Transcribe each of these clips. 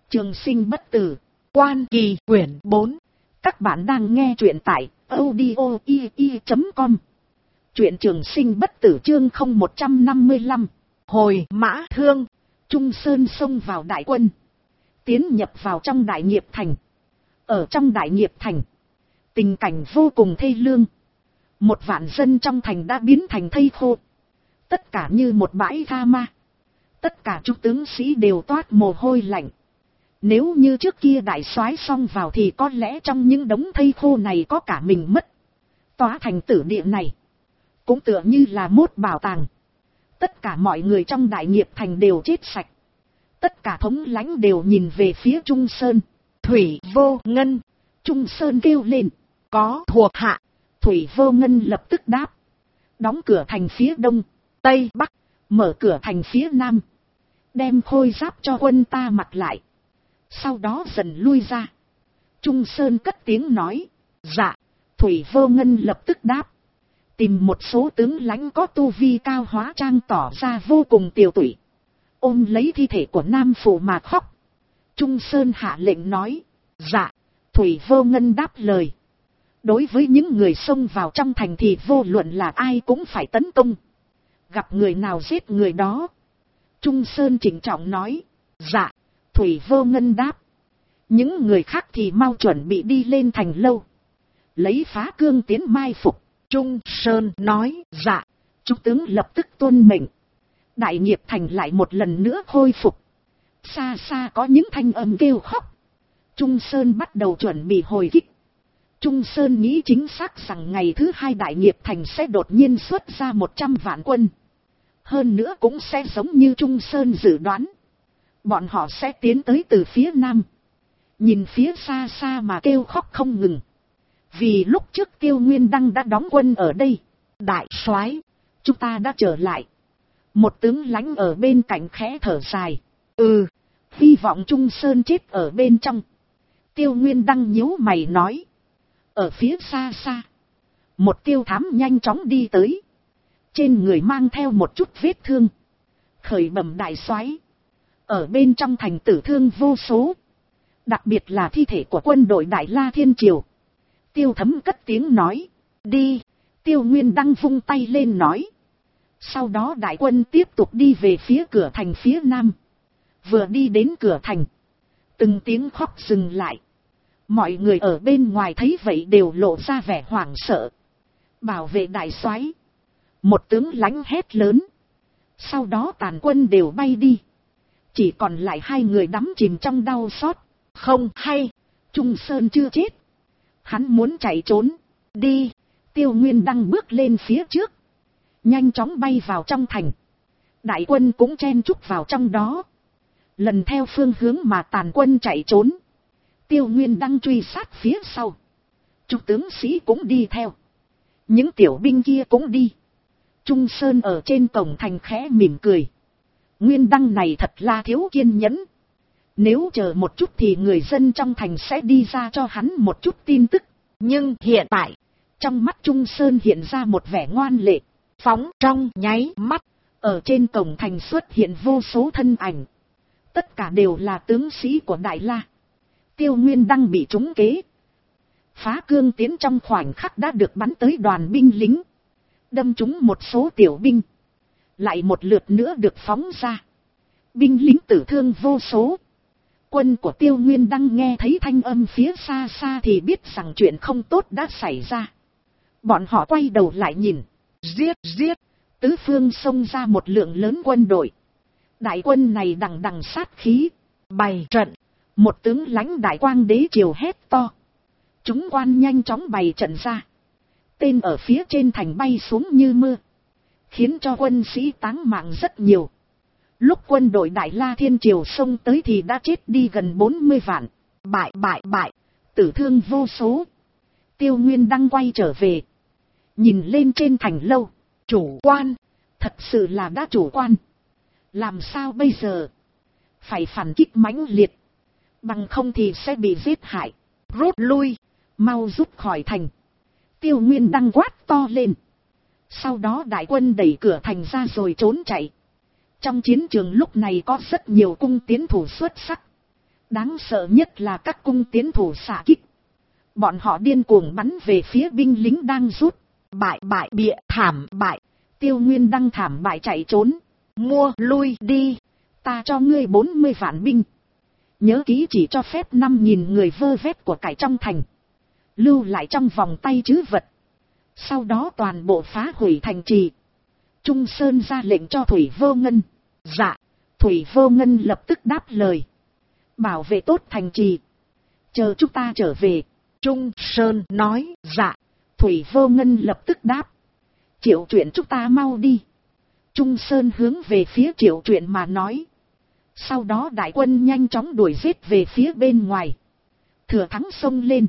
Trường sinh bất tử, Quan Kỳ quyển 4. Các bạn đang nghe truyện tại audio.com. Truyện Trường sinh bất tử chương 0155. Hồi mã thương. Trung Sơn xông vào đại quân, tiến nhập vào trong Đại Nghiệp Thành. Ở trong Đại Nghiệp Thành, tình cảnh vô cùng thê lương. 1 vạn dân trong thành đã biến thành thây khô, tất cả như một bãi tha ma. Tất cả chúng tướng sĩ đều toát mồ hôi lạnh. Nếu như trước kia đại soái xông vào thì có lẽ trong những đống thây khô này có cả mình mất. Tòa thành tử địa này cũng tựa như là mốt bảo tàng. Tất cả mọi người trong Đại Nghiệp Thành đều chết sạch. Tất cả thống lãnh đều nhìn về phía Trung Sơn. Thủy Vô Ngân. Trung Sơn kêu lên, có thuộc hạ. Thủy Vô Ngân lập tức đáp, đóng cửa thành phía đông, tây, bắc, mở cửa thành phía nam, đem khôi giáp cho quân ta mặc lại, sau đó dần lui ra. Trung Sơn cất tiếng nói, dạ. Thủy Vô Ngân lập tức đáp, tìm một số tướng lãnh có tu vi cao hóa trang tỏ ra vô cùng tiều tụy, ôm lấy thi thể của nam phụ mà khóc. Trung Sơn hạ lệnh nói, dạ. Thủy Vô Ngân đáp lời. Đối với những người xông vào trong thành thì vô luận là ai cũng phải tấn công. Gặp người nào giết người đó. Trung Sơn chỉnh trọng nói, dạ. Thủy Vô Ngân đáp. Những người khác thì mau chuẩn bị đi lên thành lâu, lấy phá cương tiến mai phục. Trung Sơn nói, dạ. Chúng tướng lập tức tuân mệnh. Đại Nghiệp Thành lại một lần nữa khôi phục. Xa xa có những thanh âm kêu khóc. Trung Sơn bắt đầu chuẩn bị hồi kích. Trung Sơn nghĩ chính xác rằng ngày thứ 2 Đại Nghiệp Thành sẽ đột nhiên xuất ra 100 vạn quân. Hơn nữa cũng sẽ giống như Trung Sơn dự đoán. Bọn họ sẽ tiến tới từ phía nam. Nhìn phía xa xa mà kêu khóc không ngừng. Vì lúc trước Tiêu Nguyên Đăng đã đóng quân ở đây. Đại soái, chúng ta đã trở lại. Một tướng lãnh ở bên cạnh khẽ thở dài. Hy vọng Trung Sơn chết ở bên trong. Tiêu Nguyên Đăng nhíu mày nói. Ở phía xa xa, một tiêu thám nhanh chóng đi tới. Trên người mang theo một chút vết thương. Khởi bẩm đại soái, ở bên trong thành tử thương vô số. Đặc biệt là thi thể của quân đội Đại La Thiên Triều. Tiêu Thấm cất tiếng nói, đi. Tiêu Nguyên Đăng vung tay lên nói. Sau đó đại quân tiếp tục đi về phía cửa thành phía nam. Vừa đi đến cửa thành, từng tiếng khóc dừng lại. Mọi người ở bên ngoài thấy vậy đều lộ ra vẻ hoảng sợ. Bảo vệ đại soái, một tướng lãnh hét lớn. Sau đó tàn quân đều bay đi. Chỉ còn lại 2 người đắm chìm trong đau xót. Không hay, Trung Sơn chưa chết. Hắn muốn chạy trốn. Đi. Tiêu Nguyên Đăng bước lên phía trước, nhanh chóng bay vào trong thành. Đại quân cũng chen chúc vào trong đó, lần theo phương hướng mà tàn quân chạy trốn. Tiêu Nguyên Đăng truy sát phía sau. Chúng tướng sĩ cũng đi theo. Những tiểu binh kia cũng đi. Trung Sơn ở trên cổng thành khẽ mỉm cười. Nguyên Đăng này thật là thiếu kiên nhẫn. Nếu chờ một chút thì người dân trong thành sẽ đi ra cho hắn một chút tin tức. Nhưng hiện tại, trong mắt Trung Sơn hiện ra một vẻ ngoan lệ. Phóng trong nháy mắt, ở trên cổng thành xuất hiện vô số thân ảnh. Tất cả đều là tướng sĩ của Đại La. Tiêu Nguyên Đăng bị trúng kế. Phá cương tiến trong khoảnh khắc đã được bắn tới đoàn binh lính. Đâm trúng một số tiểu binh. Lại một lượt nữa được phóng ra. Binh lính tử thương vô số. Quân của Tiêu Nguyên Đăng nghe thấy thanh âm phía xa xa thì biết rằng chuyện không tốt đã xảy ra. Bọn họ quay đầu lại nhìn. Giết, giết. Tứ phương xông ra một lượng lớn quân đội. Đại quân này đằng đằng sát khí. Bày trận. Một tướng lãnh Đại Quang Đế Triều hét to. Chúng quan nhanh chóng bày trận ra. Tên ở phía trên thành bay xuống như mưa, khiến cho quân sĩ táng mạng rất nhiều. Lúc quân đội Đại La Thiên Triều xông tới thì đã chết đi gần 40 vạn. Bại, tử thương vô số. Tiêu Nguyên Đăng quay trở về, nhìn lên trên thành lâu. Chủ quan, thật sự là đã chủ quan. Làm sao bây giờ? Phải phản kích mãnh liệt, bằng không thì sẽ bị giết hại. Rút lui, mau rút khỏi thành. Tiêu Nguyên Đăng quát to lên. Sau đó đại quân đẩy cửa thành ra rồi trốn chạy. Trong chiến trường lúc này có rất nhiều cung tiến thủ xuất sắc. Đáng sợ nhất là các cung tiến thủ xạ kích. Bọn họ điên cuồng bắn về phía binh lính đang rút. Bại bại bịa thảm bại. Tiêu Nguyên Đăng thảm bại chạy trốn. Mua lui đi. Ta cho ngươi 40 vạn binh. Nhớ kỹ chỉ cho phép 5.000 người vơ vét của cải trong thành. Lưu lại trong vòng tay trữ vật. Sau đó toàn bộ phá hủy thành trì. Trung Sơn ra lệnh cho Thủy Vô Ngân. Dạ. Thủy Vô Ngân lập tức đáp lời. Bảo vệ tốt thành trì. Chờ chúng ta trở về. Trung Sơn nói. Dạ. Thủy Vô Ngân lập tức đáp. Triệu Truyện chúng ta mau đi. Trung Sơn hướng về phía Triệu Truyện mà nói. Sau đó đại quân nhanh chóng đuổi giết về phía bên ngoài. Thừa thắng xông lên.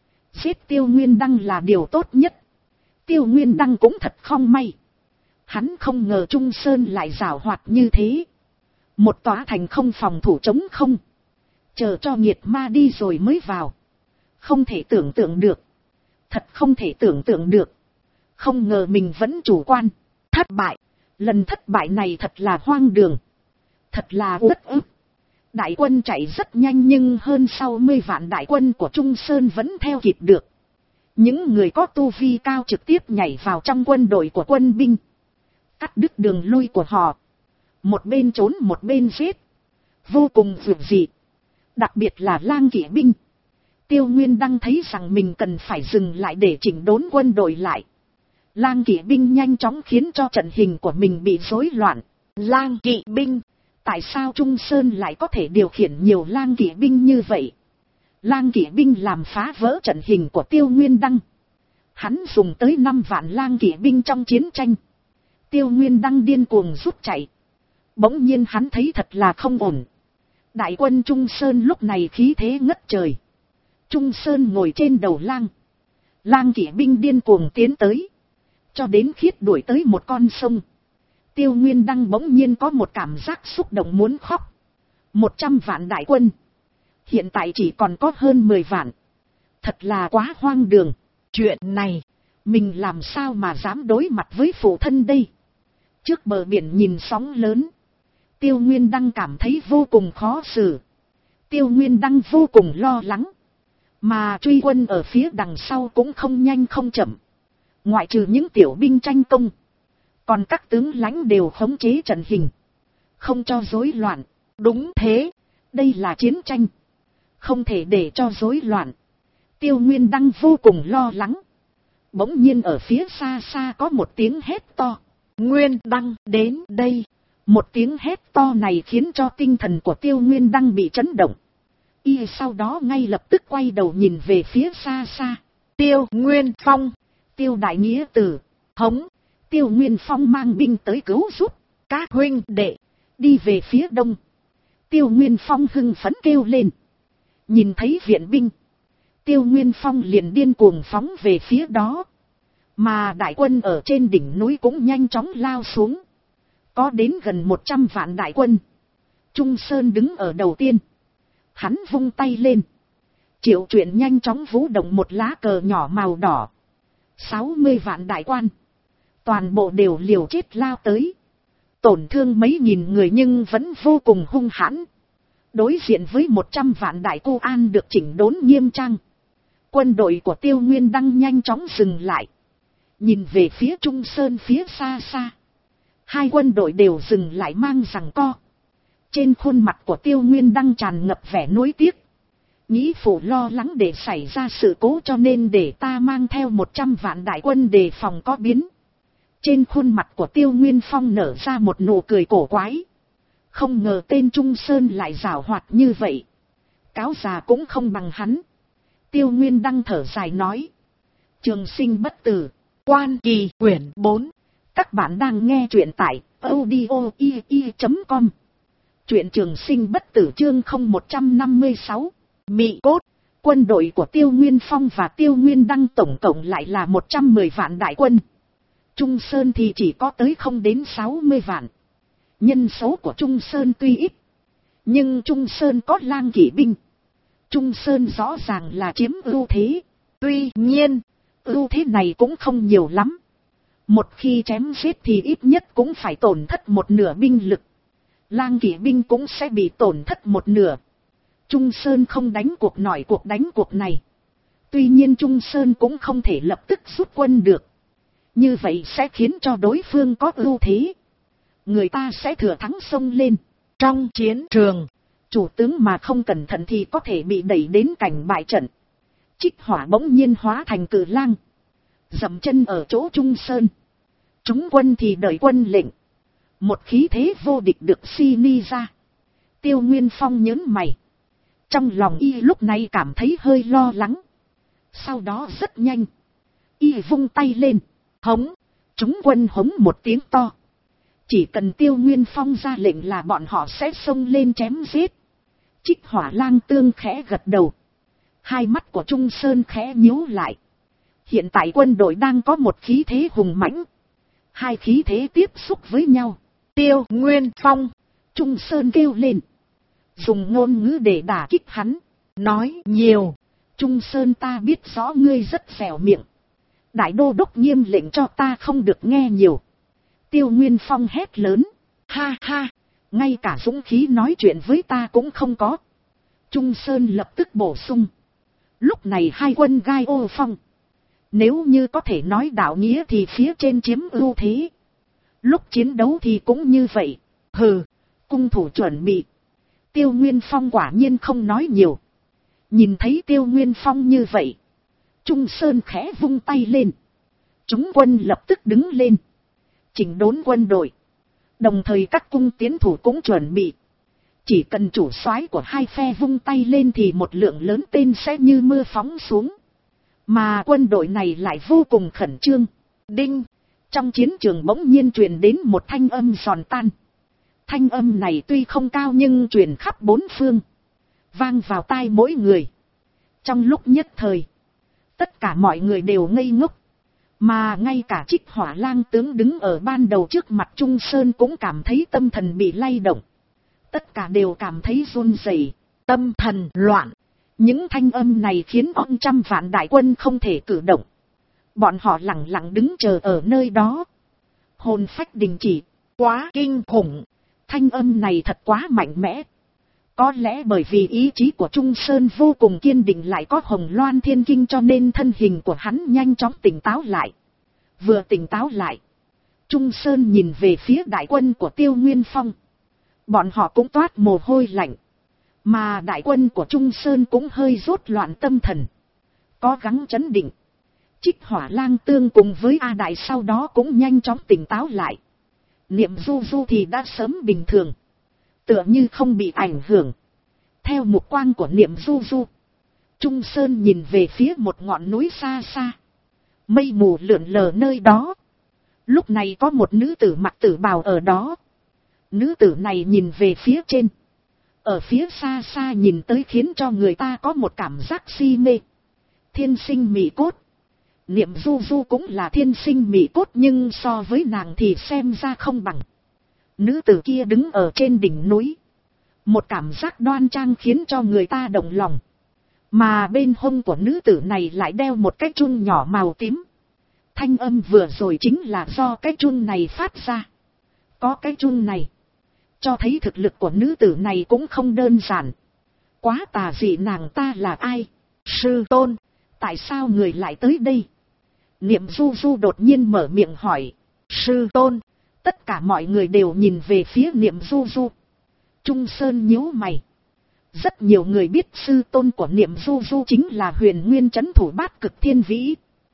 Giết Tiêu Nguyên Đăng là điều tốt nhất. Tiêu Nguyên Đăng cũng thật không may. Hắn không ngờ Trung Sơn lại giảo hoạt như thế. Một tòa thành không phòng thủ trống không. Chờ cho nghiệt ma đi rồi mới vào. Không thể tưởng tượng được. Thật không thể tưởng tượng được. Không ngờ mình vẫn chủ quan. Thất bại. Lần thất bại này thật là hoang đường. Thật là uất ức. Đại quân chạy rất nhanh nhưng hơn 60 vạn đại quân của Trung Sơn vẫn theo kịp được. Những người có tu vi cao trực tiếp nhảy vào trong quân đội của quân binh. Cắt đứt đường lui của họ. Một bên trốn một bên giết. Vô cùng dữ dị. Đặc biệt là lang kỵ binh. Tiêu Nguyên Đăng thấy rằng mình cần phải dừng lại để chỉnh đốn quân đội lại. Lang kỵ binh nhanh chóng khiến cho trận hình của mình bị rối loạn. Lang kỵ binh. Tại sao Trung Sơn lại có thể điều khiển nhiều lang kỵ binh như vậy? Lang kỵ binh làm phá vỡ trận hình của Tiêu Nguyên Đăng. Hắn dùng tới 5 vạn lang kỵ binh trong chiến tranh. Tiêu Nguyên Đăng điên cuồng rút chạy. Bỗng nhiên hắn thấy thật là không ổn. Đại quân Trung Sơn lúc này khí thế ngất trời. Trung Sơn ngồi trên đầu lang. Lang kỵ binh điên cuồng tiến tới. Cho đến khiết đuổi tới một con sông. Tiêu Nguyên Đăng bỗng nhiên có một cảm giác xúc động muốn khóc. 100 vạn đại quân. Hiện tại chỉ còn có hơn 10 vạn. Thật là quá hoang đường. Chuyện này, mình làm sao mà dám đối mặt với phụ thân đây? Trước bờ biển nhìn sóng lớn. Tiêu Nguyên Đăng cảm thấy vô cùng khó xử. Tiêu Nguyên Đăng vô cùng lo lắng. Mà truy quân ở phía đằng sau cũng không nhanh không chậm. Ngoại trừ những tiểu binh tranh công. Còn các tướng lãnh đều khống chế trận hình. Không cho rối loạn. Đúng thế. Đây là chiến tranh. Không thể để cho rối loạn. Tiêu Nguyên Đăng vô cùng lo lắng. Bỗng nhiên ở phía xa xa có một tiếng hét to. Nguyên Đăng đến đây. Một tiếng hét to này khiến cho tinh thần của Tiêu Nguyên Đăng bị chấn động. Y sau đó ngay lập tức quay đầu nhìn về phía xa xa. Tiêu Nguyên Phong. Tiêu Đại Nghĩa Tử. Hống. Tiêu Nguyên Phong mang binh tới cứu giúp. Các huynh đệ. Đi về phía đông. Tiêu Nguyên Phong hưng phấn kêu lên. Nhìn thấy viện binh. Tiêu Nguyên Phong liền điên cuồng phóng về phía đó. Mà đại quân ở trên đỉnh núi cũng nhanh chóng lao xuống. Có đến gần 100 vạn đại quân. Trung Sơn đứng ở đầu tiên. Hắn vung tay lên. Triệu Truyện nhanh chóng vũ động một lá cờ nhỏ màu đỏ. 60 vạn đại quan. Toàn bộ đều liều chết lao tới. Tổn thương mấy nghìn người nhưng vẫn vô cùng hung hãn. Đối diện với 100 vạn đại cô an được chỉnh đốn nghiêm trang. Quân đội của Tiêu Nguyên Đăng nhanh chóng dừng lại. Nhìn về phía Trung Sơn phía xa xa. Hai quân đội đều dừng lại mang giằng co. Trên khuôn mặt của Tiêu Nguyên Đăng tràn ngập vẻ nuối tiếc. Nghĩ phụ lo lắng để xảy ra sự cố cho nên để ta mang theo 100 vạn đại quân đề phòng có biến. Trên khuôn mặt của Tiêu Nguyên Phong nở ra một nụ cười cổ quái. Không ngờ tên Trung Sơn lại giảo hoạt như vậy. Cáo già cũng không bằng hắn. Tiêu Nguyên Đăng thở dài nói. Trường sinh bất tử. Quan Kỳ quyển 4. Các bạn đang nghe truyện tại audio.ie.com. Truyện Trường Sinh bất tử chương 0156. Mị cốt. Quân đội của Tiêu Nguyên Phong và Tiêu Nguyên Đăng tổng cộng lại là 110 vạn đại quân. Trung Sơn thì chỉ có tới không đến 60 vạn. Nhân số của Trung Sơn tuy ít. Nhưng Trung Sơn có lang kỵ binh. Trung Sơn rõ ràng là chiếm ưu thế. Tuy nhiên, ưu thế này cũng không nhiều lắm. Một khi chém giết thì ít nhất cũng phải tổn thất một nửa binh lực. Lang kỵ binh cũng sẽ bị tổn thất một nửa. Trung Sơn không đánh cuộc nổi cuộc đánh cuộc này. Tuy nhiên Trung Sơn cũng không thể lập tức rút quân được. Như vậy sẽ khiến cho đối phương có ưu thế. Người ta sẽ thừa thắng xông lên. Trong chiến trường, chủ tướng mà không cẩn thận thì có thể bị đẩy đến cảnh bại trận. Trích Hỏa bỗng nhiên hóa thành cử lang, dậm chân ở chỗ Trung Sơn. Chúng quân thì đợi quân lệnh. Một khí thế vô địch được ni ra. Tiêu Nguyên Phong nhớn mày. Trong lòng y lúc này cảm thấy hơi lo lắng. Sau đó rất nhanh, y vung tay lên, hống. Chúng quân hống một tiếng to. Chỉ cần Tiêu Nguyên Phong ra lệnh là bọn họ sẽ xông lên chém giết. Trích Hỏa Lang Tương khẽ gật đầu. Hai mắt của Trung Sơn khẽ nhíu lại. Hiện tại quân đội đang có một khí thế hùng mãnh. Hai khí thế tiếp xúc với nhau. Tiêu Nguyên Phong, Trung Sơn kêu lên. Dùng ngôn ngữ để đả kích hắn. Nói nhiều. Trung Sơn, ta biết rõ ngươi rất dẻo miệng. Đại đô đốc nghiêm lệnh cho ta không được nghe nhiều. Tiêu Nguyên Phong hét lớn. Ha ha, ngay cả dũng khí nói chuyện với ta cũng không có. Trung Sơn lập tức bổ sung. Lúc này hai quân Gai Ô Phong, nếu như có thể nói đạo nghĩa thì phía trên chiếm ưu thế. Lúc chiến đấu thì cũng như vậy. Hừ, cung thủ chuẩn bị. Tiêu Nguyên Phong quả nhiên không nói nhiều. Nhìn thấy Tiêu Nguyên Phong như vậy, Trung Sơn khẽ vung tay lên. Chúng quân lập tức đứng lên, chỉnh đốn quân đội. Đồng thời các cung tiến thủ cũng chuẩn bị. Chỉ cần chủ soái của hai phe vung tay lên thì một lượng lớn tên sẽ như mưa phóng xuống. Mà quân đội này lại vô cùng khẩn trương. Đinh! Trong chiến trường bỗng nhiên truyền đến một thanh âm giòn tan. Thanh âm này tuy không cao nhưng truyền khắp bốn phương, vang vào tai mỗi người. Trong lúc nhất thời, tất cả mọi người đều ngây ngốc. Mà ngay cả Trích Hỏa Lang tướng đứng ở ban đầu trước mặt Trung Sơn cũng cảm thấy tâm thần bị lay động. Tất cả đều cảm thấy run rẩy, tâm thần loạn. Những thanh âm này khiến trăm vạn đại quân không thể cử động. Bọn họ lặng lặng đứng chờ ở nơi đó. Hồn phách đình chỉ. Quá kinh khủng. Thanh âm này thật quá mạnh mẽ. Có lẽ bởi vì ý chí của Trung Sơn vô cùng kiên định lại có Hồng Loan Thiên Kinh cho nên thân hình của hắn nhanh chóng tỉnh táo lại. Vừa tỉnh táo lại, Trung Sơn nhìn về phía đại quân của Tiêu Nguyên Phong. Bọn họ cũng toát mồ hôi lạnh. Mà đại quân của Trung Sơn cũng hơi rối loạn tâm thần. Có gắng trấn định. Trích Hỏa Lang Tương cùng với A Đại sau đó cũng nhanh chóng tỉnh táo lại. Niệm Du Du thì đã sớm bình thường, tựa như không bị ảnh hưởng. Theo mục quang của Niệm Du Du, Trung Sơn nhìn về phía một ngọn núi xa xa. Mây mù lượn lờ nơi đó. Lúc này có một nữ tử mặc tử bào ở đó. Nữ tử này nhìn về phía trên. Ở phía xa xa nhìn tới khiến cho người ta có một cảm giác si mê. Thiên sinh mỹ cốt. Niệm Du Du cũng là thiên sinh mỹ cốt nhưng so với nàng thì xem ra không bằng. Nữ tử kia đứng ở trên đỉnh núi. Một cảm giác đoan trang khiến cho người ta động lòng. Mà bên hông của nữ tử này lại đeo một cái chun nhỏ màu tím. Thanh âm vừa rồi chính là do cái chun này phát ra. Có cái chun này, cho thấy thực lực của nữ tử này cũng không đơn giản. Quá tà dị, nàng ta là ai? Sư tôn, tại sao người lại tới đây? Niệm Du Du đột nhiên mở miệng hỏi. Sư tôn, tất cả mọi người đều nhìn về phía Niệm Du Du. Trung Sơn nhíu mày. Rất nhiều người biết sư tôn của Niệm Du Du chính là Huyền Nguyên Trấn Thủ Bát Cực Thiên Vĩ.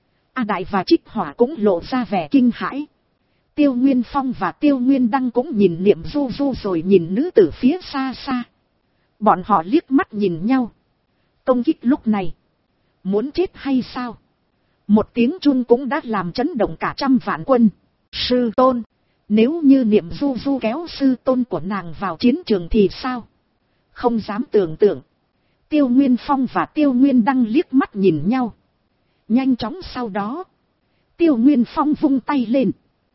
A Đại và Trích Hỏa cũng lộ ra vẻ kinh hãi. Tiêu Nguyên Phong và Tiêu Nguyên Đăng cũng nhìn Niệm Du Du rồi nhìn nữ tử phía xa xa. Bọn họ liếc mắt nhìn nhau. Công kích lúc này, muốn chết hay sao? Một tiếng chun cũng đã làm chấn động cả trăm vạn quân. Sư tôn, nếu như Niệm Du Du kéo sư tôn của nàng vào chiến trường thì sao? Không dám tưởng tượng. Tiêu Nguyên Phong và Tiêu Nguyên Đăng liếc mắt nhìn nhau. Nhanh chóng sau đó, Tiêu Nguyên Phong vung tay lên,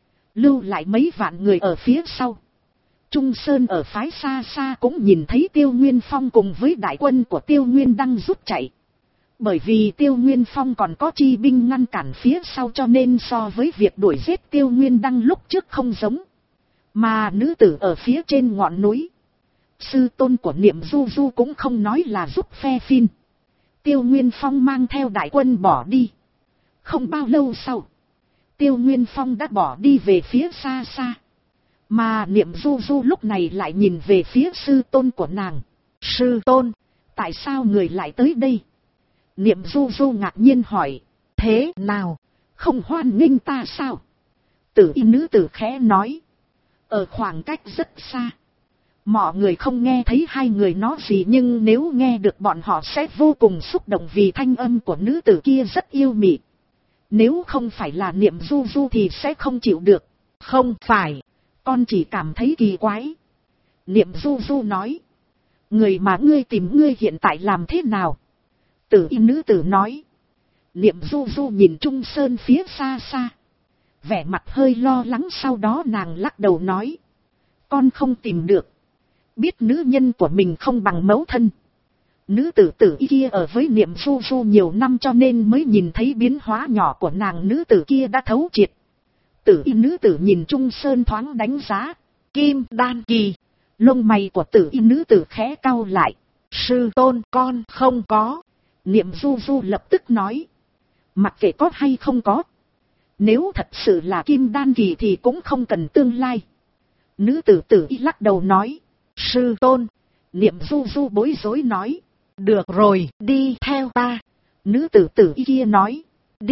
lưu lại mấy vạn người ở phía sau. Trung Sơn ở phái xa xa cũng nhìn thấy Tiêu Nguyên Phong cùng với đại quân của Tiêu Nguyên Đăng rút chạy. Bởi vì Tiêu Nguyên Phong còn có chi binh ngăn cản phía sau cho nên so với việc đuổi giết Tiêu Nguyên Đăng lúc trước không giống. Mà nữ tử ở phía trên ngọn núi, Sư tôn của Niệm Du Du cũng không nói là giúp phe Phin. Tiêu Nguyên Phong mang theo đại quân bỏ đi. Không bao lâu sau, Tiêu Nguyên Phong đã bỏ đi về phía xa xa. Mà Niệm Du Du lúc này lại nhìn về phía sư tôn của nàng. Sư tôn, tại sao người lại tới đây? Niệm Du Du ngạc nhiên hỏi. Thế nào, không hoan nghênh ta sao? Tử y nữ tử khẽ nói. Ở khoảng cách rất xa, mọi người không nghe thấy hai người nói gì, nhưng nếu nghe được bọn họ sẽ vô cùng xúc động vì thanh âm của nữ tử kia rất yêu mị. Nếu không phải là Niệm Du Du thì sẽ không chịu được. Không phải, con chỉ cảm thấy kỳ quái. Niệm Du Du nói. Người mà ngươi tìm ngươi hiện tại làm thế nào? Tử y nữ tử nói. Niệm Du Du nhìn Trung Sơn phía xa xa, vẻ mặt hơi lo lắng, sau đó nàng lắc đầu nói. Con không tìm được. Biết nữ nhân của mình không bằng mẫu thân. Nữ tử tử y kia ở với Niệm Du Du nhiều năm cho nên mới nhìn thấy biến hóa nhỏ của nàng. Nữ tử kia đã thấu triệt. Tử y nữ tử nhìn Trung Sơn thoáng đánh giá. Kim đan kỳ. Lông mày của tử y nữ tử khẽ cau lại. Sư tôn, con không có. Niệm Du Du lập tức nói. Mặc kệ có hay không có, nếu thật sự là kim đan kỳ thì cũng không cần tương lai. Nữ tử tử y lắc đầu nói. Sư tôn. Niệm Du Du bối rối nói. Được rồi, đi theo ta. Nữ tử tử y kia nói.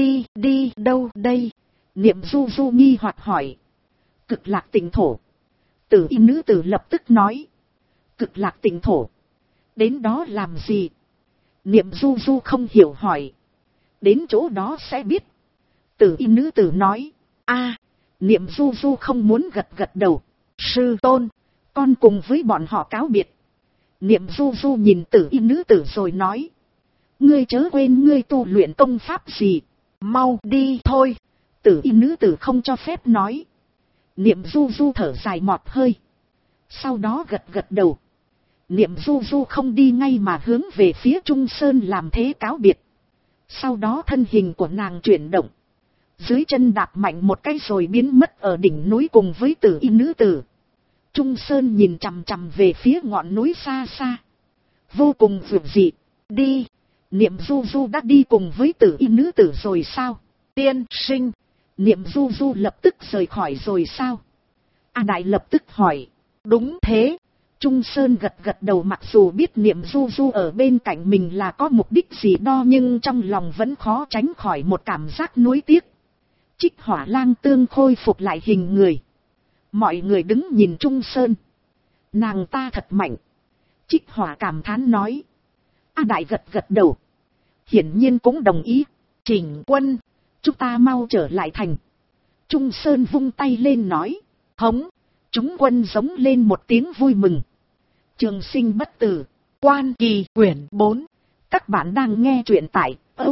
Đi đâu đây? Niệm Du Du nghi hoặc hỏi. Cực Lạc Tịnh Thổ. Tử y nữ tử lập tức nói. Cực Lạc Tịnh Thổ? Đến đó làm gì? Niệm Du Du không hiểu hỏi. Đến chỗ đó sẽ biết. Tử y nữ tử nói. Niệm Du Du không muốn gật đầu. Sư tôn, con cùng với bọn họ cáo biệt. Niệm Du Du nhìn tử y nữ tử rồi nói. Ngươi chớ quên ngươi tu luyện công pháp gì. Mau đi thôi. Tử y nữ tử không cho phép nói. Niệm Du Du thở dài một hơi, sau đó gật đầu. Niệm Du Du không đi ngay mà hướng về phía Trung Sơn làm thế cáo biệt. Sau đó thân hình của nàng chuyển động, dưới chân đạp mạnh một cái rồi biến mất ở đỉnh núi cùng với tử y nữ tử. Trung Sơn nhìn chằm chằm về phía ngọn núi xa xa, vô cùng vượt dị. Đi. Niệm Du Du đã đi cùng với tử y nữ tử rồi sao? Tiên sinh. Niệm Du Du lập tức rời khỏi rồi sao? A Đại lập tức hỏi. Đúng thế. Trung Sơn gật đầu, mặc dù biết Niệm Du Du ở bên cạnh mình là có mục đích gì đó, nhưng trong lòng vẫn khó tránh khỏi một cảm giác nuối tiếc. Trích Hỏa Lang Tương khôi phục lại hình người. Mọi người đứng nhìn Trung Sơn. Nàng ta thật mạnh. Trích Hỏa cảm thán nói. A Đại gật đầu, hiển nhiên cũng đồng ý. Chỉnh quân, chúng ta mau trở lại thành. Trung Sơn vung tay lên nói. Hống. Chúng quân giống lên một tiếng vui mừng. Trường Sinh bất tử. Quan Kỳ quyển 4. Các bạn đang nghe truyện tại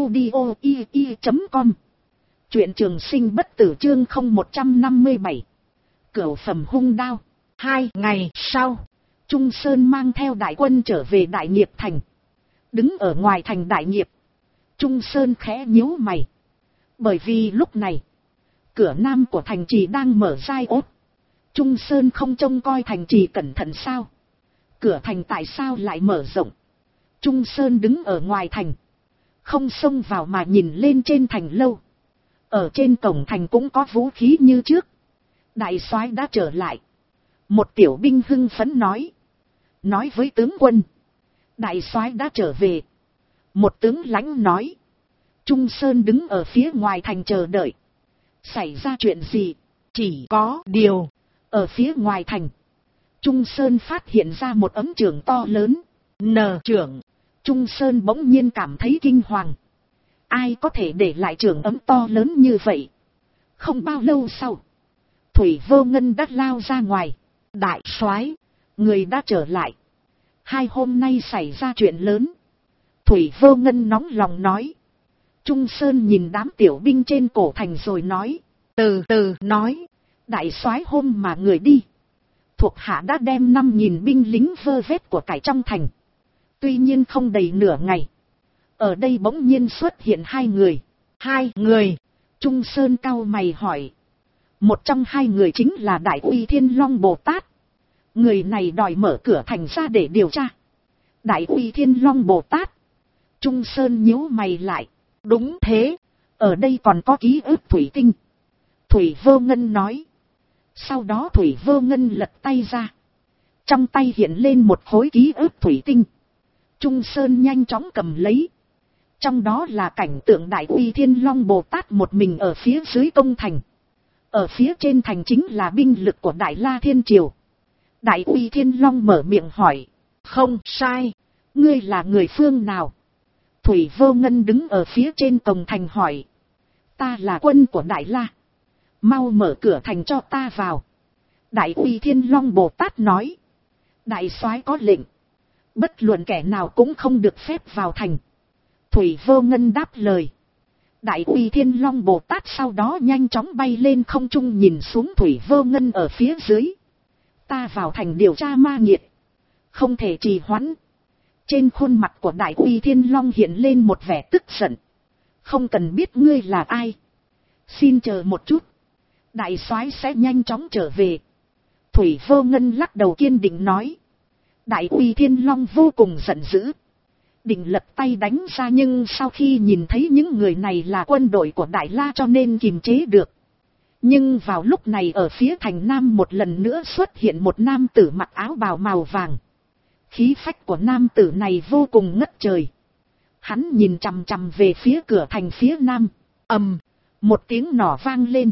audio.com. Truyện Trường Sinh bất tử chương 0157. Cửu phẩm hung đao. 2 ngày sau, Trung Sơn mang theo đại quân trở về Đại Nghiệp thành. Đứng ở ngoài thành Đại Nghiệp, Trung Sơn khẽ nhíu mày. Bởi vì lúc này, cửa nam của thành trì đang mở rai ốt. Trung Sơn không trông coi thành trì cẩn thận sao? Cửa thành tại sao lại mở rộng? Trung Sơn đứng ở ngoài thành, không xông vào mà nhìn lên trên thành lâu. Ở trên cổng thành cũng có vũ khí như trước. Đại soái đã trở lại. Một tiểu binh hưng phấn nói. Nói với tướng quân. Đại soái đã trở về. Một tướng lãnh nói. Trung Sơn đứng ở phía ngoài thành chờ đợi. Xảy ra chuyện gì? Chỉ có điều. Ở phía ngoài thành, Trung Sơn phát hiện ra một ấm trường to lớn. N trường. Trung Sơn bỗng nhiên cảm thấy kinh hoàng. Ai có thể để lại trường ấm to lớn như vậy? Không bao lâu sau, Thủy Vô Ngân đã lao ra ngoài. Đại soái, người đã trở lại. 2 hôm nay xảy ra chuyện lớn. Thủy Vô Ngân nóng lòng nói. Trung Sơn nhìn đám tiểu binh trên cổ thành rồi nói. Từ từ nói. Đại soái, hôm mà người đi, thuộc hạ đã đem 5.000 binh lính vơ vét của cải trong thành. Tuy nhiên không đầy nửa ngày, ở đây bỗng nhiên xuất hiện 2 người. 2 người? Trung Sơn cau mày hỏi. Một trong 2 người chính là Đại Uy Thiên Long Bồ Tát. Người này đòi mở cửa thành ra để điều tra. Đại Uy Thiên Long Bồ Tát. Trung Sơn nhíu mày lại. Đúng thế, ở đây còn có ký ức thủy tinh. Thủy Vô Ngân nói. Sau đó Thủy Vô Ngân lật tay ra. Trong tay hiện lên một khối ký ức thủy tinh. Trung Sơn nhanh chóng cầm lấy. Trong đó là cảnh tượng Đại Uy Thiên Long Bồ Tát một mình ở phía dưới công thành. Ở phía trên thành chính là binh lực của Đại La Thiên Triều. Đại Uy Thiên Long mở miệng hỏi. Không sai, ngươi là người phương nào? Thủy Vô Ngân đứng ở phía trên cổng thành hỏi. Ta là quân của Đại La. Mau mở cửa thành cho ta vào. Đại Uy Thiên Long Bồ Tát nói. Đại soái có lệnh. Bất luận kẻ nào cũng không được phép vào thành. Thủy Vô Ngân đáp lời. Đại Uy Thiên Long Bồ Tát sau đó nhanh chóng bay lên không trung nhìn xuống Thủy Vô Ngân ở phía dưới. Ta vào thành điều tra ma nghiệt. Không thể trì hoãn. Trên khuôn mặt của Đại Uy Thiên Long hiện lên một vẻ tức giận. Không cần biết ngươi là ai. Xin chờ một chút. Đại soái sẽ nhanh chóng trở về. Thủy Vô Ngân lắc đầu kiên định nói. Đại Uy Thiên Long vô cùng giận dữ. Định lật tay đánh ra nhưng sau khi nhìn thấy những người này là quân đội của Đại La cho nên kiềm chế được. Nhưng vào lúc này ở phía thành Nam một lần nữa xuất hiện một nam tử mặc áo bào màu vàng. Khí phách của nam tử này vô cùng ngất trời. Hắn nhìn chằm chằm về phía cửa thành phía Nam. Ầm, một tiếng nỏ vang lên.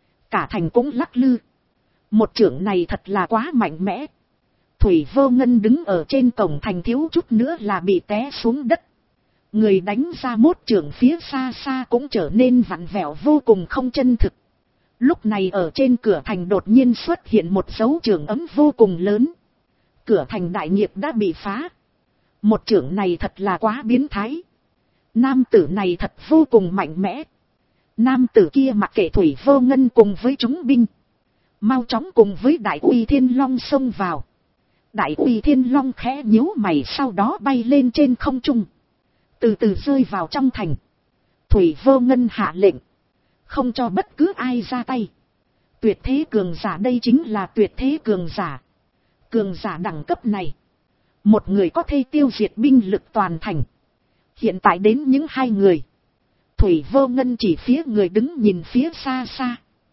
Cả thành cũng lắc lư. Một chưởng này thật là quá mạnh mẽ. Thủy Vô Ngân đứng ở trên cổng thành thiếu chút nữa là bị té xuống đất. Người đánh ra một chưởng phía xa xa cũng trở nên vặn vẹo vô cùng không chân thực. Lúc này ở trên cửa thành đột nhiên xuất hiện một dấu chưởng ấm vô cùng lớn. Cửa thành đại nghiệp đã bị phá. Một chưởng này thật là quá biến thái. Nam tử này thật vô cùng mạnh mẽ. Nam tử kia mặc kệ Thủy Vô Ngân cùng với chúng binh. Mau chóng cùng với Đại Uy Thiên Long xông vào. Đại Uy Thiên Long khẽ nhíu mày sau đó bay lên trên không trung. Từ từ rơi vào trong thành. Thủy Vô Ngân hạ lệnh. Không cho bất cứ ai ra tay. Tuyệt thế cường giả đây chính là tuyệt thế cường giả. Cường giả đẳng cấp này. Một người có thể tiêu diệt binh lực toàn thành. Hiện tại đến những hai người. Thủy Vô Ngân chỉ phía người đứng nhìn phía xa xa.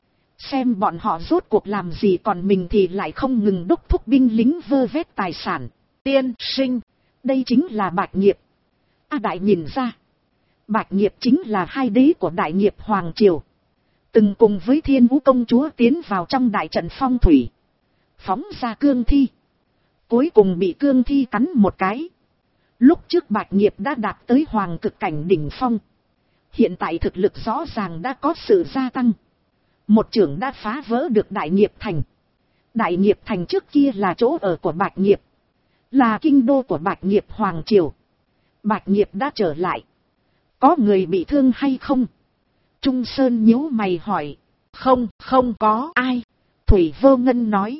Xem bọn họ rốt cuộc làm gì còn mình thì lại không ngừng đốc thúc binh lính vơ vét tài sản. Tiên sinh, đây chính là Bạch Nghiệp. Đại nhìn ra. Bạch Nghiệp chính là hai đế của Đại Nghiệp Hoàng Triều. Từng cùng với Thiên Vũ công chúa tiến vào trong đại trận phong thủy. Phóng ra cương thi. Cuối cùng bị cương thi cắn một cái. Lúc trước Bạch Nghiệp đã đạt tới hoàng cực cảnh đỉnh phong. Hiện tại thực lực rõ ràng đã có sự gia tăng. Một chưởng đã phá vỡ được Đại Nghiệp Thành. Đại Nghiệp Thành trước kia là chỗ ở của Bạch Nghiệp. Là kinh đô của Bạch Nghiệp Hoàng Triều. Bạch Nghiệp đã trở lại. Có người bị thương hay không? Trung Sơn nhíu mày hỏi. Không có ai. Thủy Vô Ngân nói.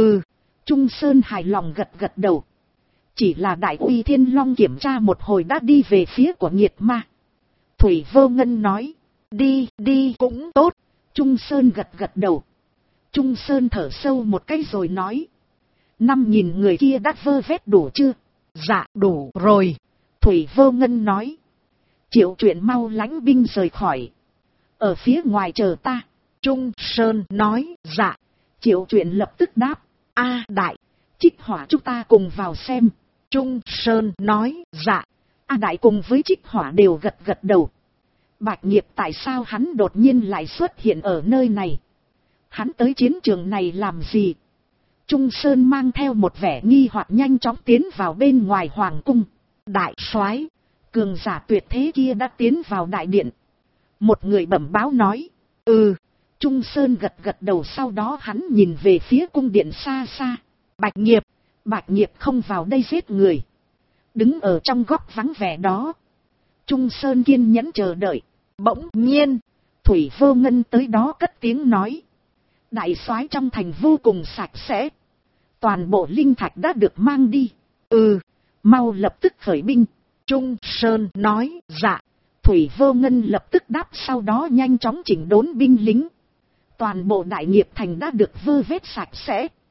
Trung Sơn hài lòng gật gật đầu. Chỉ là Đại Uy Thiên Long kiểm tra một hồi đã đi về phía của Nghiệt Ma. Thủy Vô Ngân nói. Đi cũng tốt. Trung Sơn gật gật đầu. Trung Sơn thở sâu một cái rồi nói. 5.000 người kia đã vơ vét đủ chưa? Dạ đủ rồi. Thủy Vô Ngân nói. Triệu Truyện mau lãnh binh rời khỏi. Ở phía ngoài chờ ta. Trung Sơn nói. Dạ. Triệu Truyện lập tức đáp. Đại. Trích Hỏa chúng ta cùng vào xem. Trung Sơn nói. Dạ. Đại cùng với Trích Hỏa đều gật gật đầu. Bạch Nghiệp tại sao hắn đột nhiên lại xuất hiện ở nơi này? Hắn tới chiến trường này làm gì? Trung Sơn mang theo một vẻ nghi hoặc nhanh chóng tiến vào bên ngoài hoàng cung. Đại soái, cường giả tuyệt thế kia đã tiến vào đại điện. Một người bẩm báo nói. Trung Sơn gật gật đầu sau đó hắn nhìn về phía cung điện xa xa. Bạch Nghiệp không vào đây giết người. Đứng ở trong góc vắng vẻ đó. Trung Sơn kiên nhẫn chờ đợi. Bỗng nhiên, Thủy Vô Ngân tới đó cất tiếng nói. Đại soái trong thành vô cùng sạch sẽ. Toàn bộ linh thạch đã được mang đi. Mau lập tức khởi binh. Trung Sơn nói. Dạ. Thủy Vô Ngân lập tức đáp sau đó nhanh chóng chỉnh đốn binh lính. Toàn bộ Đại Nghiệp Thành đã được vơ vét sạch sẽ.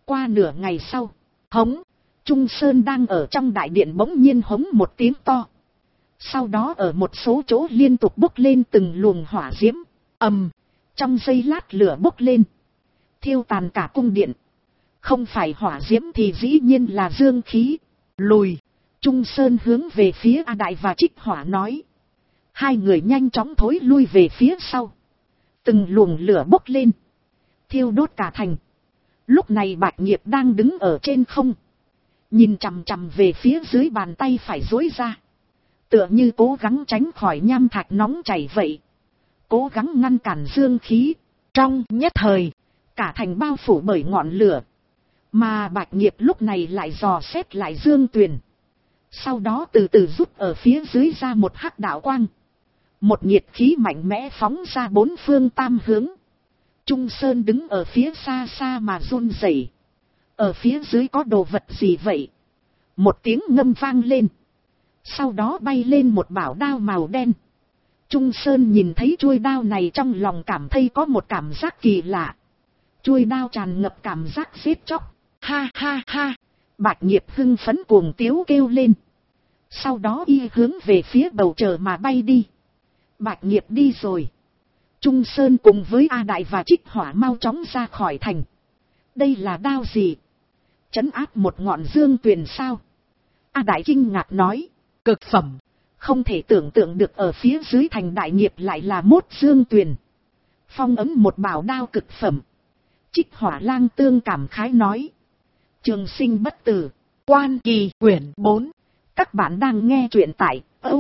Qua nửa ngày sau, hống, Trung Sơn đang ở trong đại điện bỗng nhiên hống một tiếng to. Sau đó ở một số chỗ liên tục bốc lên từng luồng hỏa diễm, ầm, trong giây lát lửa bốc lên, thiêu tàn cả cung điện. Không phải hỏa diễm thì dĩ nhiên là dương khí. Lùi, Trung Sơn hướng về phía A Đại và Trích Hỏa nói. Hai người nhanh chóng thối lui về phía sau. Từng luồng lửa bốc lên, thiêu đốt cả thành. Lúc này Bạch Nghiệp đang đứng ở trên không, nhìn chằm chằm về phía dưới bàn tay phải duỗi ra, tựa như cố gắng tránh khỏi nham thạch nóng chảy vậy, cố gắng ngăn cản dương khí. Trong nhất thời, cả thành bao phủ bởi ngọn lửa, mà Bạch Nghiệp lúc này lại dò xét lại Dương Tuyền. Sau đó từ từ rút ở phía dưới ra một hắc đạo quang, một nhiệt khí mạnh mẽ phóng ra bốn phương tam hướng. Trung Sơn đứng ở phía xa xa mà run rẩy. Ở phía dưới có đồ vật gì vậy? Một tiếng ngâm vang lên, sau đó bay lên một bảo đao màu đen. Trung Sơn nhìn thấy chuôi đao này trong lòng cảm thấy có một cảm giác kỳ lạ. Chuôi đao tràn ngập cảm giác giết chóc. Ha ha ha, Bạch Nghiệp hưng phấn cuồng tiếu kêu lên. Sau đó y hướng về phía bầu trời mà bay đi. Bạch Nghiệp đi rồi, Trung Sơn cùng với A Đại và Trích Hỏa mau chóng ra khỏi thành. Đây là đao gì? Trấn áp một ngọn dương tuyền sao? A Đại kinh ngạc nói. Cực phẩm. Không thể tưởng tượng được ở phía dưới thành Đại Nghiệp lại là mốt dương tuyền, phong ấn một bảo đao cực phẩm. Trích Hỏa lang tương cảm khái nói. Trường sinh bất tử, Quan Kỳ quyển 4. Các bạn đang nghe truyện tại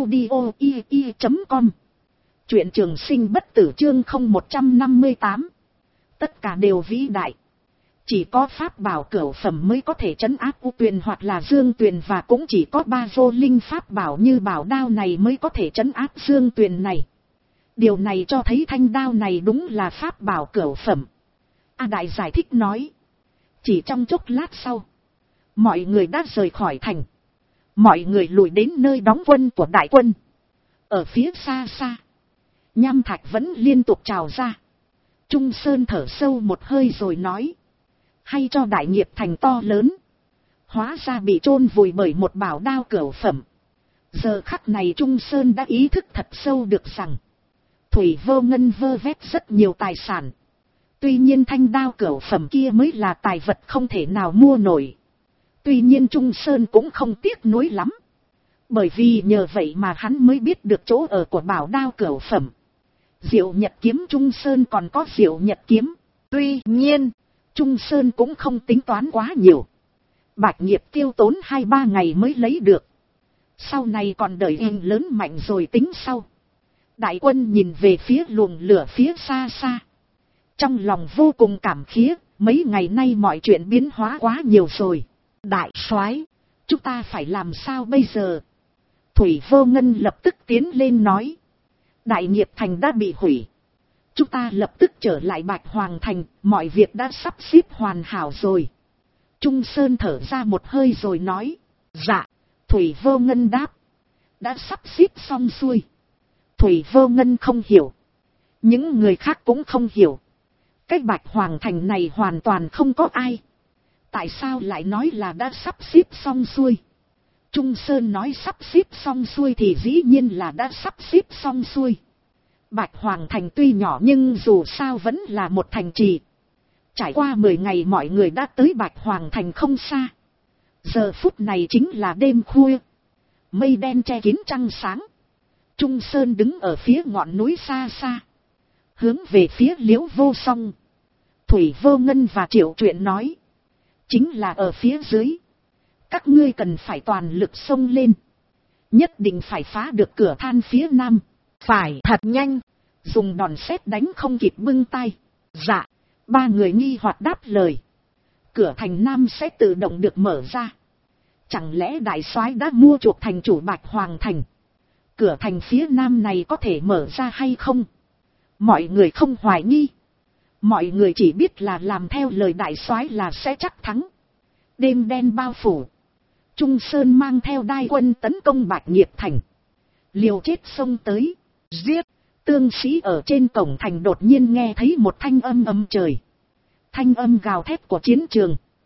audio.com. Truyện Trường sinh bất tử chương 0158. Tất cả đều vĩ đại. Chỉ có pháp bảo cửu phẩm mới có thể trấn áp U Tuyền hoặc là Dương Tuyền, và cũng chỉ có ba vô linh pháp bảo như bảo đao này mới có thể trấn áp Dương Tuyền này. Điều này cho thấy thanh đao này đúng là pháp bảo cửu phẩm. A Đại giải thích nói. Chỉ trong chốc lát sau, mọi người đã rời khỏi thành. Mọi người lùi đến nơi đóng quân của đại quân. Ở phía xa xa, nham thạch vẫn liên tục trào ra. Trung Sơn thở sâu một hơi rồi nói. Hay cho Đại Nghiệp thành to lớn, hóa ra bị chôn vùi bởi một bảo đao cửu phẩm. Giờ khắc này Trung Sơn đã ý thức thật sâu được rằng Thủy Vô Ngân vơ vét rất nhiều tài sản. Tuy nhiên thanh đao cửu phẩm kia mới là tài vật không thể nào mua nổi. Tuy nhiên Trung Sơn cũng không tiếc nuối lắm, bởi vì nhờ vậy mà hắn mới biết được chỗ ở của bảo đao cửu phẩm. Diệu Nhật kiếm Trung Sơn còn có Diệu Nhật kiếm. Tuy nhiên Trung Sơn cũng không tính toán quá nhiều. Bạch Nghiệp tiêu tốn 2-3 ngày mới lấy được. Sau này còn đợi em lớn mạnh rồi tính sau. Đại quân nhìn về phía luồng lửa phía xa xa, trong lòng vô cùng cảm khía. Mấy ngày nay mọi chuyện biến hóa quá nhiều rồi. Đại soái, chúng ta phải làm sao bây giờ? Thủy Vô Ngân lập tức tiến lên nói. Đại Nghiệp thành đã bị hủy, chúng ta lập tức trở lại Bạch Hoàng thành, mọi việc đã sắp xếp hoàn hảo rồi. Trung Sơn thở ra một hơi rồi nói. Dạ. Thủy Vô Ngân đáp. Đã sắp xếp xong xuôi. Thủy Vô Ngân không hiểu, những người khác cũng không hiểu. Cái Bạch Hoàng thành này hoàn toàn không có ai, tại sao lại nói là đã sắp xếp xong xuôi? Trung Sơn nói sắp xếp xong xuôi thì dĩ nhiên là đã sắp xếp xong xuôi. Bạch Hoàng thành tuy nhỏ nhưng dù sao vẫn là một thành trì. Trải qua 10 ngày mọi người đã tới Bạch Hoàng thành không xa. Giờ phút này chính là đêm khuya, mây đen che kín trăng sáng. Trung Sơn đứng ở phía ngọn núi xa xa, hướng về phía Liễu Vô Song, Thủy Vô Ngân và Triệu Truyện nói. Chính là ở phía dưới, các ngươi cần phải toàn lực xông lên, nhất định phải phá được cửa than phía nam, phải thật nhanh, dùng đòn sét đánh không kịp bưng tay. Dạ. Ba người nghi hoặc đáp lời. Cửa thành nam sẽ tự động được mở ra. Chẳng lẽ đại soái đã mua chuộc thành chủ Bạch Hoàng thành? Cửa thành phía nam này có thể mở ra hay không? Mọi người không hoài nghi, mọi người chỉ biết là làm theo lời đại soái là sẽ chắc thắng. Đêm đen bao phủ, Trung Sơn mang theo đai quân tấn công Bạch Nghiệp thành, liều chết xông tới, giết. Tướng sĩ ở trên cổng thành đột nhiên nghe thấy một thanh âm âm trời, thanh âm gào thét của chiến trường.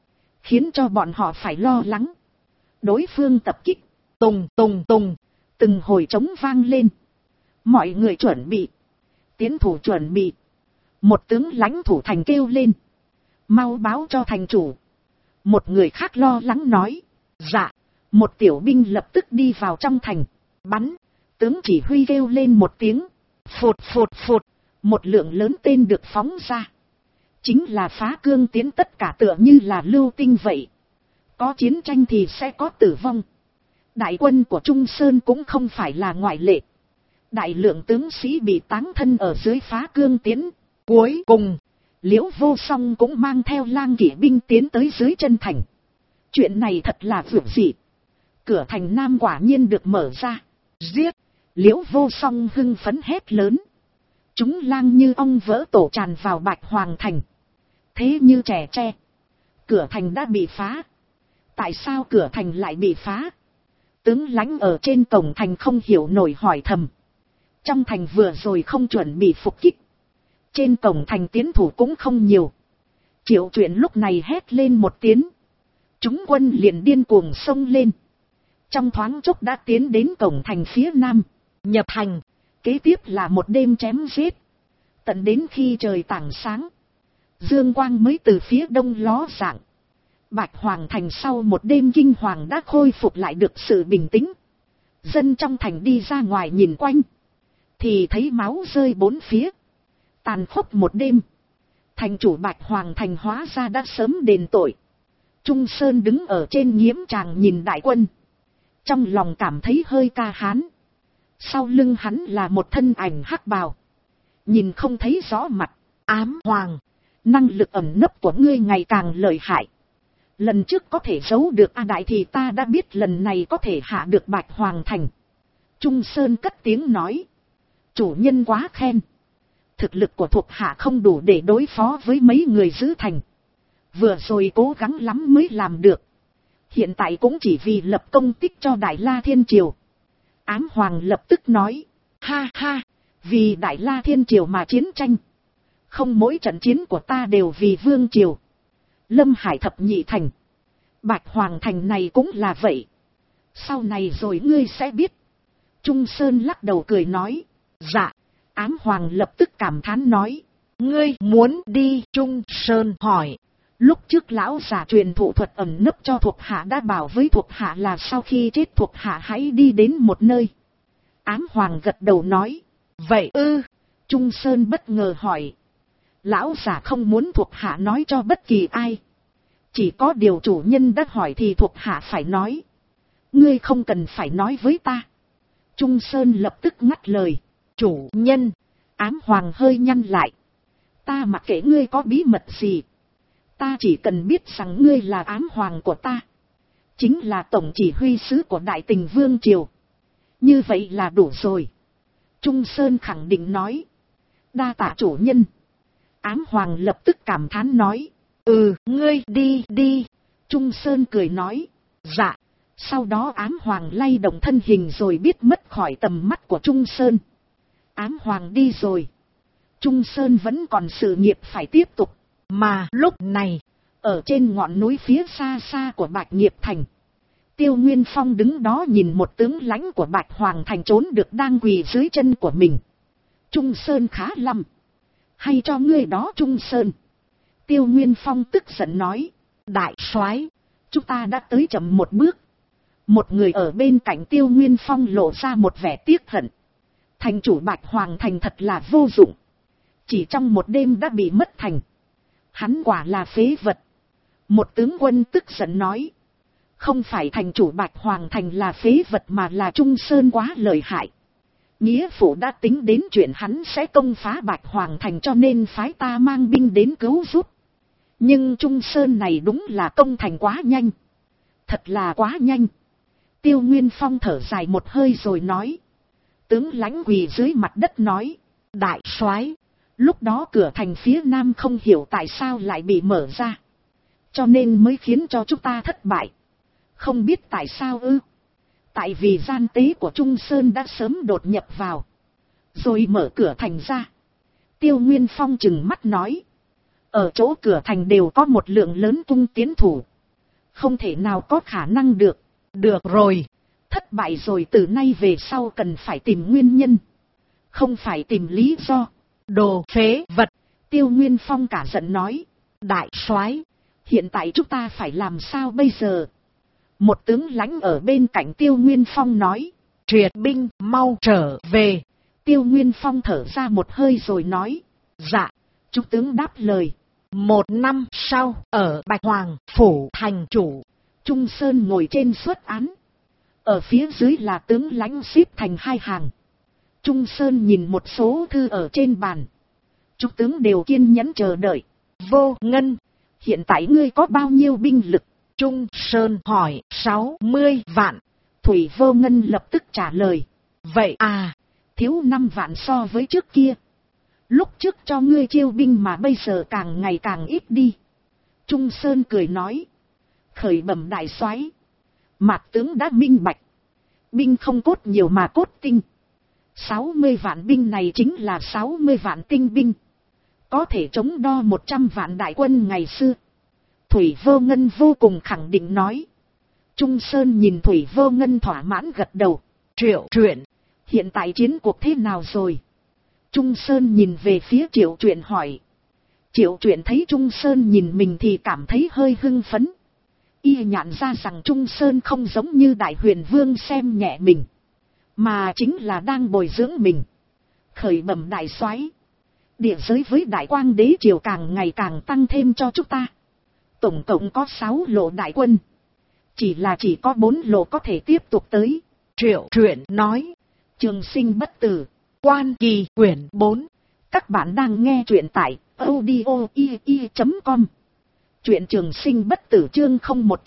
khiến cho bọn họ phải lo lắng. Đối phương tập kích, tùng tùng tùng, từng hồi trống vang lên. Mọi người chuẩn bị, tiến thủ chuẩn bị. Một tướng lãnh thủ thành kêu lên, mau báo cho thành chủ. Một người khác lo lắng nói, dạ. Một tiểu binh lập tức đi vào trong thành, bắn. Tướng chỉ huy kêu lên một tiếng, phụt phụt phụt. Một lượng lớn tên được phóng ra. Chính là phá cương tiến, tất cả tựa như là lưu tinh vậy. Có chiến tranh thì sẽ có tử vong. Đại quân của Trung Sơn cũng không phải là ngoại lệ. Đại lượng tướng sĩ bị táng thân ở dưới phá cương tiến. Cuối cùng, Liễu Vô Song cũng mang theo lang kỵ binh tiến tới dưới chân thành. Chuyện này thật là vượt dị. Cửa thành Nam quả nhiên được mở ra. Giết! Liễu Vô Song hưng phấn hét lớn. Chúng lang như ong vỡ tổ tràn vào Bạch Hoàng thành. Thế như trẻ tre. Cửa thành đã bị phá. Tại sao cửa thành lại bị phá? Tướng lãnh ở trên cổng thành không hiểu nổi hỏi thầm. Trong thành vừa rồi không chuẩn bị phục kích. Trên cổng thành tiến thủ cũng không nhiều. Triệu Chuyện lúc này hét lên một tiếng. Chúng quân liền điên cuồng xông lên. Trong thoáng chốc đã tiến đến cổng thành phía nam. Nhập thành. Kế tiếp là một đêm chém giết. Tận đến khi trời tảng sáng. Dương quang mới từ phía đông ló dạng. Bạch Hoàng thành sau một đêm kinh hoàng đã khôi phục lại được sự bình tĩnh. Dân trong thành đi ra ngoài nhìn quanh. Thì thấy máu rơi bốn phía. Tàn khốc một đêm. Thành chủ Bạch Hoàng thành hóa ra đã sớm đền tội. Trung Sơn đứng ở trên nghiễm tràng nhìn đại quân. Trong lòng cảm thấy hơi ca hán. Sau lưng hắn là một thân ảnh hắc bào. Nhìn không thấy rõ mặt. Ám Hoàng, năng lực ẩn nấp của ngươi ngày càng lợi hại. Lần trước có thể giấu được A Đại thì ta đã biết lần này có thể hạ được Bạch Hoàng thành. Trung Sơn cất tiếng nói. Chủ nhân quá khen. Thực lực của thuộc hạ không đủ để đối phó với mấy người giữ thành. Vừa rồi cố gắng lắm mới làm được. Hiện tại cũng chỉ vì lập công tích cho Đại La Thiên Triều. Ám Hoàng lập tức nói. Ha ha, vì Đại La Thiên Triều mà chiến tranh. Không mỗi trận chiến của ta đều vì Vương Triều. Lâm Hải thập nhị thành. Bạch Hoàng thành này cũng là vậy. Sau này rồi ngươi sẽ biết. Trung Sơn lắc đầu cười nói. Dạ. Ám Hoàng lập tức cảm thán nói. Ngươi muốn đi? Trung Sơn hỏi. Lúc trước lão giả truyền thụ thuật ẩn nấp cho thuộc hạ đã bảo với thuộc hạ là sau khi chết thuộc hạ hãy đi đến một nơi. Ám Hoàng gật đầu nói. Vậy ư? Trung Sơn bất ngờ hỏi. Lão giả không muốn thuộc hạ nói cho bất kỳ ai. Chỉ có điều chủ nhân đã hỏi thì thuộc hạ phải nói. Ngươi không cần phải nói với ta. Trung Sơn lập tức ngắt lời. Chủ nhân. Ám Hoàng hơi nhăn lại. Ta mặc kệ ngươi có bí mật gì. Ta chỉ cần biết rằng ngươi là Ám Hoàng của ta. Chính là tổng chỉ huy sứ của Đại Tình Vương Triều. Như vậy là đủ rồi. Trung Sơn khẳng định nói. Đa tạ chủ nhân. Ám Hoàng lập tức cảm thán nói. Ngươi đi đi. Trung Sơn cười nói. Dạ. Sau đó Ám Hoàng lay động thân hình rồi biết mất khỏi tầm mắt của Trung Sơn. Ám Hoàng đi rồi. Trung Sơn vẫn còn sự nghiệp phải tiếp tục. Mà lúc này, ở trên ngọn núi phía xa xa của Bạch Nghiệp Thành, Tiêu Nguyên Phong đứng đó nhìn một tướng lãnh của Bạch Hoàng Thành trốn được đang quỳ dưới chân của mình. Trung Sơn khá lắm. Hay cho ngươi đó Trung Sơn. Tiêu Nguyên Phong tức giận nói. Đại soái, chúng ta đã tới chậm một bước. Một người ở bên cạnh Tiêu Nguyên Phong lộ ra một vẻ tiếc hận. Thành chủ Bạch Hoàng Thành thật là vô dụng. Chỉ trong một đêm đã bị mất thành. Hắn quả là phế vật. Một tướng quân tức giận nói. Không phải thành chủ Bạch Hoàng Thành là phế vật mà là Trung Sơn quá lợi hại. Nghĩa phụ đã tính đến chuyện hắn sẽ công phá Bạch Hoàng Thành cho nên phái ta mang binh đến cứu giúp. Nhưng Trung Sơn này đúng là công thành quá nhanh. Thật là quá nhanh. Tiêu Nguyên Phong thở dài một hơi rồi nói. Tướng lãnh quỳ dưới mặt đất nói. Đại soái, lúc đó cửa thành phía nam không hiểu tại sao lại bị mở ra. Cho nên mới khiến cho chúng ta thất bại. Không biết tại sao ư? Tại vì gian tế của Trung Sơn đã sớm đột nhập vào. Rồi mở cửa thành ra. Tiêu Nguyên Phong trừng mắt nói. Ở chỗ cửa thành đều có một lượng lớn cung tiến thủ. Không thể nào có khả năng được. Được rồi. Thất bại rồi, từ nay về sau cần phải tìm nguyên nhân. Không phải tìm lý do. Đồ phế vật. Tiêu Nguyên Phong cả giận nói. Đại soái, hiện tại chúng ta phải làm sao bây giờ? Một tướng lãnh ở bên cạnh Tiêu Nguyên Phong nói. Triệt binh, mau trở về. Tiêu Nguyên Phong thở ra một hơi rồi nói. Dạ. Trung tướng đáp lời. 1 năm sau, ở Bạch Hoàng phủ thành chủ, Trung Sơn ngồi trên suất án. Ở phía dưới là tướng lãnh xếp thành hai hàng. Trung Sơn nhìn một số thư ở trên bàn. Trung tướng đều kiên nhẫn chờ đợi. Vô Ngân, hiện tại ngươi có bao nhiêu binh lực? Trung Sơn hỏi. 60 vạn. Thủy Vô Ngân lập tức trả lời. Vậy à, thiếu 5 vạn so với trước kia. Lúc trước cho ngươi chiêu binh mà bây giờ càng ngày càng ít đi. Trung Sơn cười nói. Khởi bẩm đại soái, Mạc tướng đã minh bạch. Binh không cốt nhiều mà cốt tinh. 60 vạn binh này chính là 60 vạn tinh binh. Có thể chống đo 100 vạn đại quân ngày xưa. Thủy Vô Ngân vô cùng khẳng định nói. Trung Sơn nhìn Thủy Vô Ngân thỏa mãn gật đầu. Triệu Truyện, hiện tại chiến cuộc thế nào rồi? Trung Sơn nhìn về phía Triệu Truyện hỏi. Triệu Truyện thấy Trung Sơn nhìn mình thì cảm thấy hơi hưng phấn. Y nhận ra rằng Trung Sơn không giống như Đại Huyền Vương xem nhẹ mình, mà chính là đang bồi dưỡng mình. Khởi bẩm đại soái, địa giới với Đại Quang Đế triều càng ngày càng tăng thêm cho chúng ta. Tổng cộng có 6 lộ đại quân. Chỉ có 4 lộ có thể tiếp tục tới. Triệu Truyện nói. Trường Sinh Bất Tử, Quan Kỳ quyển 4. Các bạn đang nghe truyện tại audio.com. Truyện Trường Sinh Bất Tử chương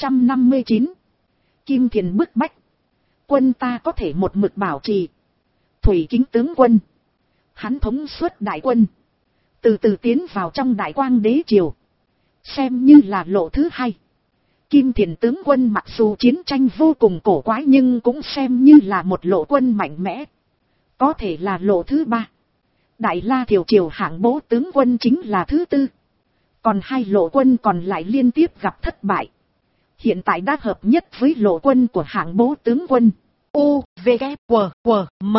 0159. Kim Thiền bức bách. Quân ta có thể một mực bảo trì. Thủy Kính tướng quân, hắn thống suất đại quân, từ từ tiến vào trong Đại Quang Đế triều, xem như là lộ thứ 2. Kim Thiền tướng quân mặc dù chiến tranh vô cùng cổ quái nhưng cũng xem như là một lộ quân mạnh mẽ. Có thể là lộ thứ 3. Đại La Thiều triều Hạng Bố tướng quân chính là thứ 4. Còn 2 lộ quân còn lại liên tiếp gặp thất bại. Hiện tại đã hợp nhất với lộ quân của Hạng Bố tướng quân. U, V, K, W, W, M.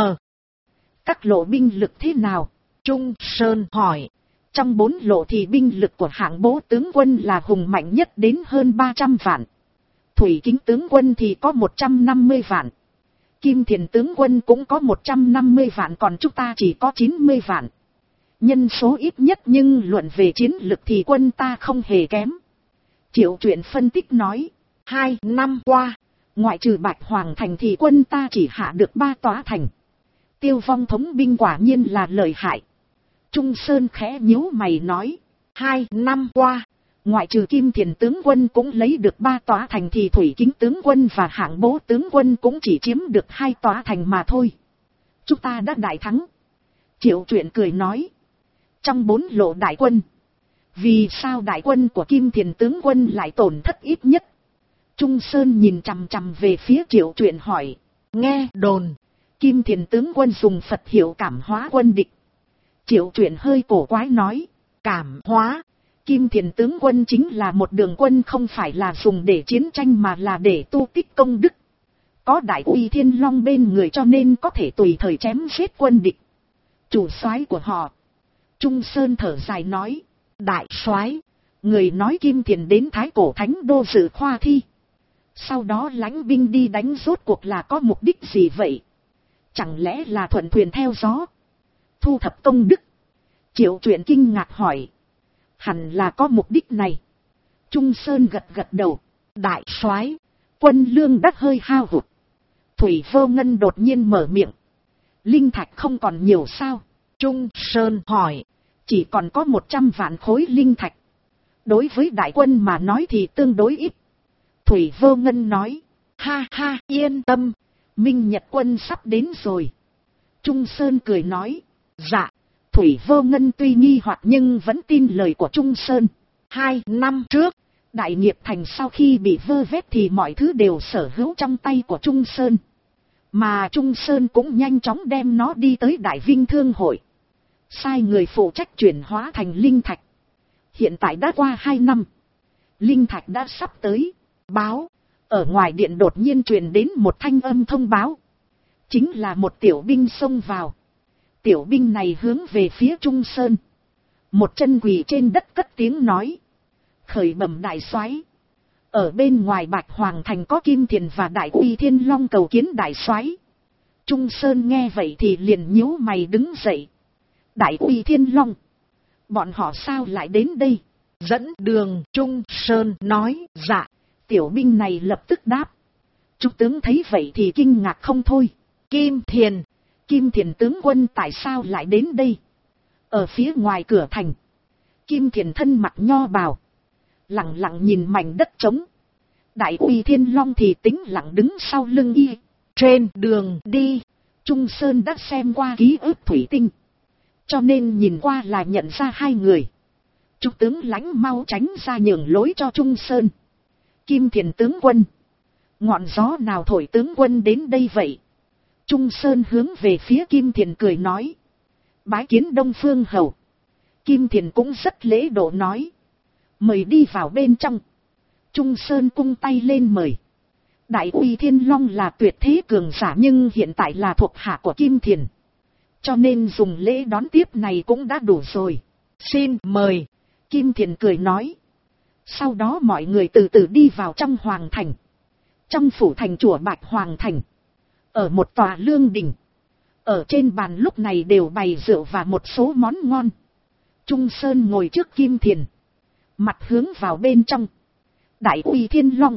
Các lộ binh lực thế nào? Trung Sơn hỏi. Trong 4 lộ thì binh lực của Hạng Bố tướng quân là hùng mạnh nhất đến hơn 300 vạn. Thủy Kính tướng quân thì có 150 vạn. Kim Thiền tướng quân cũng có 150 vạn, còn chúng ta chỉ có 90 vạn. Nhân số ít nhất nhưng luận về chiến lực thì quân ta không hề kém. Triệu Truyện phân tích nói. 2 năm qua, ngoại trừ Bạch Hoàng thành thì quân ta chỉ hạ được 3 tòa thành. Tiêu vong thống binh quả nhiên là lợi hại. Trung Sơn khẽ nhíu mày nói. 2 năm qua, ngoại trừ Kim Thiền tướng quân cũng lấy được 3 tòa thành thì Thủy Kính tướng quân và Hạng Bố tướng quân cũng chỉ chiếm được 2 tòa thành mà thôi. Chúng ta đã đại thắng. Triệu Truyện cười nói. Trong 4 lộ đại quân, vì sao đại quân của Kim Thiền tướng quân lại tổn thất ít nhất? Trung Sơn nhìn chằm chằm về phía Triệu Truyện hỏi. Nghe đồn, Kim Thiền tướng quân dùng Phật hiệu cảm hóa quân địch. Triệu Truyện hơi cổ quái nói. Cảm hóa? Kim Thiền tướng quân chính là một đường quân, không phải là dùng để chiến tranh mà là để tu tích công đức. Có Đại Uy Thiên Long bên người cho nên có thể tùy thời chém giết quân địch. Chủ soái của họ. Trung Sơn thở dài nói. Đại soái, người nói Kim Thiền đến Thái Cổ Thánh Đô dự khoa thi, sau đó lãnh binh đi đánh, rốt cuộc là có mục đích gì vậy? Chẳng lẽ là thuận thuyền theo gió, thu thập công đức? Triệu Truyện kinh ngạc hỏi. Hẳn là có mục đích này. Trung Sơn gật gật đầu. Đại soái, quân lương đã hơi hao hụt. Thủy Vô Ngân đột nhiên mở miệng. Linh thạch không còn nhiều sao? Trung Sơn hỏi. Chỉ còn có 100 vạn khối linh thạch. Đối với đại quân mà nói thì tương đối ít. Thủy Vô Ngân nói. Ha ha, yên tâm, Minh Nhật quân sắp đến rồi. Trung Sơn cười nói. Dạ. Thủy Vô Ngân tuy nghi hoặc nhưng vẫn tin lời của Trung Sơn. 2 năm trước, Đại Nghiệp Thành sau khi bị vơ vét thì mọi thứ đều sở hữu trong tay của Trung Sơn. Mà Trung Sơn cũng nhanh chóng đem nó đi tới Đại Vinh Thương Hội, sai người phụ trách chuyển hóa thành linh thạch. Hiện tại đã qua 2 năm, linh thạch đã sắp tới. báo. Ở ngoài điện đột nhiên truyền đến một thanh âm thông báo. Chính là một tiểu binh xông vào. Tiểu binh này hướng về phía Trung Sơn. Một chân quỳ trên đất cất tiếng nói. Khởi bẩm đại soái, ở bên ngoài Bạch Hoàng Thành có Kim Thiền và Đại Uy Thiên Long cầu kiến đại soái. Trung Sơn nghe vậy thì liền nhíu mày đứng dậy. Đại Uy Thiên Long, bọn họ sao lại đến đây? Dẫn đường. Trung Sơn nói. Dạ. Tiểu binh này lập tức đáp. Trung tướng thấy vậy thì kinh ngạc không thôi. Kim Thiền tướng quân tại sao lại đến đây? Ở phía ngoài cửa thành, Kim Thiền thân mặc nho bào, lặng lặng nhìn mảnh đất trống. Đại Uy Thiên Long thì tĩnh lặng đứng sau lưng y. Trên đường đi, Trung Sơn đã xem qua ký ức thủy tinh, cho nên nhìn qua là nhận ra hai người. Trung tướng lãnh mau tránh ra nhường lối cho Trung Sơn. Kim Thiền tướng quân, ngọn gió nào thổi tướng quân đến đây vậy? Trung Sơn hướng về phía Kim Thiền cười nói. Bái kiến Đông Phương Hầu. Kim Thiền cũng rất lễ độ nói. Mời đi vào bên trong. Trung Sơn cung tay lên mời. Đại Uy Thiên Long là tuyệt thế cường giả nhưng hiện tại là thuộc hạ của Kim Thiền, cho nên dùng lễ đón tiếp này cũng đã đủ rồi. Xin mời. Kim Thiền cười nói. Sau đó mọi người từ từ đi vào trong Hoàng Thành. Trong phủ thành chùa Bạch Hoàng Thành, ở một tòa lương đình, ở trên bàn lúc này đều bày rượu và một số món ngon. Trung Sơn ngồi trước Kim Thiền, mặt hướng vào bên trong. Đại Uy Thiên Long,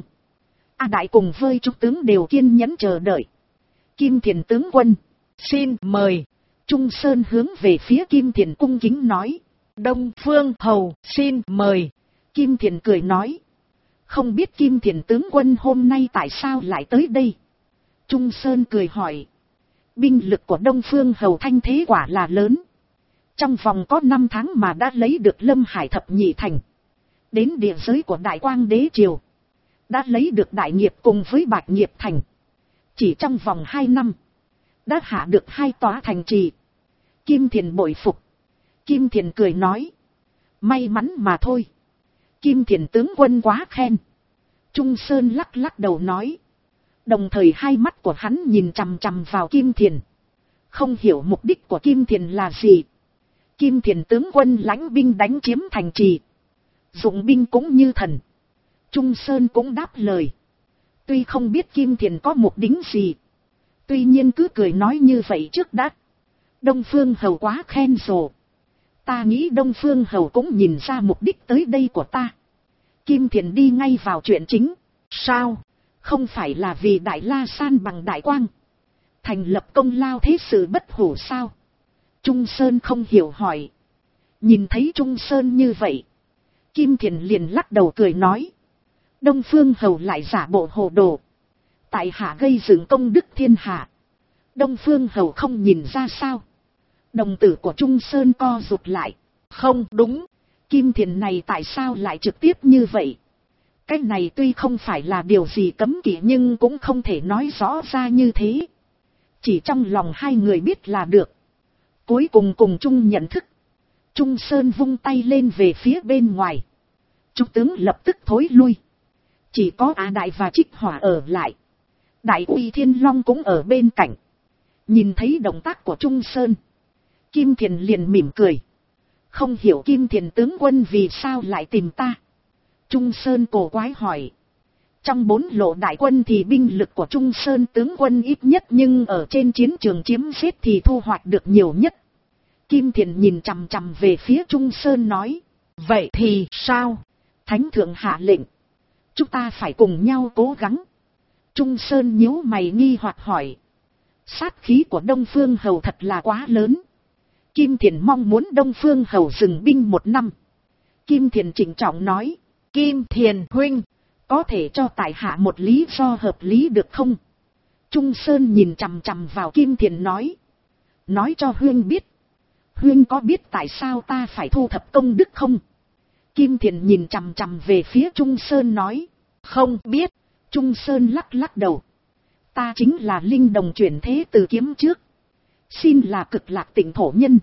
Đại cùng với Trung tướng đều kiên nhẫn chờ đợi. Kim Thiền tướng quân, xin mời. Trung Sơn hướng về phía Kim Thiền cung kính nói. Đông Phương Hầu xin mời. Kim Thiền cười nói. Không biết Kim Thiền tướng quân hôm nay tại sao lại tới đây? Trung Sơn cười hỏi. Binh lực của Đông Phương Hầu thanh thế quả là lớn. Trong vòng có 5 tháng mà đã lấy được Lâm Hải Thập Nhị Thành. Đến địa giới của Đại Quang Đế Triều, đã lấy được Đại Nghiệp cùng với Bạch Nghiệp Thành. Chỉ trong vòng 2 năm, đã hạ được 2 tòa thành trì. Kim Thiền bội phục. Kim Thiền cười nói. May mắn mà thôi. Kim Thiền tướng quân quá khen. Trung Sơn lắc lắc đầu nói. Đồng thời hai mắt của hắn nhìn chằm chằm vào Kim Thiền. Không hiểu mục đích của Kim Thiền là gì. Kim Thiền tướng quân lãnh binh đánh chiếm thành trì, dụng binh cũng như thần. Trung Sơn cũng đáp lời. Tuy không biết Kim Thiền có mục đích gì, tuy nhiên cứ cười nói như vậy trước đã. Đông Phương Hầu quá khen rồi. Ta nghĩ Đông Phương Hầu cũng nhìn ra mục đích tới đây của ta. Kim Thiền đi ngay vào chuyện chính. Sao? Không phải là vì Đại La San bằng Đại Quang thành lập công lao thế sự bất hủ sao? Trung Sơn không hiểu hỏi. Nhìn thấy Trung Sơn như vậy, Kim Thiền liền lắc đầu cười nói. Đông Phương Hầu lại giả bộ hồ đồ. Tại hạ gây dựng công đức thiên hạ, Đông Phương Hầu không nhìn ra sao? Đồng tử của Trung Sơn co rụt lại. Không đúng. Kim Thiền này tại sao lại trực tiếp như vậy? Cái này tuy không phải là điều gì cấm kỵ nhưng cũng không thể nói rõ ra như thế. Chỉ trong lòng hai người biết là được. Cuối cùng cùng chung nhận thức. Trung Sơn vung tay lên về phía bên ngoài. Trung tướng lập tức thối lui. Chỉ có Đại và Trích Hỏa ở lại. Đại Uy Thiên Long cũng ở bên cạnh. Nhìn thấy động tác của Trung Sơn, Kim Thiền liền mỉm cười. Không hiểu Kim Thiền tướng quân vì sao lại tìm ta? Trung Sơn cổ quái hỏi. Trong 4 lộ đại quân thì binh lực của Trung Sơn tướng quân ít nhất, nhưng ở trên chiến trường chiếm giết thì thu hoạch được nhiều nhất. Kim Thiền nhìn chằm chằm về phía Trung Sơn nói. Vậy thì sao? Thánh thượng hạ lệnh, chúng ta phải cùng nhau cố gắng. Trung Sơn nhíu mày nghi hoặc hỏi. Sát khí của Đông Phương Hầu thật là quá lớn. Kim Thiền mong muốn Đông Phương Hầu dừng binh 1 năm. Kim Thiền trịnh trọng nói. Kim Thiền huynh, có thể cho tại hạ một lý do hợp lý được không? Trung Sơn nhìn chằm chằm vào Kim Thiền nói. Nói cho huynh biết. Huynh có biết tại sao ta phải thu thập công đức không? Kim Thiền nhìn chằm chằm về phía Trung Sơn nói. Không biết. Trung Sơn lắc lắc đầu. Ta chính là linh đồng chuyển thế từ kiếm trước. Xin là Cực Lạc Tịnh thổ nhân.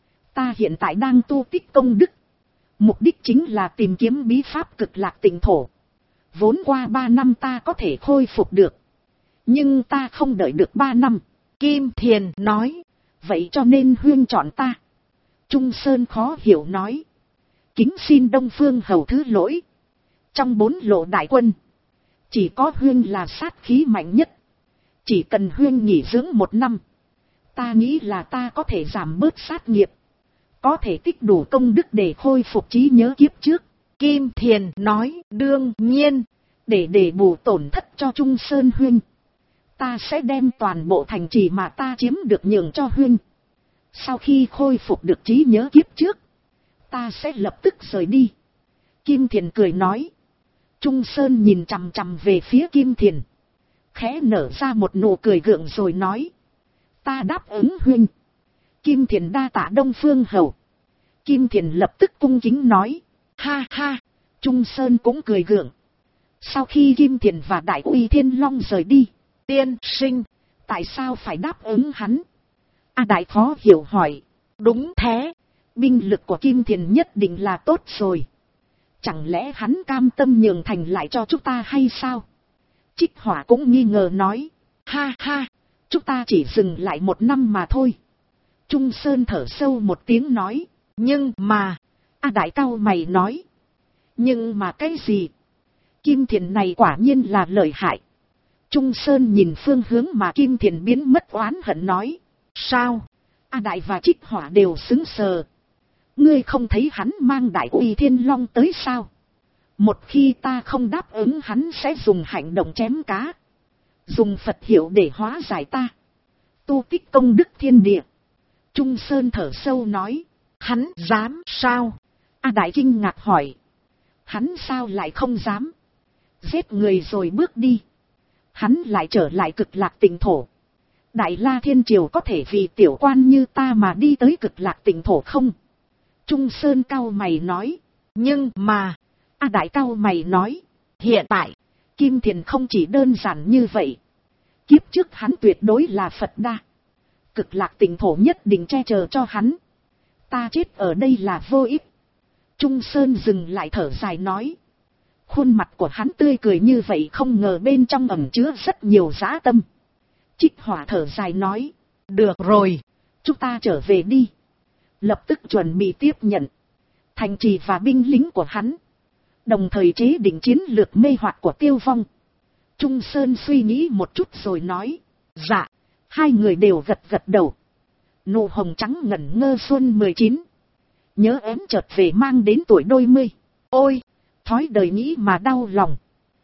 Ta hiện tại đang tu tích công đức. Mục đích chính là tìm kiếm bí pháp Cực Lạc Tịnh thổ. Vốn qua 3 năm ta có thể khôi phục được. Nhưng ta không đợi được 3 năm. Kim Thiền nói. Vậy cho nên Huynh chọn ta. Trung Sơn khó hiểu nói. Kính xin Đông Phương Hầu thứ lỗi. Trong 4 lộ đại quân, chỉ có Huynh là sát khí mạnh nhất. Chỉ cần Huynh nghỉ dưỡng 1 năm, ta nghĩ là ta có thể giảm bớt sát nghiệp. Có thể tích đủ công đức để khôi phục trí nhớ kiếp trước. Kim Thiền nói. Đương nhiên, để bù tổn thất cho Trung Sơn Huynh, ta sẽ đem toàn bộ thành trì mà ta chiếm được nhường cho Huynh. Sau khi khôi phục được trí nhớ kiếp trước, ta sẽ lập tức rời đi. Kim Thiền cười nói. Trung Sơn nhìn chằm chằm về phía Kim Thiền, khẽ nở ra một nụ cười gượng rồi nói. Ta đáp ứng Huynh. Kim Thiền đa tạ Đông Phương Hầu. Kim Thiền lập tức cung kính nói. Ha ha. Trung Sơn cũng cười gượng. Sau khi Kim Thiền và Đại Uy Thiên Long rời đi. Tiên sinh, tại sao phải đáp ứng hắn? Đại Phó hiểu hỏi. Đúng thế, binh lực của Kim Thiền nhất định là tốt rồi. Chẳng lẽ hắn cam tâm nhường thành lại cho chúng ta hay sao? Trích Hỏa cũng nghi ngờ nói. Ha ha, chúng ta chỉ dừng lại 1 năm mà thôi. Trung Sơn thở sâu một tiếng nói. Nhưng mà, Đại cau mày nói. Nhưng mà cái gì? Kim Thiền này quả nhiên là lợi hại. Trung Sơn nhìn phương hướng mà Kim Thiền biến mất oán hận nói. Sao? Đại và Trích Hỏa đều sững sờ. Ngươi không thấy hắn mang Đại Uy Thiên Long tới sao? Một khi ta không đáp ứng, hắn sẽ dùng hành động chém cá. Dùng Phật hiệu để hóa giải ta. Tu tích công đức thiên địa. Trung Sơn thở sâu nói. Hắn dám sao? Đại kinh ngạc hỏi. Hắn sao lại không dám? Giết người rồi bước đi. Hắn lại trở lại Cực Lạc Tịnh Thổ. Đại La Thiên Triều có thể vì tiểu quan như ta mà đi tới Cực Lạc Tịnh Thổ không? Trung Sơn cau mày nói. Nhưng mà, Đại cau mày nói. Hiện tại, Kim Thiền không chỉ đơn giản như vậy. Kiếp trước hắn tuyệt đối là Phật đa. Cực Lạc Tịnh Thổ nhất định che chở cho hắn. Ta chết ở đây là vô ích. Trung Sơn dừng lại thở dài nói. Khuôn mặt của hắn tươi cười như vậy, không ngờ bên trong ẩn chứa rất nhiều dã tâm. Trích Hỏa thở dài nói. Được rồi, chúng ta trở về đi. Lập tức chuẩn bị tiếp nhận thành trì và binh lính của hắn. Đồng thời chế định chiến lược mê hoặc của Tiêu Vong. Trung Sơn suy nghĩ một chút rồi nói. Dạ. Hai người đều gật gật đầu. Nụ hồng trắng ngẩn ngơ xuân 19. Nhớ ém chợt về mang đến tuổi đôi mươi. Ôi, thói đời nghĩ mà đau lòng.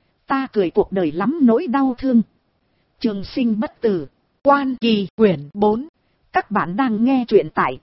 Ta cười cuộc đời lắm nỗi đau thương. Trường sinh bất tử. Quan Kỳ quyển 4. Các bạn đang nghe truyện tại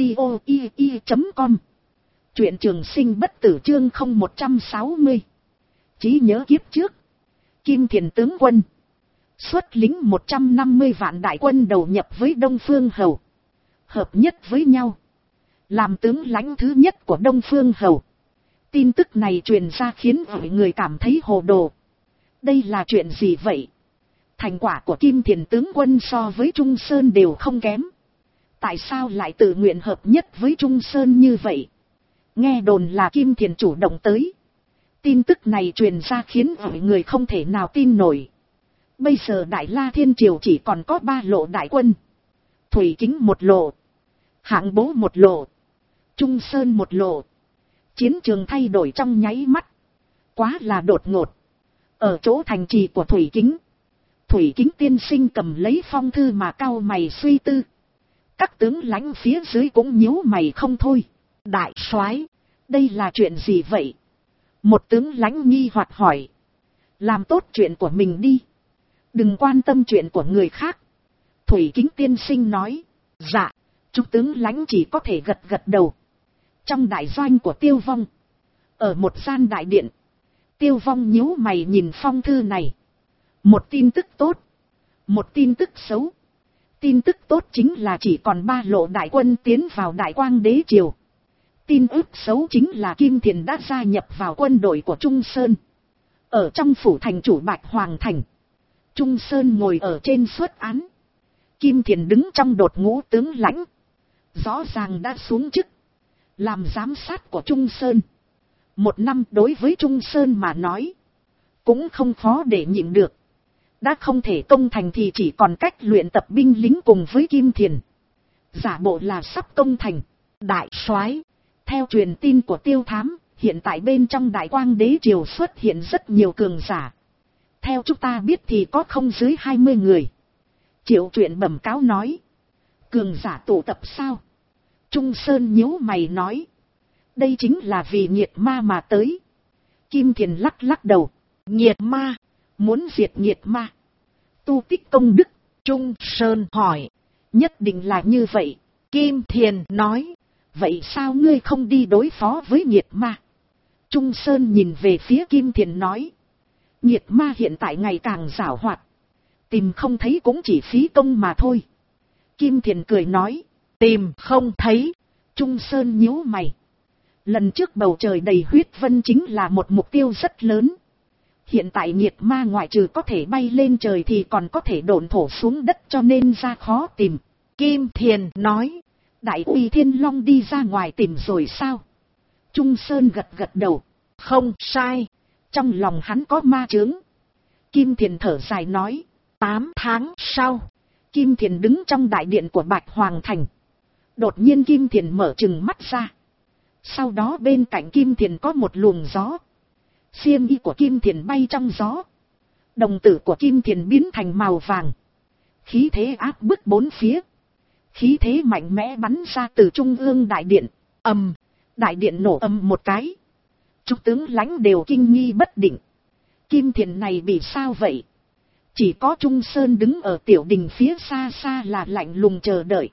audio.com. Truyện Trường Sinh Bất Tử chương 0160. Chí nhớ kiếp trước. Kim Thiền tướng quân xuất lính 150 vạn đại quân đầu nhập với Đông Phương Hầu. Hợp nhất với nhau. Làm tướng lãnh thứ nhất của Đông Phương Hầu. Tin tức này truyền ra khiến mọi người cảm thấy hồ đồ. Đây là chuyện gì vậy? Thành quả của Kim Thiền tướng quân so với Trung Sơn đều không kém. Tại sao lại tự nguyện hợp nhất với Trung Sơn như vậy? Nghe đồn là Kim Thiền chủ động tới. Tin tức này truyền ra khiến mọi người không thể nào tin nổi. Bây giờ Đại La Thiên Triều chỉ còn có 3 lộ đại quân. Thủy Kính 1 lộ. Hạng Bố 1 lộ. Trung Sơn 1 lộ. Chiến trường thay đổi trong nháy mắt. Quá là đột ngột. Ở chỗ thành trì của Thủy Kính. Thủy Kính tiên sinh cầm lấy phong thư mà cau mày suy tư. Các tướng lãnh phía dưới cũng nhíu mày không thôi. Đại soái, đây là chuyện gì vậy? Một tướng lãnh nghi hoặc hỏi. Làm tốt chuyện của mình đi. Đừng quan tâm chuyện của người khác. Thủy Kính tiên sinh nói. Dạ, chúng tướng lãnh chỉ có thể gật gật đầu. Trong đại doanh của Tiêu Vong. Ở một gian đại điện. Tiêu Vong nhíu mày nhìn phong thư này. Một tin tức tốt. Một tin tức xấu. Tin tức tốt chính là chỉ còn 3 lộ đại quân tiến vào Đại Quang Đế Triều. Tin ức xấu chính là Kim Thiền đã gia nhập vào quân đội của Trung Sơn. Ở trong phủ thành chủ Bạch Hoàng Thành. Trung Sơn ngồi ở trên suất án. Kim Thiền đứng trong đột ngũ tướng lãnh. Rõ ràng đã xuống chức. Làm giám sát của Trung Sơn. 1 năm đối với Trung Sơn mà nói. cũng không khó để nhịn được. Đã không thể công thành thì chỉ còn cách luyện tập binh lính cùng với Kim Thiền. Giả bộ là sắp công thành. Đại soái, theo truyền tin của Tiêu Thám, hiện tại bên trong Đại Quang Đế triều xuất hiện rất nhiều cường giả. Theo chúng ta biết thì có không dưới 20 người. Triệu Truyện bẩm cáo nói. Cường giả tụ tập sao? Trung Sơn nhíu mày nói. Đây chính là vì nghiệt ma mà tới. Kim Thiền lắc lắc đầu. Nghiệt ma? Muốn diệt nghiệt ma? Tu tích công đức. Trung Sơn hỏi. Nhất định là như vậy. Kim Thiền nói. Vậy sao ngươi không đi đối phó với nghiệt ma? Trung Sơn nhìn về phía Kim Thiền nói. Nghiệt ma hiện tại ngày càng giảo hoạt. Tìm không thấy cũng chỉ phí công mà thôi. Kim Thiền cười nói. Tìm không thấy. Trung Sơn nhíu mày. Lần trước bầu trời đầy huyết vân chính là một mục tiêu rất lớn. Hiện tại nghiệt ma ngoại trừ có thể bay lên trời thì còn có thể độn thổ xuống đất, cho nên ra khó tìm. Kim Thiền nói. Đại Uy Thiên Long đi ra ngoài tìm rồi sao? Trung Sơn gật gật đầu. Không sai. Trong lòng hắn có ma chướng. Kim Thiền thở dài nói. 8 tháng sau, Kim Thiền đứng trong đại điện của Bạch Hoàng Thành. Đột nhiên Kim Thiền mở trừng mắt ra. Sau đó bên cạnh Kim Thiền có một luồng gió. Xiêm y của Kim Thiền bay trong gió. Đồng tử của Kim Thiền biến thành màu vàng. Khí thế áp bức bốn phía. Khí thế mạnh mẽ bắn ra từ trung ương đại điện. Ầm, đại điện nổ ầm một cái. Chúng tướng lãnh đều kinh nghi bất định. Kim Thiền này bị sao vậy? Chỉ có Trung Sơn đứng ở tiểu đình phía xa xa là lạnh lùng chờ đợi.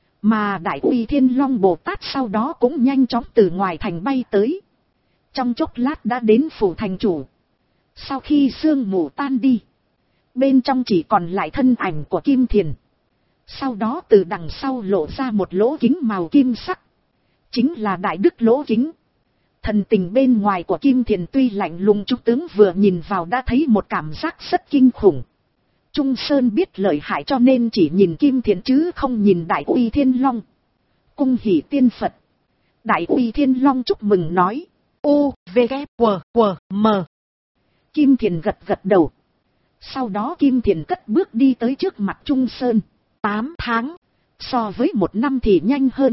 Mà Đại Uy Thiên Long Bồ Tát sau đó cũng nhanh chóng từ ngoài thành bay tới. Trong chốc lát đã đến phủ thành chủ. Sau khi sương mù tan đi, bên trong chỉ còn lại thân ảnh của Kim Thiền. Sau đó từ đằng sau lộ ra một lỗ kính màu kim sắc. Chính là Đại Đức lỗ kính. Thần tình bên ngoài của Kim Thiền tuy lạnh lùng, trung tướng vừa nhìn vào đã thấy một cảm giác rất kinh khủng. Trung Sơn biết lợi hại cho nên chỉ nhìn Kim Thiền chứ không nhìn Đại Uy Thiên Long. Cung hỷ tiên Phật. Đại Uy Thiên Long chúc mừng nói. U, V, K, W, W, M. Kim Thiền gật gật đầu. Sau đó Kim Thiền cất bước đi tới trước mặt Trung Sơn. 8 tháng, so với 1 năm thì nhanh hơn.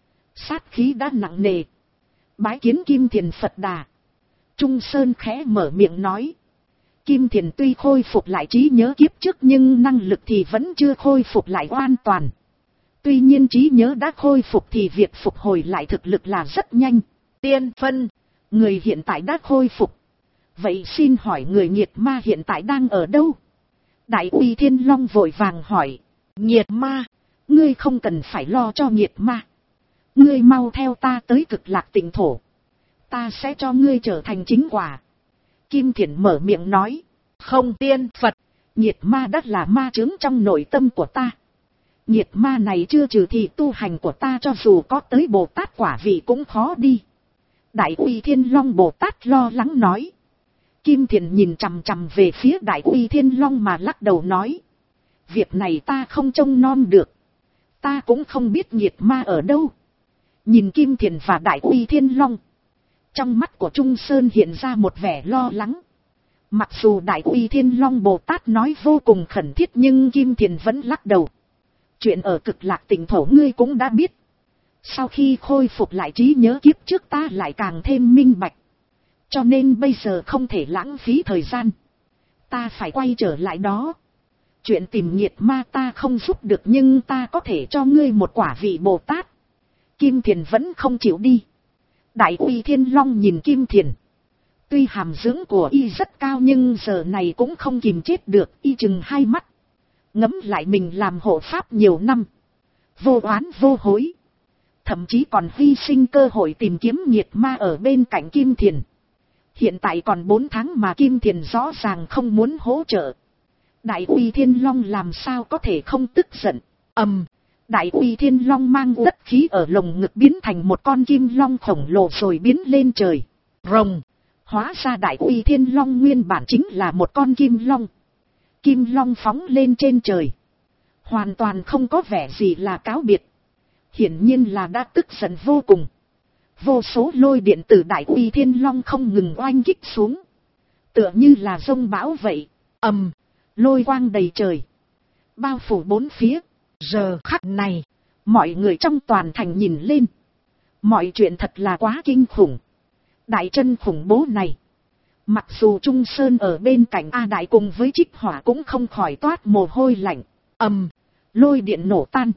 Sát khí đã nặng nề. Bái kiến Kim Thiền Phật Đà. Trung Sơn khẽ mở miệng nói. Kim Thiền tuy khôi phục lại trí nhớ kiếp trước nhưng năng lực thì vẫn chưa khôi phục lại hoàn toàn. Tuy nhiên trí nhớ đã khôi phục thì việc phục hồi lại thực lực là rất nhanh. Tiên Phân, người hiện tại đã khôi phục. Vậy xin hỏi người nghiệt ma hiện tại đang ở đâu? Đại Uy Thiên Long vội vàng hỏi. Nghiệt ma, ngươi không cần phải lo cho nghiệt ma. Ngươi mau theo ta tới Cực Lạc Tịnh Thổ. Ta sẽ cho ngươi trở thành chính quả. Kim Thiền mở miệng nói. Không tiên Phật, nghiệt ma đất là ma chướng trong nội tâm của ta. Nghiệt ma này chưa trừ thì tu hành của ta cho dù có tới Bồ Tát quả vị cũng khó đi. Đại Uy Thiên Long Bồ Tát lo lắng nói. Kim Thiền nhìn chằm chằm về phía Đại Uy Thiên Long mà lắc đầu nói. Việc này ta không trông nom được. Ta cũng không biết nghiệt ma ở đâu. Nhìn Kim Thiền và Đại Uy Thiên Long. Trong mắt của Trung Sơn hiện ra một vẻ lo lắng. Mặc dù Đại Uy Thiên Long Bồ Tát nói vô cùng khẩn thiết nhưng Kim Thiền vẫn lắc đầu. Chuyện ở Cực Lạc Tịnh Thổ ngươi cũng đã biết. Sau khi khôi phục lại trí nhớ kiếp trước ta lại càng thêm minh bạch. Cho nên bây giờ không thể lãng phí thời gian. Ta phải quay trở lại đó. Chuyện tìm nghiệt ma ta không giúp được nhưng ta có thể cho ngươi một quả vị Bồ Tát. Kim Thiền vẫn không chịu đi. Đại Uy Thiên Long nhìn Kim Thiền. Tuy hàm dưỡng của y rất cao nhưng giờ này cũng không kìm chết được, y chừng hai mắt. Ngẫm lại mình làm hộ pháp nhiều năm. Vô oán vô hối. Thậm chí còn hy sinh cơ hội tìm kiếm nghiệt ma ở bên cạnh Kim Thiền. Hiện tại còn 4 tháng mà Kim Thiền rõ ràng không muốn hỗ trợ. Đại Uy Thiên Long làm sao có thể không tức giận. Đại Uy Thiên Long mang đất khí ở lồng ngực biến thành một con kim long khổng lồ rồi biến lên trời. Rồng. Hóa ra Đại Uy Thiên Long nguyên bản chính là một con kim long. Kim long phóng lên trên trời. Hoàn toàn không có vẻ gì là cáo biệt. Hiển nhiên là đã tức giận vô cùng. Vô số lôi điện từ Đại Uy Thiên Long không ngừng oanh kích xuống. tựa như là giông bão vậy, lôi quang đầy trời, bao phủ bốn phía. Giờ khắc này, mọi người trong toàn thành nhìn lên, mọi chuyện thật là quá kinh khủng. Đại chân khủng bố này, mặc dù Trung Sơn ở bên cạnh A Đại cùng với Trích Hỏa cũng không khỏi toát mồ hôi lạnh. Lôi điện nổ tan,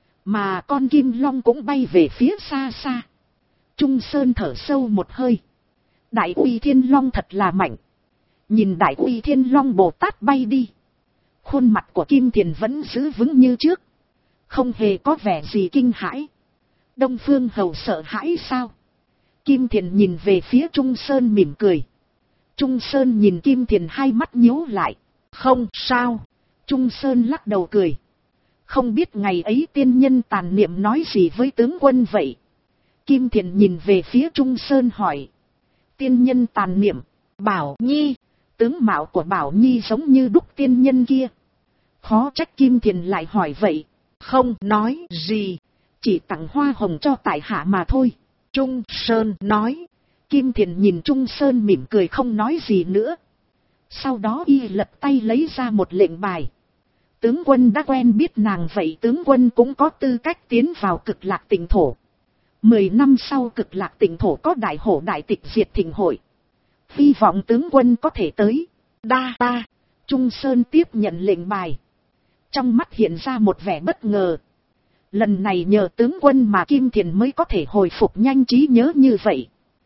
mà con kim long cũng bay về phía xa xa. Trung Sơn thở sâu một hơi. Đại Uy Thiên Long thật là mạnh. Nhìn Đại Uy Thiên Long Bồ Tát bay đi, khuôn mặt của Kim Thiền vẫn giữ vững như trước, không hề có vẻ gì kinh hãi. Đông Phương Hầu sợ hãi sao? Kim Thiền nhìn về phía Trung Sơn mỉm cười. Trung Sơn nhìn Kim Thiền hai mắt nhíu lại. Không sao. Trung Sơn lắc đầu cười. Không biết ngày ấy tiên nhân tàn niệm nói gì với tướng quân vậy? Kim Thiền nhìn về phía Trung Sơn hỏi. Tiên nhân tàn niệm, Bảo Nhi. Tướng mạo của Bảo Nhi giống như đúc tiên nhân kia. Khó trách Kim Thiền lại hỏi vậy. Không nói gì, chỉ tặng hoa hồng cho tại hạ mà thôi. Trung Sơn nói. Kim Thiền nhìn Trung Sơn mỉm cười không nói gì nữa. Sau đó y lật tay lấy ra một lệnh bài. Tướng quân đã quen biết nàng vậy, tướng quân cũng có tư cách tiến vào Cực Lạc Tỉnh Thổ. 10 năm sau Cực Lạc Tỉnh Thổ có đại hổ đại tịch diệt thịnh hội. Hy vọng tướng quân có thể tới. Đa ta. Trung Sơn tiếp nhận lệnh bài. Trong mắt hiện ra một vẻ bất ngờ. Lần này nhờ tướng quân mà Kim Thiền mới có thể hồi phục nhanh trí nhớ như vậy.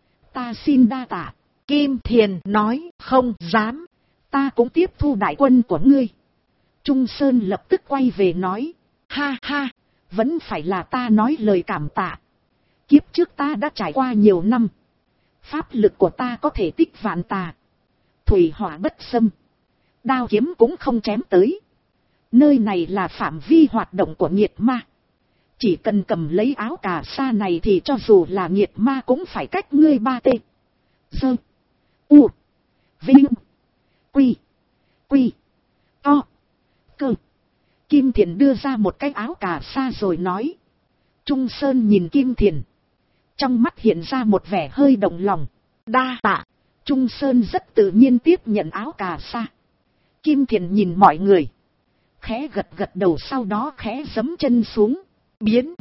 Ta xin đa tạ. Kim Thiền nói. Không dám. Ta cũng tiếp thu đại quân của ngươi. Trung Sơn lập tức quay về nói. Ha ha. Vẫn phải là ta nói lời cảm tạ. Kiếp trước ta đã trải qua nhiều năm. Pháp lực của ta có thể tích vạn tà. Thủy hỏa bất xâm. Đao kiếm cũng không chém tới. Nơi này là phạm vi hoạt động của nghiệt ma. Chỉ cần cầm lấy áo cà sa này thì cho dù là nghiệt ma cũng phải cách ngươi 3 tê. Dơ. U. Vinh. Quy. Quy. To. Cơ. Kim Thiền đưa ra một cái áo cà sa rồi nói. Trung Sơn nhìn Kim Thiền. Trong mắt hiện ra một vẻ hơi động lòng. Đa tạ. Trung Sơn rất tự nhiên tiếp nhận áo cà sa. Kim Thiền nhìn mọi người. Khẽ gật gật đầu, sau đó khẽ giẫm chân xuống. Biến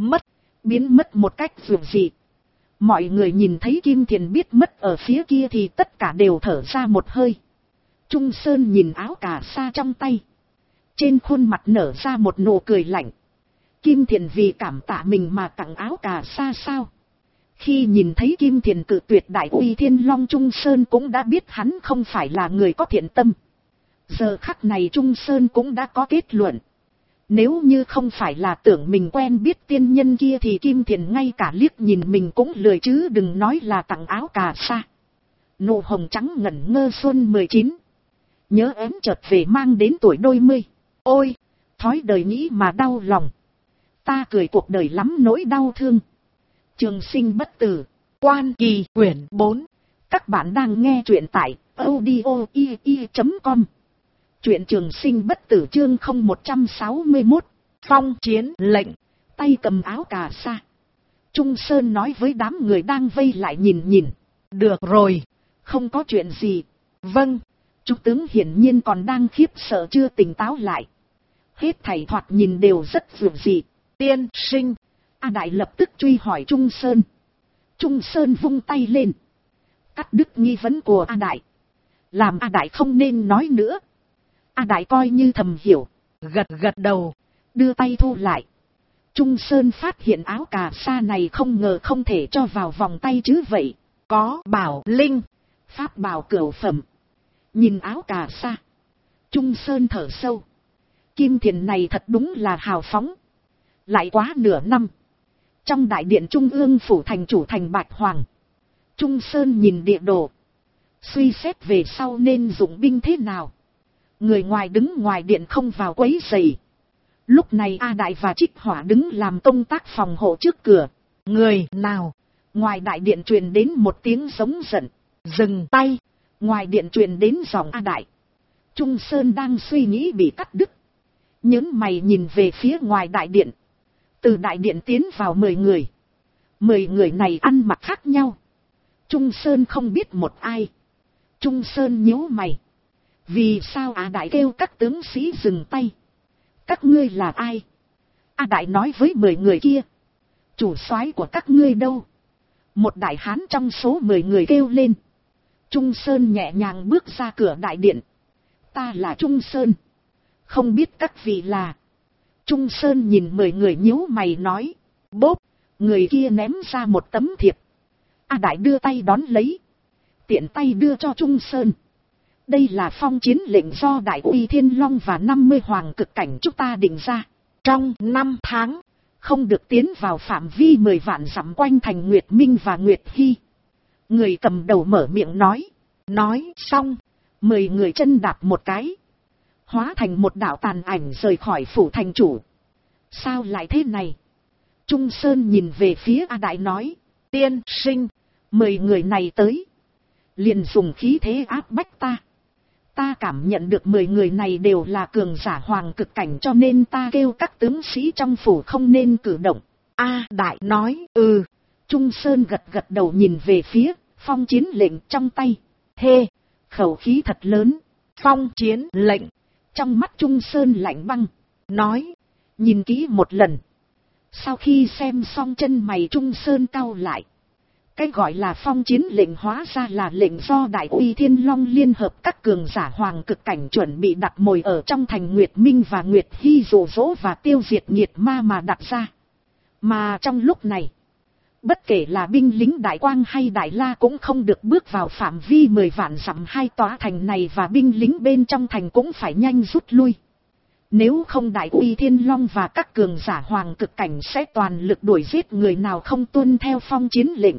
mất một cách dường dị. Mọi người nhìn thấy Kim Thiền biết mất ở phía kia thì tất cả đều thở ra một hơi. Trung Sơn nhìn áo cà sa trong tay. Trên khuôn mặt nở ra một nụ cười lạnh. Kim Thiền vì cảm tạ mình mà tặng áo cà sa sao? Khi nhìn thấy Kim Thiền cự tuyệt Đại Uy Thiên Long, Trung Sơn cũng đã biết hắn không phải là người có thiện tâm. Giờ khắc này Trung Sơn cũng đã có kết luận. Nếu như không phải là tưởng mình quen biết tiên nhân kia thì Kim Thiền ngay cả liếc nhìn mình cũng lười, chứ đừng nói là tặng áo cà sa. Nụ hồng trắng ngẩn ngơ xuân 19. Nhớ ếm chợt về mang đến tuổi đôi mươi. Ôi, thói đời nghĩ mà đau lòng. Ta cười cuộc đời lắm nỗi đau thương. Trường sinh bất tử. Quan Kỳ quyển 4. Các bạn đang nghe truyện tại audio.ie.com. Truyện Trường Sinh bất tử chương 0161. Phong chiến lệnh. Tay cầm áo cà sa. Trung Sơn nói với đám người đang vây lại nhìn. Được rồi, không có chuyện gì. Vâng. Trung tướng hiển nhiên còn đang khiếp sợ chưa tỉnh táo lại. Hết thảy thoạt nhìn đều rất dường dị. Tiên sinh. A Đại lập tức truy hỏi Trung Sơn. Trung Sơn vung tay lên. Cắt đứt nghi vấn của A Đại. Làm A Đại không nên nói nữa. A Đại coi như thầm hiểu. Gật đầu. Đưa tay thu lại. Trung Sơn phát hiện áo cà sa này không ngờ không thể cho vào vòng tay chứ vậy. Có bảo linh. Pháp bảo cửu phẩm. Nhìn áo cà sa. Trung Sơn thở sâu. Kim Thiền này thật đúng là hào phóng. Lại quá nửa năm. Trong đại điện trung ương phủ thành chủ thành Bạch Hoàng. Trung Sơn nhìn địa đồ. Suy xét về sau nên dụng binh thế nào. Người ngoài đứng ngoài điện không vào quấy rầy. Lúc này A Đại và Trích Hỏa đứng làm công tác phòng hộ trước cửa. Người nào? Ngoài đại điện truyền đến một tiếng giống giận. Dừng tay. Ngoài điện truyền đến giọng A Đại. Trung Sơn đang suy nghĩ bị cắt đứt. Nhớn mày nhìn về phía ngoài đại điện. Từ đại điện tiến vào 10 người. 10 người này ăn mặc khác nhau. Trung Sơn không biết một ai. Trung Sơn nhíu mày. Vì sao Đại kêu các tướng sĩ dừng tay? Các ngươi là ai? Đại nói với 10 người kia. Chủ soái của các ngươi đâu? Một đại hán trong số 10 người kêu lên. Trung Sơn nhẹ nhàng bước ra cửa đại điện. Ta là Trung Sơn. Không biết các vị là. Trung Sơn nhìn 10 người nhíu mày nói. Bốp. Người kia ném ra một tấm thiệp. Đại đưa tay đón lấy. Tiện tay đưa cho Trung Sơn. Đây là phong chiến lệnh do Đại Uy Thiên Long và 50 hoàng cực cảnh chúng ta định ra. Trong 5 tháng, không được tiến vào phạm vi 10 vạn dặm quanh thành Nguyệt Minh và Nguyệt Hy. Người cầm đầu mở miệng nói. Nói xong, 10 người chân đạp một cái. Hóa thành một đạo tàn ảnh rời khỏi phủ thành chủ. Sao lại thế này? Trung Sơn nhìn về phía Đại nói. Tiên sinh, 10 người này tới. Liền dùng khí thế áp bách ta. Ta cảm nhận được 10 người này đều là cường giả hoàng cực cảnh, cho nên ta kêu các tướng sĩ trong phủ không nên cử động. Đại nói. Trung Sơn gật gật đầu nhìn về phía phong chiến lệnh trong tay. Khẩu khí thật lớn. Phong chiến lệnh. Trong mắt Trung Sơn lạnh băng. Nói. Nhìn kỹ một lần. Sau khi xem xong chân mày Trung Sơn cau lại. Cái gọi là phong chiến lệnh hóa ra là lệnh do Đại Uy Thiên Long liên hợp các cường giả hoàng cực cảnh chuẩn bị đặt mồi ở trong thành Nguyệt Minh và Nguyệt Hy dụ dỗ và tiêu diệt nhiệt ma mà đặt ra. Mà trong lúc này, bất kể là binh lính Đại Quang hay Đại La cũng không được bước vào phạm vi 10 vạn dặm hai tòa thành này, và binh lính bên trong thành cũng phải nhanh rút lui. Nếu không Đại Uy Thiên Long và các cường giả hoàng cực cảnh sẽ toàn lực đuổi giết người nào không tuân theo phong chiến lệnh.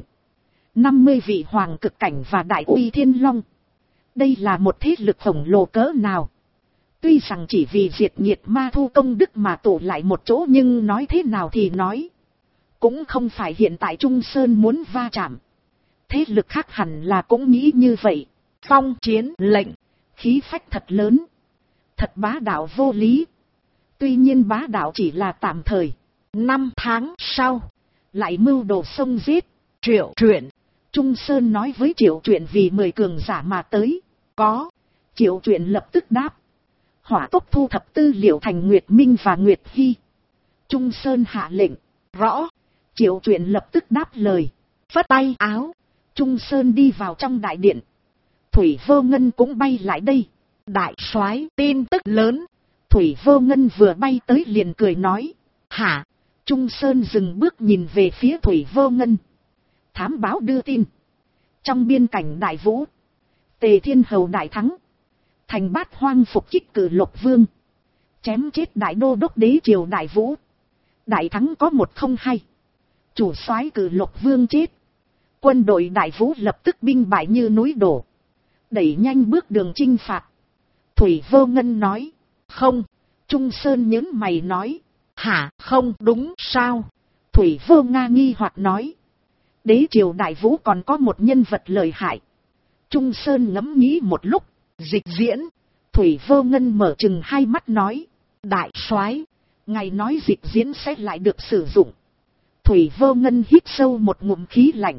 50 vị hoàng cực cảnh và Đại Uy Thiên Long. Đây là một thế lực khổng lồ cỡ nào. Tuy rằng chỉ vì diệt nhiệt ma thu công đức mà tụ lại một chỗ, nhưng nói thế nào thì nói. Cũng không phải hiện tại Trung Sơn muốn va chạm. Thế lực khác hẳn là cũng nghĩ như vậy. Phong chiến lệnh. Khí phách thật lớn. Thật bá đạo vô lý. Tuy nhiên bá đạo chỉ là tạm thời. 5 tháng sau. Lại mưu đồ xông giết. Triệu Truyện. Trung Sơn nói với Triệu Truyện vì 10 cường giả mà tới. Có. Triệu Truyện lập tức đáp. Hỏa tốc thu thập tư liệu thành Nguyệt Minh và Nguyệt Hy. Trung Sơn hạ lệnh. Rõ. Triệu Truyện lập tức đáp lời. Phất tay áo. Trung Sơn đi vào trong đại điện. Thủy Vô Ngân cũng bay lại đây. Đại soái, tin tức lớn. Thủy Vô Ngân vừa bay tới liền cười nói. Hả? Trung Sơn dừng bước nhìn về phía Thủy Vô Ngân. Thám báo đưa tin. Trong biên cảnh Đại Vũ, Tề Thiên Hầu đại thắng. Thành Bát Hoang phục kích Cử Lộc Vương. Chém chết Đại Đô Đốc Đế Triều Đại Vũ. Đại thắng có 1-0-2. Chủ soái Cử Lộc Vương chết. Quân đội Đại Vũ lập tức binh bại như núi đổ. Đẩy nhanh bước đường chinh phạt. Thủy Vô Ngân nói. Không. Trung Sơn nhớn mày nói. Hả, không đúng sao? Thủy Vô Nga nghi hoặc nói. Đế triều Đại Vũ còn có một nhân vật lợi hại. Trung Sơn ngẫm nghĩ một lúc. Dịch Diễn. Thủy Vô Ngân mở trừng hai mắt nói. Đại soái, ngài nói Dịch Diễn sẽ lại được sử dụng. Thủy Vô Ngân hít sâu một ngụm khí lạnh.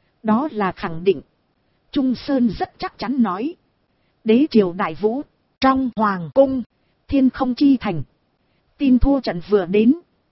Đó là khẳng định. Trung Sơn rất chắc chắn nói. Đế triều Đại Vũ, trong hoàng cung, Thiên Không Chi thành. Tin thua trận vừa đến.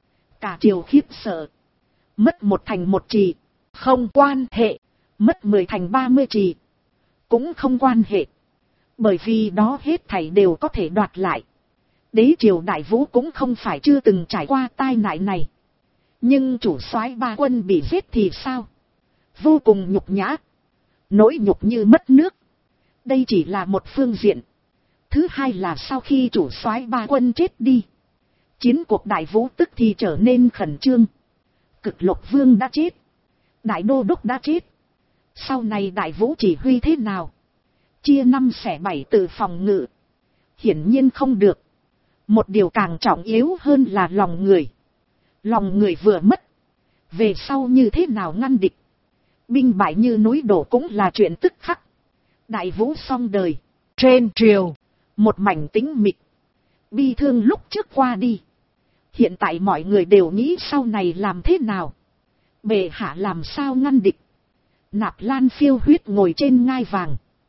Cả triều khiếp sợ. Mất một thành một trì. Không quan hệ. Mất 10 thành 30 trì. Cũng không quan hệ. Bởi vì đó hết thảy đều có thể đoạt lại. Đế triều Đại Vũ cũng không phải chưa từng trải qua tai nạn này. Nhưng chủ soái 3 quân bị giết thì sao? Vô cùng nhục nhã. Nỗi nhục như mất nước. Đây chỉ là một phương diện. Thứ hai là sau khi chủ soái 3 quân chết đi, chiến cuộc Đại Vũ tức thì trở nên khẩn trương. Cực Lộc Vương đã chết. Đại Đô Đốc đã chết. Sau này Đại Vũ chỉ huy thế nào? Chia 5 xẻ 7 tự phòng ngự. Hiển nhiên không được. Một điều càng trọng yếu hơn là lòng người. Lòng người vừa mất. Về sau như thế nào ngăn địch? Binh bại như núi đổ cũng là chuyện tức khắc. Đại Vũ xong đời. Trên triều, một mảnh tĩnh mịch. Bi thương lúc trước qua đi. Hiện tại mọi người đều nghĩ sau này làm thế nào? Bệ hạ làm sao ngăn địch? Nạp Lan Phiêu Huyết ngồi trên ngai vàng.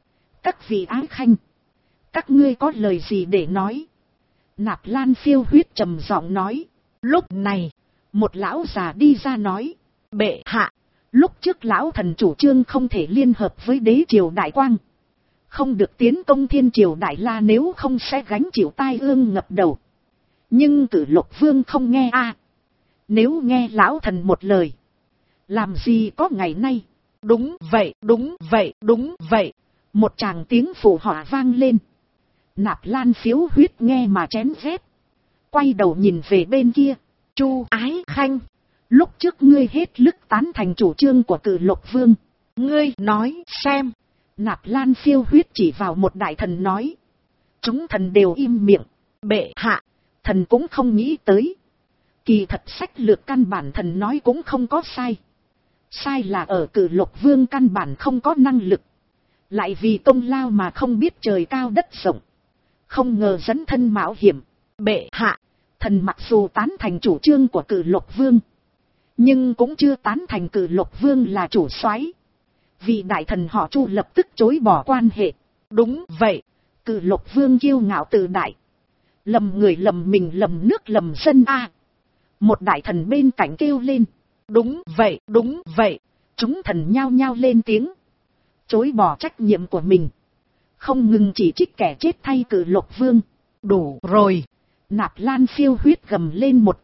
Các vị ái khanh, các ngươi có lời gì để nói? Nạp Lan Phiêu Huyết trầm giọng nói. Lúc này, một lão già đi ra nói. Bệ hạ, lúc trước lão thần chủ trương không thể liên hợp với đế triều Đại Quang, không được tiến công thiên triều Đại La, nếu không sẽ gánh chịu tai ương ngập đầu. Nhưng Cử Lộc Vương không nghe a. Nếu nghe lão thần một lời, làm gì có ngày nay. Đúng vậy, đúng vậy, đúng vậy. Một tràng tiếng phụ họa vang lên. Nạp Lan Phiếu Huyết nghe mà chén rét, quay đầu nhìn về bên kia. Chu ái khanh, lúc trước ngươi hết lực tán thành chủ trương của Cử Lộc Vương, ngươi nói xem. Nạp Lan Phiêu Huyết chỉ vào một đại thần nói. Chúng thần đều im miệng. Bệ hạ, thần cũng không nghĩ tới. Kỳ thật sách lược căn bản thần nói cũng không có sai. Sai là ở Cử Lộc Vương căn bản không có năng lực, lại vì công lao mà không biết trời cao đất rộng, không ngờ dẫn thân mạo hiểm. Bệ hạ, thần mặc dù tán thành chủ trương của Cử Lộc Vương, nhưng cũng chưa tán thành Cử Lộc Vương là chủ soái. Vì đại thần họ Chu lập tức chối bỏ quan hệ. Đúng vậy, Cử Lộc Vương kiêu ngạo tự đại, lầm người lầm mình lầm nước lầm dân a. Một đại thần bên cạnh kêu lên. Đúng vậy, đúng vậy. Chúng thần nhao nhao lên tiếng, chối bỏ trách nhiệm của mình, không ngừng chỉ trích kẻ chết thay Cử Lộc Vương. Đủ rồi. Nạp Lan Phiêu Huyết gầm lên một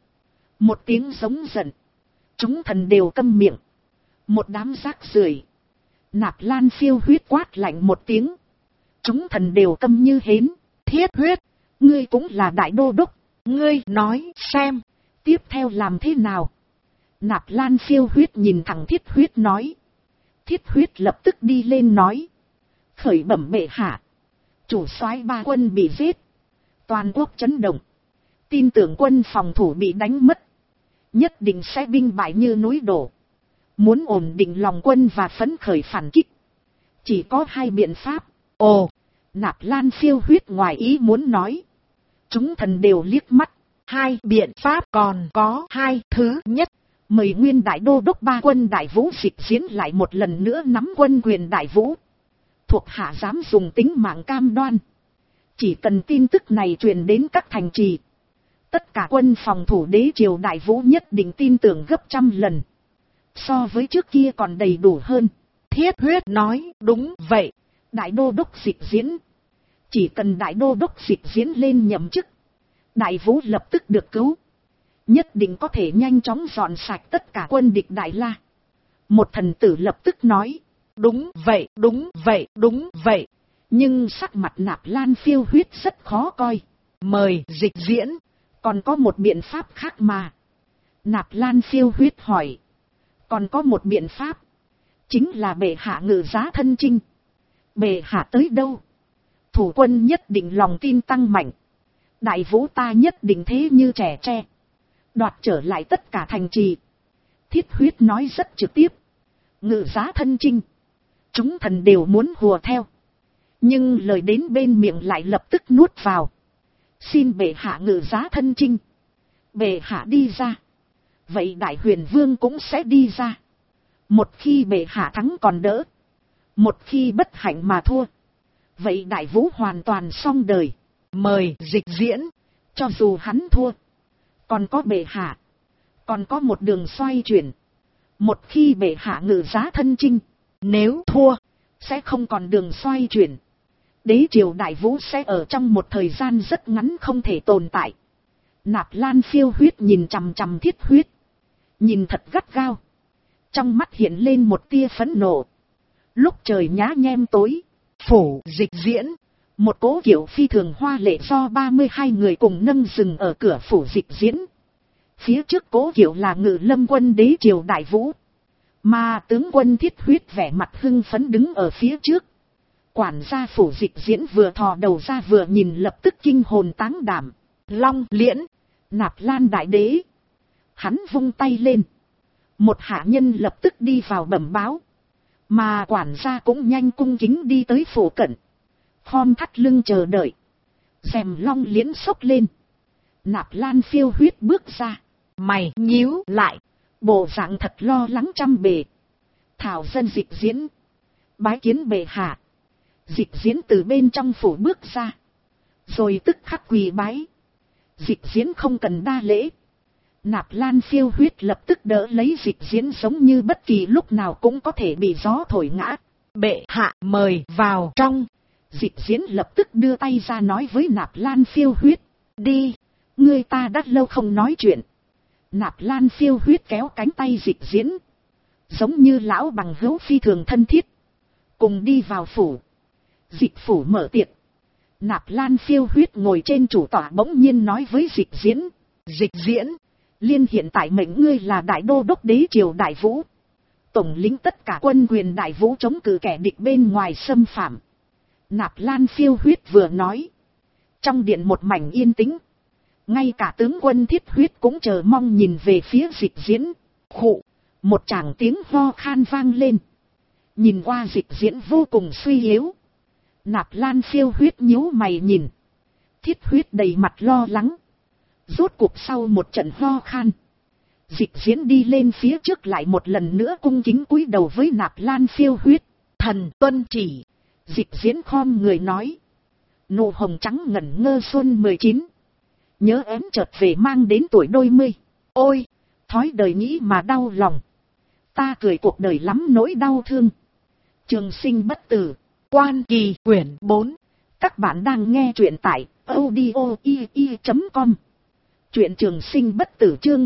tiếng giống giận. Chúng thần đều câm miệng. Một đám rác rưởi. Nạp Lan Phiêu Huyết quát lạnh một tiếng. Chúng thần đều câm như hến. Thiết Huyết, ngươi cũng là đại đô đốc, ngươi nói xem, tiếp theo làm thế nào? Nạp Lan Phiêu Huyết nhìn thẳng Thiết Huyết nói. Thiết Huyết lập tức đi lên nói. Khởi bẩm bệ hạ, chủ soái 3 quân bị giết, toàn quốc chấn động, tin tưởng quân phòng thủ bị đánh mất, nhất định sẽ binh bại như núi đổ. Muốn ổn định lòng quân và phấn khởi phản kích, chỉ có 2 biện pháp. Ồ, Nạp Lan Phiêu Huyết ngoài ý muốn nói. Chúng thần đều liếc mắt. 2 biện pháp còn có 2. Thứ nhất, mời nguyên đại đô đốc 3 quân Đại Vũ Dịch Diễn lại một lần nữa nắm quân quyền Đại Vũ. Thuộc hạ dám dùng tính mạng cam đoan, chỉ cần tin tức này truyền đến các thành trì, tất cả quân phòng thủ đế triều Đại Vũ nhất định tin tưởng gấp 100 lần. So với trước kia còn đầy đủ hơn. Thiết Huyết nói. Đúng vậy, đại đô đốc Dịch Diễn. Chỉ cần đại đô đốc Dịch Diễn lên nhậm chức, Đại Vũ lập tức được cứu, nhất định có thể nhanh chóng dọn sạch tất cả quân địch Đại La. Một thần tử lập tức nói. Đúng vậy, đúng vậy, đúng vậy. Nhưng sắc mặt Nạp Lan Phiêu Huyết rất khó coi. Mời Dịch Diễn, còn có một biện pháp khác mà. Nạp Lan Phiêu Huyết hỏi. Còn có một biện pháp, chính là bệ hạ ngự giá thân chinh. Bệ hạ tới đâu, thủ quân nhất định lòng tin tăng mạnh, Đại Vũ ta nhất định thế như trẻ tre, đoạt trở lại tất cả thành trì. Thiết Huyết nói rất trực tiếp. Ngự giá thân chinh, chúng thần đều muốn hùa theo, nhưng lời đến bên miệng lại lập tức nuốt vào. Xin bệ hạ ngự giá thân chinh. Bệ hạ đi ra, vậy Đại Huyền Vương cũng sẽ đi ra. Một khi bệ hạ thắng còn đỡ, một khi bất hạnh mà thua, vậy Đại Vũ hoàn toàn xong đời. Mời Dịch Diễn, cho dù hắn thua, còn có bệ hạ, còn có một đường xoay chuyển. Một khi bệ hạ ngự giá thân chinh, nếu thua, sẽ không còn đường xoay chuyển. Đế triều Đại Vũ sẽ ở trong một thời gian rất ngắn không thể tồn tại. Nạp Lan Phiêu Huyết nhìn chằm chằm Thiết Huyết, nhìn thật gắt gao, trong mắt hiện lên một tia phẫn nộ. Lúc trời nhá nhem tối, phủ Dịch Diễn, một cỗ kiệu phi thường hoa lệ do 32 người cùng nâng dừng ở cửa phủ Dịch Diễn. Phía trước cỗ kiệu là Ngự Lâm quân đế triều Đại Vũ, mà tướng quân Thiết Huyết vẻ mặt hưng phấn đứng ở phía trước. Quản gia phủ Dịch Diễn vừa thò đầu ra vừa nhìn lập tức kinh hồn táng đảm. Long Liễn, Nạp Lan đại đế. Hắn vung tay lên, một hạ nhân lập tức đi vào bẩm báo, mà quản gia cũng nhanh cung kính đi tới phủ cận, khom thắt lưng chờ đợi. Rèm Long Liễn xốc lên, Nạp Lan Phiêu Huyết bước ra, mày nhíu lại, bộ dạng thật lo lắng trăm bề. Thảo dân Dịch Diễn, bái kiến bệ hạ. Dịch diễn từ bên trong phủ bước ra. Rồi tức khắc quỳ bái. Dịch diễn không cần đa lễ. Nạp Lan Phiêu Huyết lập tức đỡ lấy dịch diễn giống như bất kỳ lúc nào cũng có thể bị gió thổi ngã. Bệ hạ mời vào trong. Dịch diễn lập tức đưa tay ra nói với Nạp Lan Phiêu Huyết. Đi, ngươi ta đã lâu không nói chuyện. Nạp Lan Phiêu Huyết kéo cánh tay dịch diễn. Giống như lão bằng hữu phi thường thân thiết. Cùng đi vào phủ. Dịch phủ mở tiệc. Nạp Lan Phiêu Huyết ngồi trên chủ tọa bỗng nhiên nói với dịch diễn. Dịch diễn, liên hiện tại mệnh ngươi là đại đô đốc đế triều Đại Vũ. Tổng lĩnh tất cả quân quyền Đại Vũ chống cự kẻ địch bên ngoài xâm phạm. Nạp Lan Phiêu Huyết vừa nói. Trong điện một mảnh yên tĩnh. Ngay cả tướng quân Thiết Huyết cũng chờ mong nhìn về phía dịch diễn. Khụ, một tràng tiếng ho khan vang lên. Nhìn qua dịch diễn vô cùng suy yếu. Nạp Lan Phiêu Huyết nhíu mày nhìn. Thiết Huyết đầy mặt lo lắng. Rốt cuộc sau một trận ho khan. Dịch diễn đi lên phía trước lại một lần nữa cung kính cúi đầu với Nạp Lan Phiêu Huyết. Thần tuân chỉ. Dịch diễn khom người nói. Nụ hồng trắng ngẩn ngơ xuân 19. Nhớ ém chợt về mang đến tuổi đôi mươi. Ôi, thói đời nghĩ mà đau lòng. Ta cười cuộc đời lắm nỗi đau thương. Trường sinh bất tử. Quan Kỳ quyển 4. Các bạn đang nghe truyện tại audio.com. Truyện trường sinh bất tử chương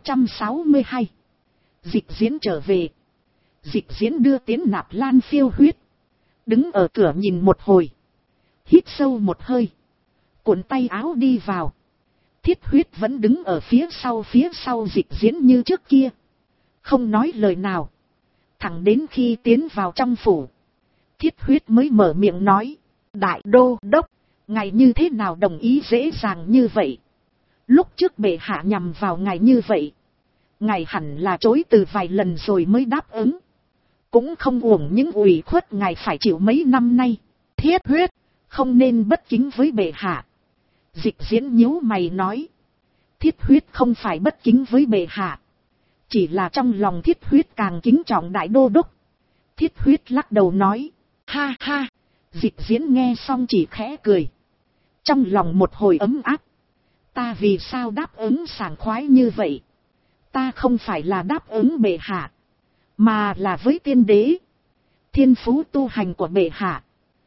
0162. Dịch diễn trở về. Dịch diễn đưa tiến Nạp Lan Phiêu Huyết. Đứng ở cửa nhìn một hồi. Hít sâu một hơi. Cuộn tay áo đi vào. Thiết Huyết vẫn đứng ở phía sau dịch diễn như trước kia. Không nói lời nào. Thẳng đến khi tiến vào trong phủ. Thiết Huyết mới mở miệng nói. Đại đô đốc, ngài như thế nào đồng ý dễ dàng như vậy? Lúc trước bệ hạ nhằm vào ngài như vậy. Ngài hẳn là chối từ vài lần rồi mới đáp ứng. Cũng không uổng những ủy khuất ngài phải chịu mấy năm nay. Thiết Huyết, không nên bất kính với bệ hạ. Dịch diễn nhíu mày nói. Thiết Huyết không phải bất kính với bệ hạ. Chỉ là trong lòng Thiết Huyết càng kính trọng đại đô đốc. Thiết Huyết lắc đầu nói. Ha ha. Dịch diễn nghe xong chỉ khẽ cười. Trong lòng một hồi ấm áp. Ta vì sao đáp ứng sảng khoái như vậy? Ta không phải là đáp ứng bệ hạ. Mà là với tiên đế. Thiên phú tu hành của bệ hạ.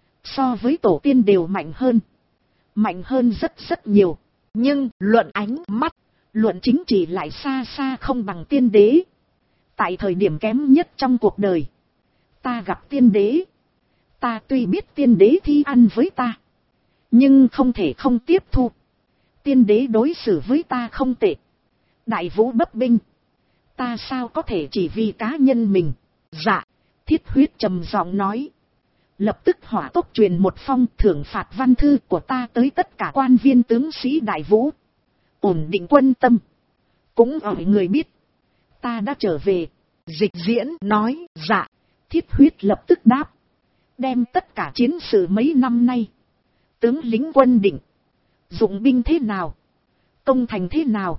So với tổ tiên đều mạnh hơn. Mạnh hơn rất rất nhiều. Nhưng luận ánh mắt. Luận chính trị lại xa xa không bằng tiên đế. Tại thời điểm kém nhất trong cuộc đời. Ta gặp tiên đế. Ta tuy biết tiên đế thi ăn với ta. Nhưng không thể không tiếp thu. Tiên đế đối xử với ta không tệ. Đại Vũ bấp binh. Ta sao có thể chỉ vì cá nhân mình. Dạ. Thiết Huyết trầm giọng nói. Lập tức hỏa tốc truyền một phong thưởng phạt văn thư của ta tới tất cả quan viên tướng sĩ Đại Vũ. Ổn định quân tâm. Cũng hỏi người biết. Ta đã trở về. Dịch diễn nói. Dạ. Thiết Huyết lập tức đáp. Đem tất cả chiến sự mấy năm nay. Tướng lính quân định. Dụng binh thế nào. Công thành thế nào.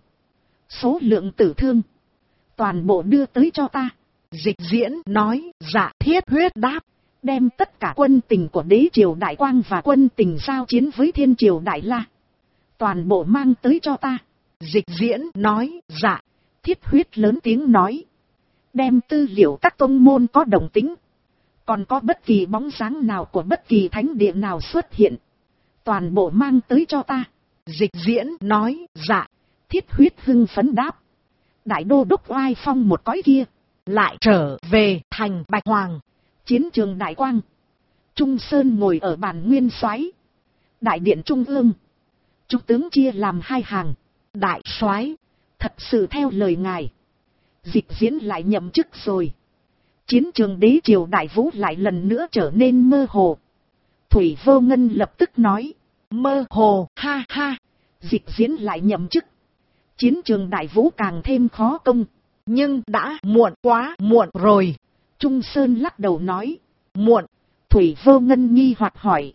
Số lượng tử thương. Toàn bộ đưa tới cho ta. Dịch diễn nói. Dạ. Thiết Huyết đáp. Đem tất cả quân tình của đế triều Đại Quang và quân tình giao chiến với thiên triều Đại La. Toàn bộ mang tới cho ta. Dịch diễn nói. Dạ. Thiết Huyết lớn tiếng nói. Đem tư liệu các tông môn có đồng tính. Còn có bất kỳ bóng dáng nào của bất kỳ thánh địa nào xuất hiện. Toàn bộ mang tới cho ta. Dịch diễn nói. Dạ. Thiết Huyết hưng phấn đáp. Đại đô đốc oai phong một cõi kia. Lại trở về thành Bạch Hoàng. Chiến trường Đại Quang. Trung Sơn ngồi ở bàn nguyên soái. Đại điện trung ương. Trung tướng chia làm hai hàng. Đại soái, thật sự theo lời ngài. Dịch diễn lại nhậm chức rồi. Chiến trường đế triều Đại Vũ lại lần nữa trở nên mơ hồ. Thủy Vô Ngân lập tức nói. Mơ hồ, ha ha. Dịch diễn lại nhậm chức. Chiến trường Đại Vũ càng thêm khó công. Nhưng đã muộn quá muộn rồi. Trung Sơn lắc đầu nói. Muộn. Thủy Vô Ngân nghi hoặc hỏi.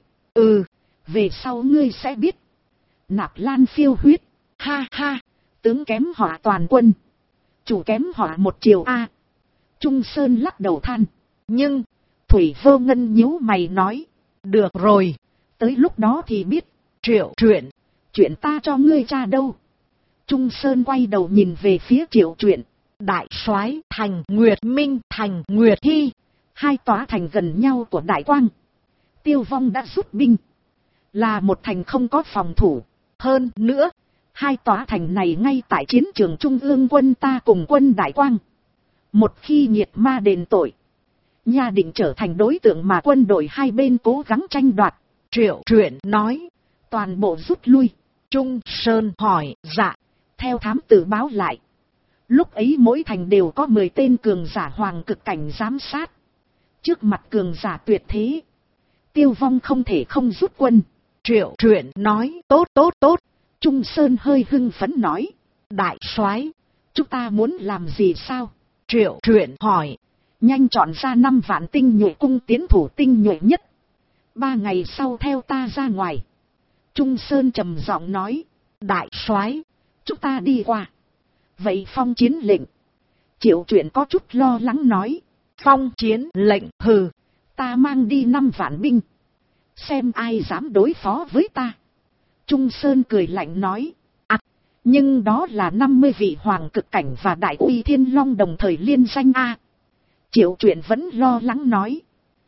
Về sau ngươi sẽ biết. Nạp Lan Phiêu Huyết. Ha ha. Tướng kém họa toàn quân. Chủ kém họa một triều A. Trung Sơn lắc đầu than. Nhưng. Thủy Vô Ngân nhíu mày nói. được rồi, tới lúc đó thì biết. Triệu Truyện, chuyện ta cho ngươi tra đâu? Trung Sơn quay đầu nhìn về phía Triệu Truyện. Đại soái thành Nguyệt Minh, thành Nguyệt Hy, hai tòa thành gần nhau của Đại Quang. Tiêu Vong đã rút binh, là một thành không có phòng thủ. Hơn nữa, hai tòa thành này ngay tại chiến trường trung ương quân ta cùng quân Đại Quang. Một khi nghiệt ma đền tội, nha định trở thành đối tượng mà quân đội hai bên cố gắng tranh đoạt. Triệu Truyện nói, toàn bộ rút lui. Trung Sơn hỏi, dạ. Theo thám tử báo lại, lúc ấy mỗi thành đều có 10 tên cường giả hoàng cực cảnh giám sát. Trước mặt cường giả tuyệt thế, Tiêu Vong không thể không rút quân. Triệu Truyện nói, tốt tốt tốt. Trung Sơn hơi hưng phấn nói, đại soái, chúng ta muốn làm gì sao? Triệu Truyện hỏi, nhanh chọn ra 5 vạn tinh nhuệ cung tiến thủ tinh nhuệ nhất. 3 ngày sau theo ta ra ngoài. Trung Sơn trầm giọng nói, đại soái, chúng ta đi qua. Vậy phong chiến lệnh? Triệu Truyện có chút lo lắng nói, phong chiến lệnh, hừ, ta mang đi 5 vạn binh, xem ai dám đối phó với ta. Trung Sơn cười lạnh nói, nhưng đó là 50 vị hoàng cực cảnh và đại uy thiên long đồng thời liên danh a. Triệu Truyện vẫn lo lắng nói,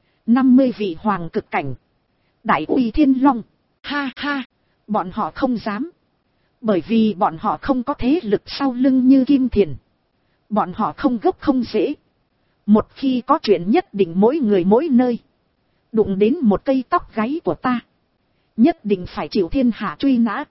50 vị hoàng cực cảnh, đại uy thiên long, ha ha, bọn họ không dám. Bởi vì bọn họ không có thế lực sau lưng như Kim Thiền. Bọn họ không gốc không dễ. Một khi có chuyện nhất định mỗi người mỗi nơi. Đụng đến một cây tóc gáy của ta, nhất định phải chịu thiên hạ truy nã.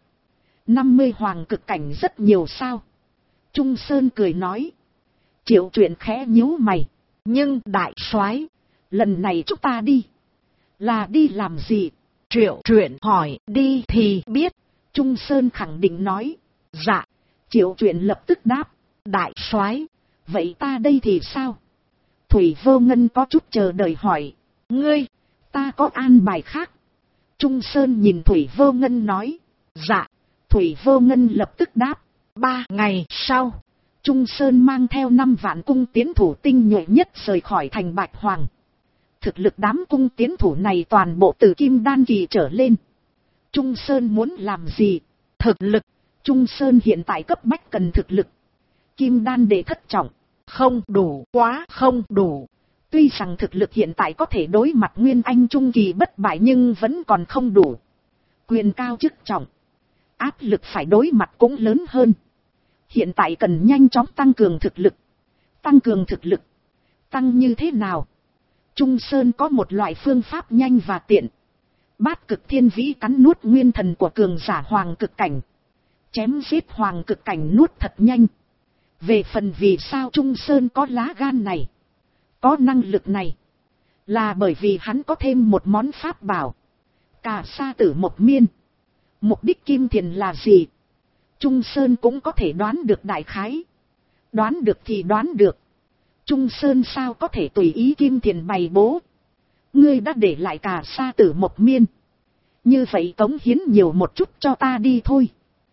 50 hoàng cực cảnh rất nhiều sao? Trung Sơn cười nói. Triệu Truyện khẽ nhíu mày. Nhưng đại soái, lần này chúng ta đi, là đi làm gì? Triệu Truyện hỏi, đi thì biết. Trung Sơn khẳng định nói. Dạ. Triệu Truyện lập tức đáp. Đại soái, vậy ta đây thì sao? Thủy Vô Ngân có chút chờ đợi hỏi. Ngươi, ta có an bài khác. Trung Sơn nhìn Thủy Vô Ngân nói. Dạ. Thủy Vô Ngân lập tức đáp. 3 ngày sau, Trung Sơn mang theo 5 vạn cung tiến thủ tinh nhuệ nhất rời khỏi thành Bạch Hoàng. Thực lực đám cung tiến thủ này toàn bộ từ kim đan kỳ trở lên. Trung Sơn muốn làm gì? Thực lực. Trung Sơn hiện tại cấp bách cần thực lực. Kim đan đệ thất trọng. Không đủ, quá không đủ. Tuy rằng thực lực hiện tại có thể đối mặt Nguyên Anh trung kỳ bất bại nhưng vẫn còn không đủ. Quyền cao chức trọng, áp lực phải đối mặt cũng lớn hơn. Hiện tại cần nhanh chóng tăng cường thực lực. Tăng cường thực lực. Tăng như thế nào? Trung Sơn có một loại phương pháp nhanh và tiện. Bát cực thiên vĩ cắn nuốt nguyên thần của cường giả hoàng cực cảnh. Chém giết hoàng cực cảnh nuốt thật nhanh. Về phần vì sao Trung Sơn có lá gan này, có năng lực này, là bởi vì hắn có thêm một món pháp bảo. Cả sa tử một miên. Mục đích Kim Thiền là gì? Trung Sơn cũng có thể đoán được đại khái. Đoán được thì đoán được. Trung Sơn sao có thể tùy ý Kim Thiền bày bố. Ngươi đã để lại cả sa tử một miên. Như vậy cống hiến nhiều một chút cho ta đi thôi.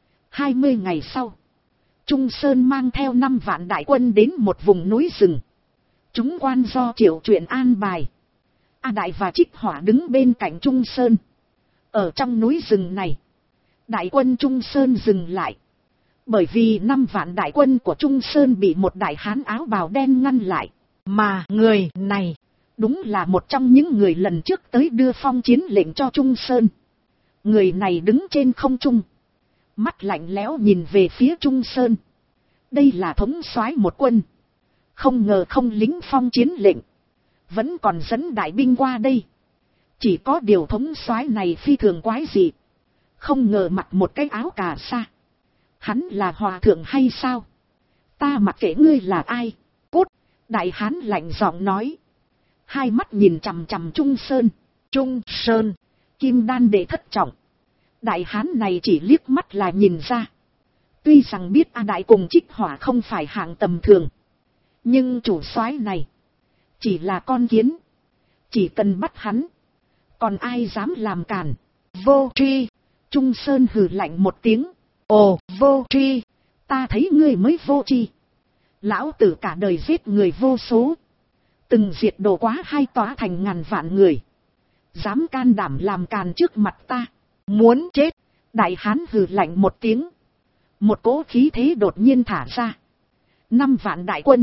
20 ngày sau, Trung Sơn mang theo 5 vạn đại quân đến một vùng núi rừng. Chúng quan do Triệu Truyện an bài. A Đại và Trích Hỏa đứng bên cạnh Trung Sơn. Ở trong núi rừng này, đại quân Trung Sơn dừng lại. Bởi vì 5 vạn đại quân của Trung Sơn bị một đại hán áo bào đen ngăn lại. Mà người này, đúng là một trong những người lần trước tới đưa phong chiến lệnh cho Trung Sơn. Người này đứng trên không trung, mắt lạnh lẽo nhìn về phía Trung Sơn. Đây là thống soái một quân. Không ngờ không lính phong chiến lệnh, vẫn còn dẫn đại binh qua đây. Chỉ có điều thống soái này phi thường quái dị. Không ngờ mặc một cái áo cà sa. Hắn là hòa thượng hay sao? Ta mặc kệ ngươi là ai. Cút! Đại hán lạnh giọng nói. Hai mắt nhìn chằm chằm Trung Sơn. Trung Sơn, kim đan đệ thất trọng. Đại hán này chỉ liếc mắt là nhìn ra. Tuy rằng biết A Đại cùng Trích Hỏa không phải hạng tầm thường, nhưng chủ soái này chỉ là con kiến. Chỉ cần bắt hắn, còn ai dám làm cản? Vô tri! Trung Sơn hừ lạnh một tiếng. Ồ, vô tri! Ta thấy ngươi mới vô tri. Lão tử cả đời giết người vô số, từng diệt đổ quá 2 tòa thành ngàn vạn người. Dám can đảm làm càn trước mặt ta. Muốn chết. Đại hán hừ lạnh một tiếng. Một cỗ khí thế đột nhiên thả ra. 5 vạn đại quân.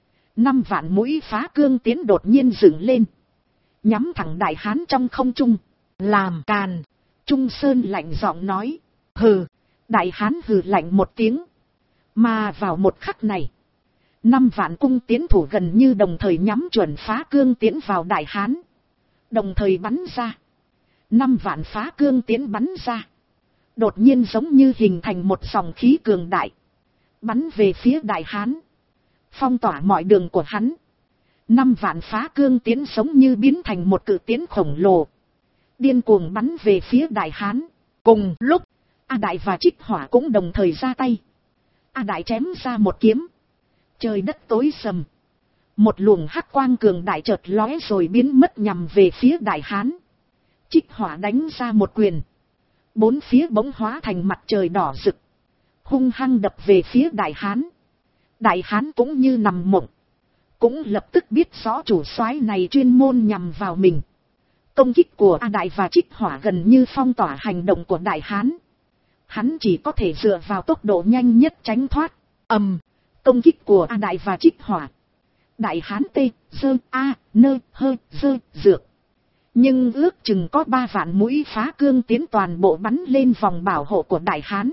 5 vạn mũi phá cương tiến đột nhiên dựng lên. Nhắm thẳng đại hán trong không trung. Làm càn. Trung Sơn lạnh giọng nói. Hừ. Đại hán hừ lạnh một tiếng. Mà vào một khắc này. 5 vạn cung tiến thủ gần như đồng thời nhắm chuẩn phá cương tiến vào đại hán. Đồng thời bắn ra. 5 vạn phá cương tiến bắn ra. Đột nhiên giống như hình thành một dòng khí cường đại. Bắn về phía đại hán. Phong tỏa mọi đường của hắn. 5 vạn phá cương tiến giống như biến thành một cự tiến khổng lồ. Điên cuồng bắn về phía đại hán. Cùng lúc, A Đại và Trích Hỏa cũng đồng thời ra tay. A Đại chém ra một kiếm. Trời đất tối sầm. Một luồng hắc quang cường đại chợt lóe rồi biến mất nhằm về phía đại hán. Trích Hỏa đánh ra một quyền. 4 phía bỗng hóa thành mặt trời đỏ rực. Hung hăng đập về phía đại hán. Đại hán cũng như nằm mộng. Cũng lập tức biết rõ chủ soái này chuyên môn nhằm vào mình. Công kích của A Đại và Trích Hỏa gần như phong tỏa hành động của đại hán. Hắn chỉ có thể dựa vào tốc độ nhanh nhất tránh thoát. Công kích của A Đại và Trích Hỏa. Đại hán tê, dơ, a, nơ, hơ, dơ, dược. Nhưng ước chừng có 3 vạn mũi phá cương tiến toàn bộ bắn lên vòng bảo hộ của đại hán.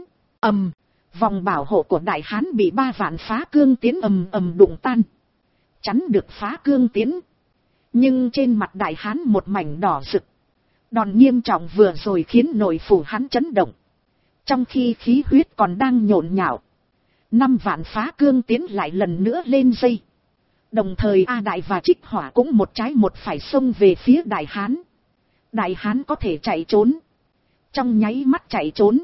Vòng bảo hộ của đại hán bị 3 vạn phá cương tiến đụng tan. Chắn được phá cương tiến. Nhưng trên mặt đại hán một mảnh đỏ rực. Đòn nghiêm trọng vừa rồi khiến nội phủ hắn chấn động. Trong khi khí huyết còn đang nhộn nhạo. 5 vạn phá cương tiến lại lần nữa lên dây. Đồng thời A Đại và Trích Hỏa cũng một trái một phải xông về phía đại hán. Đại hán có thể chạy trốn. Trong nháy mắt chạy trốn.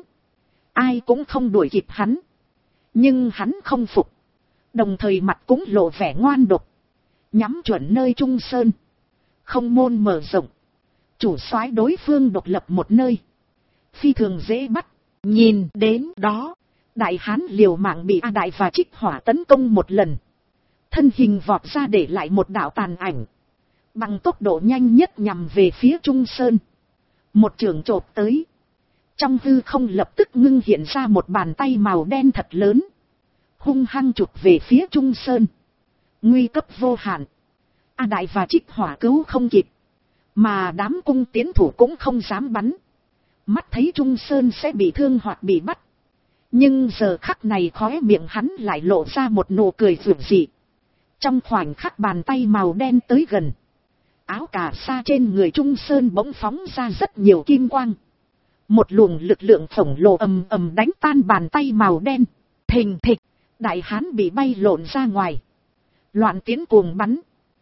Ai cũng không đuổi kịp hắn. Nhưng hắn không phục. Đồng thời mặt cũng lộ vẻ ngoan độc. Nhắm chuẩn nơi Trung Sơn. Không môn mở rộng. Chủ soái đối phương độc lập một nơi. Phi thường dễ bắt. Nhìn đến đó. Đại hán liều mạng bị A Đại và Trích Hỏa tấn công một lần. Thân hình vọt ra để lại một đạo tàn ảnh. Bằng tốc độ nhanh nhất nhằm về phía Trung Sơn. Một chưởng chộp tới. Trong hư không lập tức ngưng hiện ra một bàn tay màu đen thật lớn. Hung hăng chụp về phía Trung Sơn. Nguy cấp vô hạn. A Đại và Trích Hỏa cứu không kịp. Mà đám cung tiến thủ cũng không dám bắn. Mắt thấy Trung Sơn sẽ bị thương hoặc bị bắt. Nhưng giờ khắc này khóe miệng hắn lại lộ ra một nụ cười rực rỡ. Trong khoảnh khắc bàn tay màu đen tới gần. Áo cà sa trên người Trung Sơn bỗng phóng ra rất nhiều kim quang. Một luồng lực lượng khổng lồ ầm ầm đánh tan bàn tay màu đen. Thình thịch, đại hán bị bay lộn ra ngoài. Loạn tiến cuồng bắn.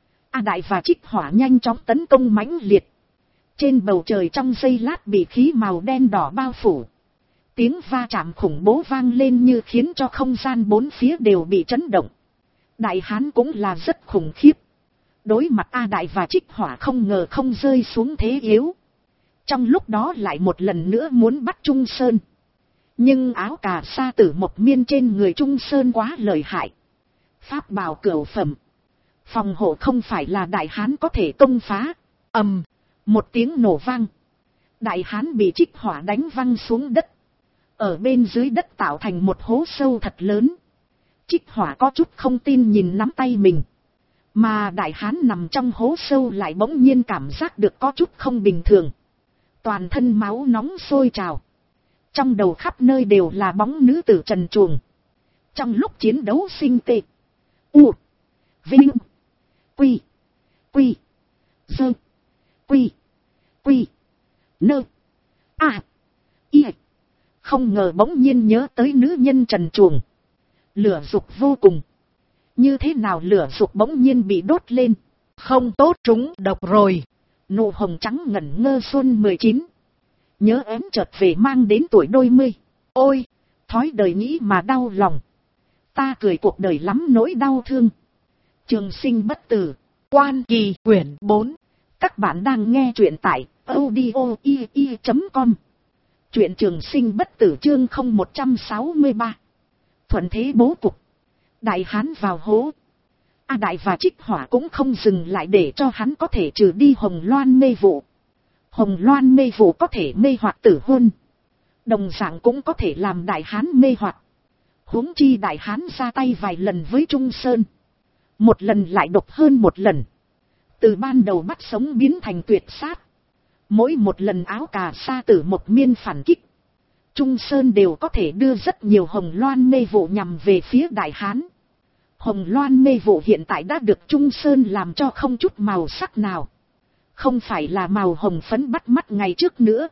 A Đại và Trích Hỏa nhanh chóng tấn công mãnh liệt. Trên bầu trời trong giây lát bị khí màu đen đỏ bao phủ. Tiếng va chạm khủng bố vang lên như khiến cho không gian bốn phía đều bị chấn động. Đại hán cũng là rất khủng khiếp. Đối mặt A Đại và Trích Hỏa không ngờ không rơi xuống thế yếu. Trong lúc đó lại một lần nữa muốn bắt Trung Sơn. Nhưng áo cà sa tử một miên trên người Trung Sơn quá lợi hại. Pháp bào cửu phẩm. Phòng hộ không phải là đại hán có thể công phá. Một tiếng nổ vang. Đại hán bị Trích Hỏa đánh văng xuống đất. Ở bên dưới đất tạo thành một hố sâu thật lớn. Trích Hỏa có chút không tin nhìn nắm tay mình. Mà đại hán nằm trong hố sâu lại bỗng nhiên cảm giác được có chút không bình thường. Toàn thân máu nóng sôi trào. Trong đầu khắp nơi đều là bóng nữ tử trần truồng. Trong lúc chiến đấu sinh tê. U. Vinh. Quy. Quy. Dơ. Quy. Quy. Nơ. À. Y. Không ngờ bỗng nhiên nhớ tới nữ nhân trần truồng. Lửa dục vô cùng. Như thế nào lửa dục bỗng nhiên bị đốt lên. Không tốt, trúng độc rồi. Nụ hồng trắng ngẩn ngơ xuân 19. Nhớ ém chợt về mang đến tuổi đôi mươi. Ôi, thói đời nghĩ mà đau lòng. Ta cười cuộc đời lắm nỗi đau thương. Trường sinh bất tử. Quan Kỳ quyển 4. Các bạn đang nghe truyện tại audio.com. Truyện trường sinh bất tử chương 0163. Thuận thế bố cục. Đại hán vào hố. A Đại và Trích Hỏa cũng không dừng lại để cho hắn có thể trừ đi hồng loan mê vụ. Hồng loan mê vụ có thể mê hoặc tử hôn, đồng dạng cũng có thể làm đại hán mê hoặc. Huống chi đại hán ra tay vài lần với Trung Sơn, một lần lại độc hơn một lần, từ ban đầu bắt sống biến thành tuyệt sát, mỗi một lần áo cà sa tử một miên phản kích, Trung Sơn đều có thể đưa rất nhiều hồng loan mê vụ nhằm về phía đại hán. Hồng loan mê vụ hiện tại đã được Trung Sơn làm cho không chút màu sắc nào, không phải là màu hồng phấn bắt mắt ngày trước nữa,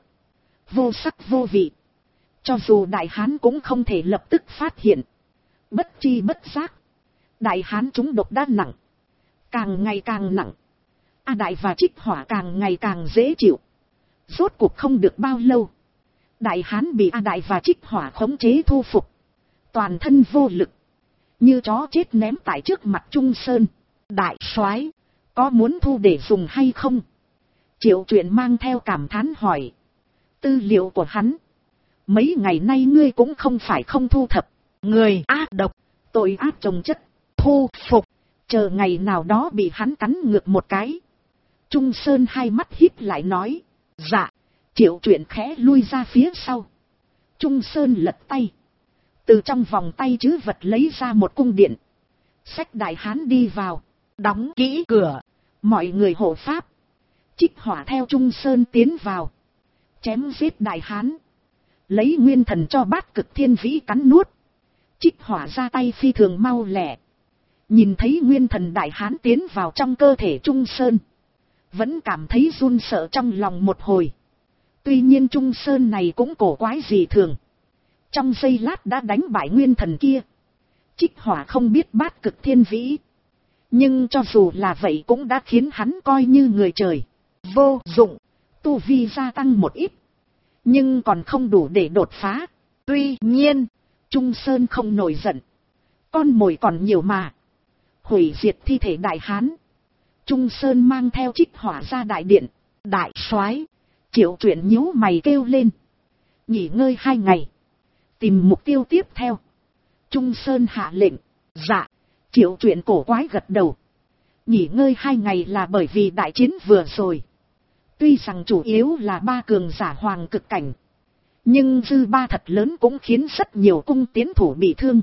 vô sắc vô vị, cho dù đại hán cũng không thể lập tức phát hiện. Bất chi bất giác, đại hán trúng độc đã nặng, càng ngày càng nặng. A Đại và Trích Hỏa càng ngày càng dễ chịu. Rốt cuộc không được bao lâu, đại hán bị A Đại và Trích Hỏa khống chế thu phục, toàn thân vô lực, như chó chết ném tại trước mặt Trung Sơn. Đại soái, có muốn thu để dùng hay không? Triệu Truyện mang theo cảm thán hỏi. Tư liệu của hắn, mấy ngày nay ngươi cũng không phải không thu thập. Người ác độc, tội ác chồng chất, thu phục, chờ ngày nào đó bị hắn cắn ngược một cái. Trung Sơn hai mắt híp lại nói. Dạ. Triệu Truyện khẽ lui ra phía sau. Trung Sơn lật tay, từ trong vòng tay trữ vật lấy ra một cung điện, xách đại hán đi vào, đóng kỹ cửa, mọi người hộ pháp. Trích Hỏa theo Trung Sơn tiến vào, chém giết đại hán, lấy nguyên thần cho Bát Cực Thiên Vĩ cắn nuốt. Trích Hỏa ra tay phi thường mau lẹ, nhìn thấy nguyên thần đại hán tiến vào trong cơ thể Trung Sơn, vẫn cảm thấy run sợ trong lòng một hồi. Tuy nhiên Trung Sơn này cũng cổ quái gì thường, trong giây lát đã đánh bại nguyên thần kia. Trích Hỏa không biết Bát Cực Thiên Vĩ, nhưng cho dù là vậy cũng đã khiến hắn coi như người trời. Vô dụng, tu vi gia tăng một ít, nhưng còn không đủ để đột phá. Tuy nhiên, Trung Sơn không nổi giận, con mồi còn nhiều mà. Hủy diệt thi thể đại hán, Trung Sơn mang theo Trích Hỏa ra đại điện. Đại soái, Triệu Truyện nhíu mày kêu lên. Nghỉ ngơi 2 ngày, tìm mục tiêu tiếp theo. Trung Sơn hạ lệnh. Dạ. Triệu Truyện cổ quái gật đầu. Nghỉ ngơi 2 ngày là bởi vì đại chiến vừa rồi, tuy rằng chủ yếu là 3 cường giả hoàng cực cảnh, nhưng dư ba thật lớn cũng khiến rất nhiều cung tiến thủ bị thương.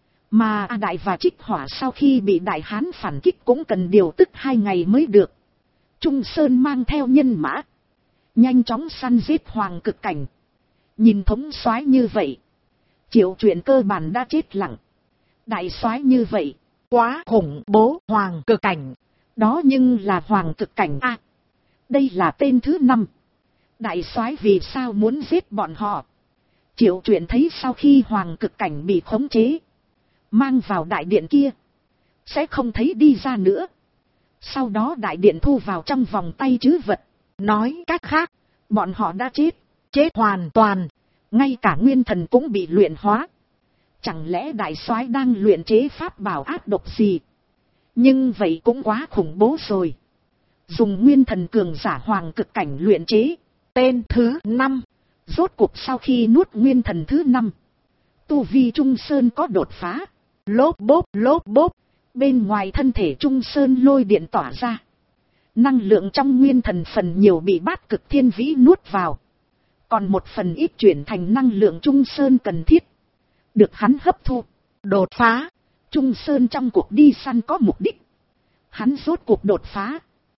Mà A Đại và Trích Hỏa sau khi bị đại hán phản kích cũng cần điều tức 2 ngày mới được. Trung Sơn mang theo nhân mã, nhanh chóng săn giết hoàng cực cảnh. Nhìn thống soái như vậy, Triệu Truyện cơ bản đã chết lặng. Đại soái như vậy, quá khủng bố. Hoàng cực cảnh, đó nhưng là hoàng cực cảnh a. Đây là tên thứ 5. Đại soái vì sao muốn giết bọn họ? Triệu Truyện thấy sau khi hoàng cực cảnh bị khống chế, mang vào đại điện kia, sẽ không thấy đi ra nữa. Sau đó đại điện thu vào trong vòng tay trữ vật. Nói cách khác, bọn họ đã chết, chết hoàn toàn, ngay cả nguyên thần cũng bị luyện hóa. Chẳng lẽ đại soái đang luyện chế pháp bảo ác độc gì? Nhưng vậy cũng quá khủng bố rồi. Dùng nguyên thần cường giả hoàng cực cảnh luyện chế. Tên thứ 5. Rốt cuộc sau khi nuốt nguyên thần thứ 5, tu vi Trung Sơn có đột phá. Lốp bốp, bên ngoài thân thể Trung Sơn lôi điện tỏa ra. Năng lượng trong nguyên thần phần nhiều bị Bát Cực Thiên Vĩ nuốt vào, còn một phần ít chuyển thành năng lượng Trung Sơn cần thiết, được hắn hấp thu. Đột phá. Trung Sơn trong cuộc đi săn có mục đích, hắn rốt cuộc đột phá.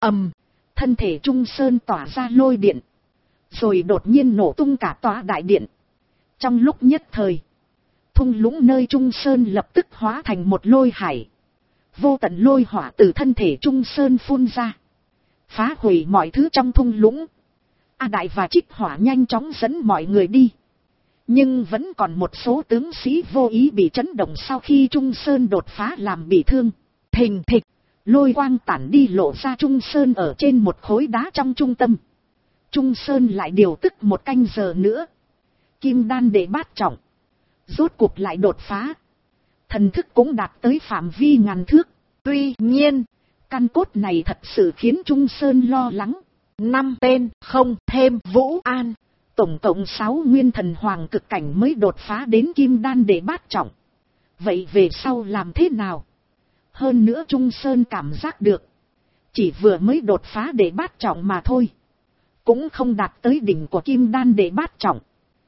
Thân thể Trung Sơn tỏa ra lôi điện, rồi đột nhiên nổ tung cả tòa đại điện. Trong lúc nhất thời, thung lũng nơi Trung Sơn lập tức hóa thành một lôi hải. Vô tận lôi hỏa từ thân thể Trung Sơn phun ra, phá hủy mọi thứ trong thung lũng. A Đại và Trích Hỏa nhanh chóng dẫn mọi người đi, nhưng vẫn còn một số tướng sĩ vô ý bị chấn động sau khi Trung Sơn đột phá làm bị thương. Thình thịch, lôi quang tản đi lộ ra Trung Sơn ở trên một khối đá trong trung tâm. Trung Sơn lại điều tức 1 canh giờ nữa, kim đan đệ bát trọng, rốt cuộc lại đột phá. Thần thức cũng đạt tới phạm vi ngàn thước. Tuy nhiên, căn cốt này thật sự khiến Trung Sơn lo lắng. 5 tên, không thêm Vũ An, tổng cộng 6 nguyên thần hoàng cực cảnh mới đột phá đến kim đan đệ bát trọng. Vậy về sau làm thế nào? Hơn nữa Trung Sơn cảm giác được, chỉ vừa mới đột phá đệ bát trọng mà thôi, cũng không đạt tới đỉnh của kim đan đệ bát trọng.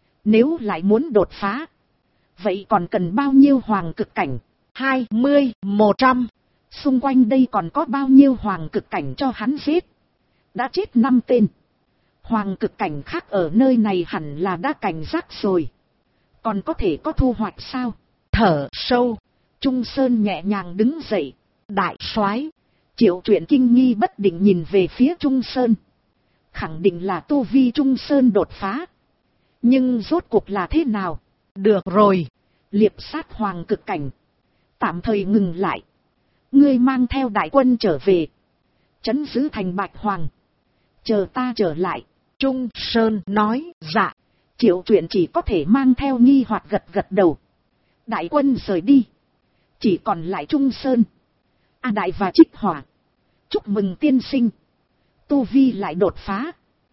Nếu lại muốn đột phá, vậy còn cần bao nhiêu hoàng cực cảnh? 20, 100. Xung quanh đây còn có bao nhiêu hoàng cực cảnh cho hắn giết? Đã chết 5 tên. Hoàng cực cảnh khác ở nơi này hẳn là đã cảnh giác rồi. Còn có thể có thu hoạch sao? Thở sâu, Trung Sơn nhẹ nhàng đứng dậy. Đại soái. Triệu Truyện kinh nghi bất định nhìn về phía Trung Sơn. Khẳng định là tu vi Trung Sơn đột phá. Nhưng rốt cuộc là thế nào? Được rồi. Liệp sát hoàng cực cảnh. Tạm thời ngừng lại. Ngươi mang theo đại quân trở về. Trấn giữ thành Bạch Hoàng. Chờ ta trở lại. Trung Sơn nói dạ. Triệu Truyện chỉ có thể mang theo nghi hoặc gật gật đầu. Đại quân rời đi. Chỉ còn lại Trung Sơn, A Đại và Trích Hỏa. Chúc mừng tiên sinh. Tu vi lại đột phá.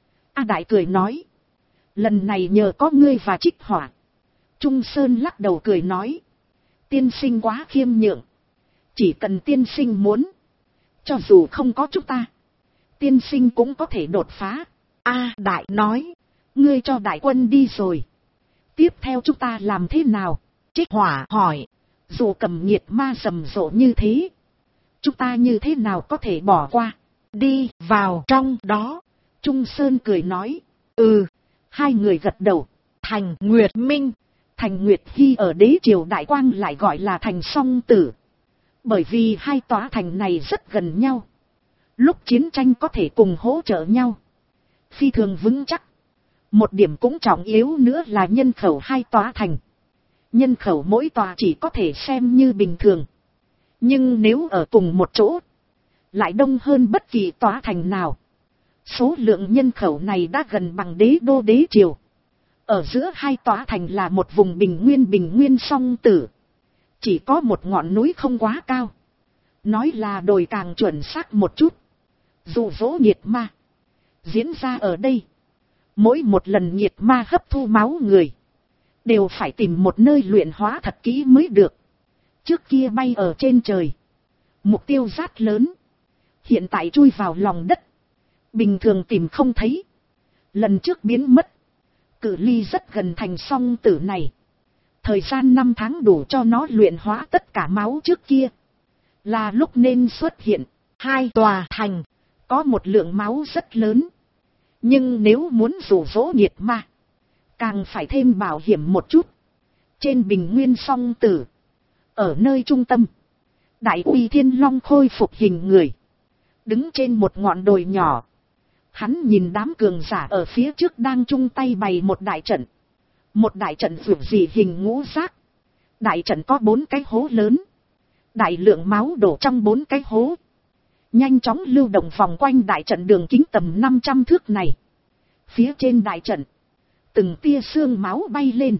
A Đại cười nói. Lần này nhờ có ngươi và Trích Hỏa. Trung Sơn lắc đầu cười nói. Tiên sinh quá khiêm nhượng. Chỉ cần tiên sinh muốn. Cho dù không có chúng ta, tiên sinh cũng có thể đột phá. A Đại nói. Ngươi cho đại quân đi rồi. Tiếp theo chúng ta làm thế nào? Trích Hỏa hỏi. Dù cầm nhiệt ma rầm rộ như thế, chúng ta như thế nào có thể bỏ qua? Đi vào trong đó. Trung Sơn cười nói. Ừ. Hai người gật đầu. Thành Nguyệt Minh. Thành Nguyệt Hy ở đế triều Đại Quang lại gọi là thành Song Tử. Bởi vì hai tòa thành này rất gần nhau. Lúc chiến tranh có thể cùng hỗ trợ nhau. Phi thường vững chắc. Một điểm cũng trọng yếu nữa là nhân khẩu hai tòa thành. Nhân khẩu mỗi tòa chỉ có thể xem như bình thường. Nhưng nếu ở cùng một chỗ, lại đông hơn bất kỳ tòa thành nào. Số lượng nhân khẩu này đã gần bằng đế đô đế triều. Ở giữa hai tòa thành là một vùng bình nguyên Song Tử. Chỉ có một ngọn núi không quá cao. Nói là đồi càng chuẩn xác một chút. Dụ dỗ nhiệt ma diễn ra ở đây. Mỗi một lần nhiệt ma hấp thu máu người, đều phải tìm một nơi luyện hóa thật kỹ mới được. Trước kia bay ở trên trời, mục tiêu rất lớn. Hiện tại chui vào lòng đất, bình thường tìm không thấy. Lần trước biến mất, cự ly rất gần thành Song Tử này. Thời gian 5 tháng đủ cho nó luyện hóa tất cả máu trước kia. Là lúc nên xuất hiện. Hai tòa thành có một lượng máu rất lớn. Nhưng nếu muốn dụ dỗ nhiệt ma, càng phải thêm bảo hiểm một chút. Trên bình nguyên Song Tử, ở nơi trung tâm, Đại Uy Thiên Long khôi phục hình người, đứng trên một ngọn đồi nhỏ. Hắn nhìn đám cường giả ở phía trước đang chung tay bày một đại trận. Một đại trận vượt dị hình ngũ giác. Đại trận có 4 cái hố lớn. Đại lượng máu đổ trong 4 cái hố. Nhanh chóng lưu động vòng quanh đại trận đường kính tầm 500 thước này. Phía trên đại trận, từng tia xương máu bay lên.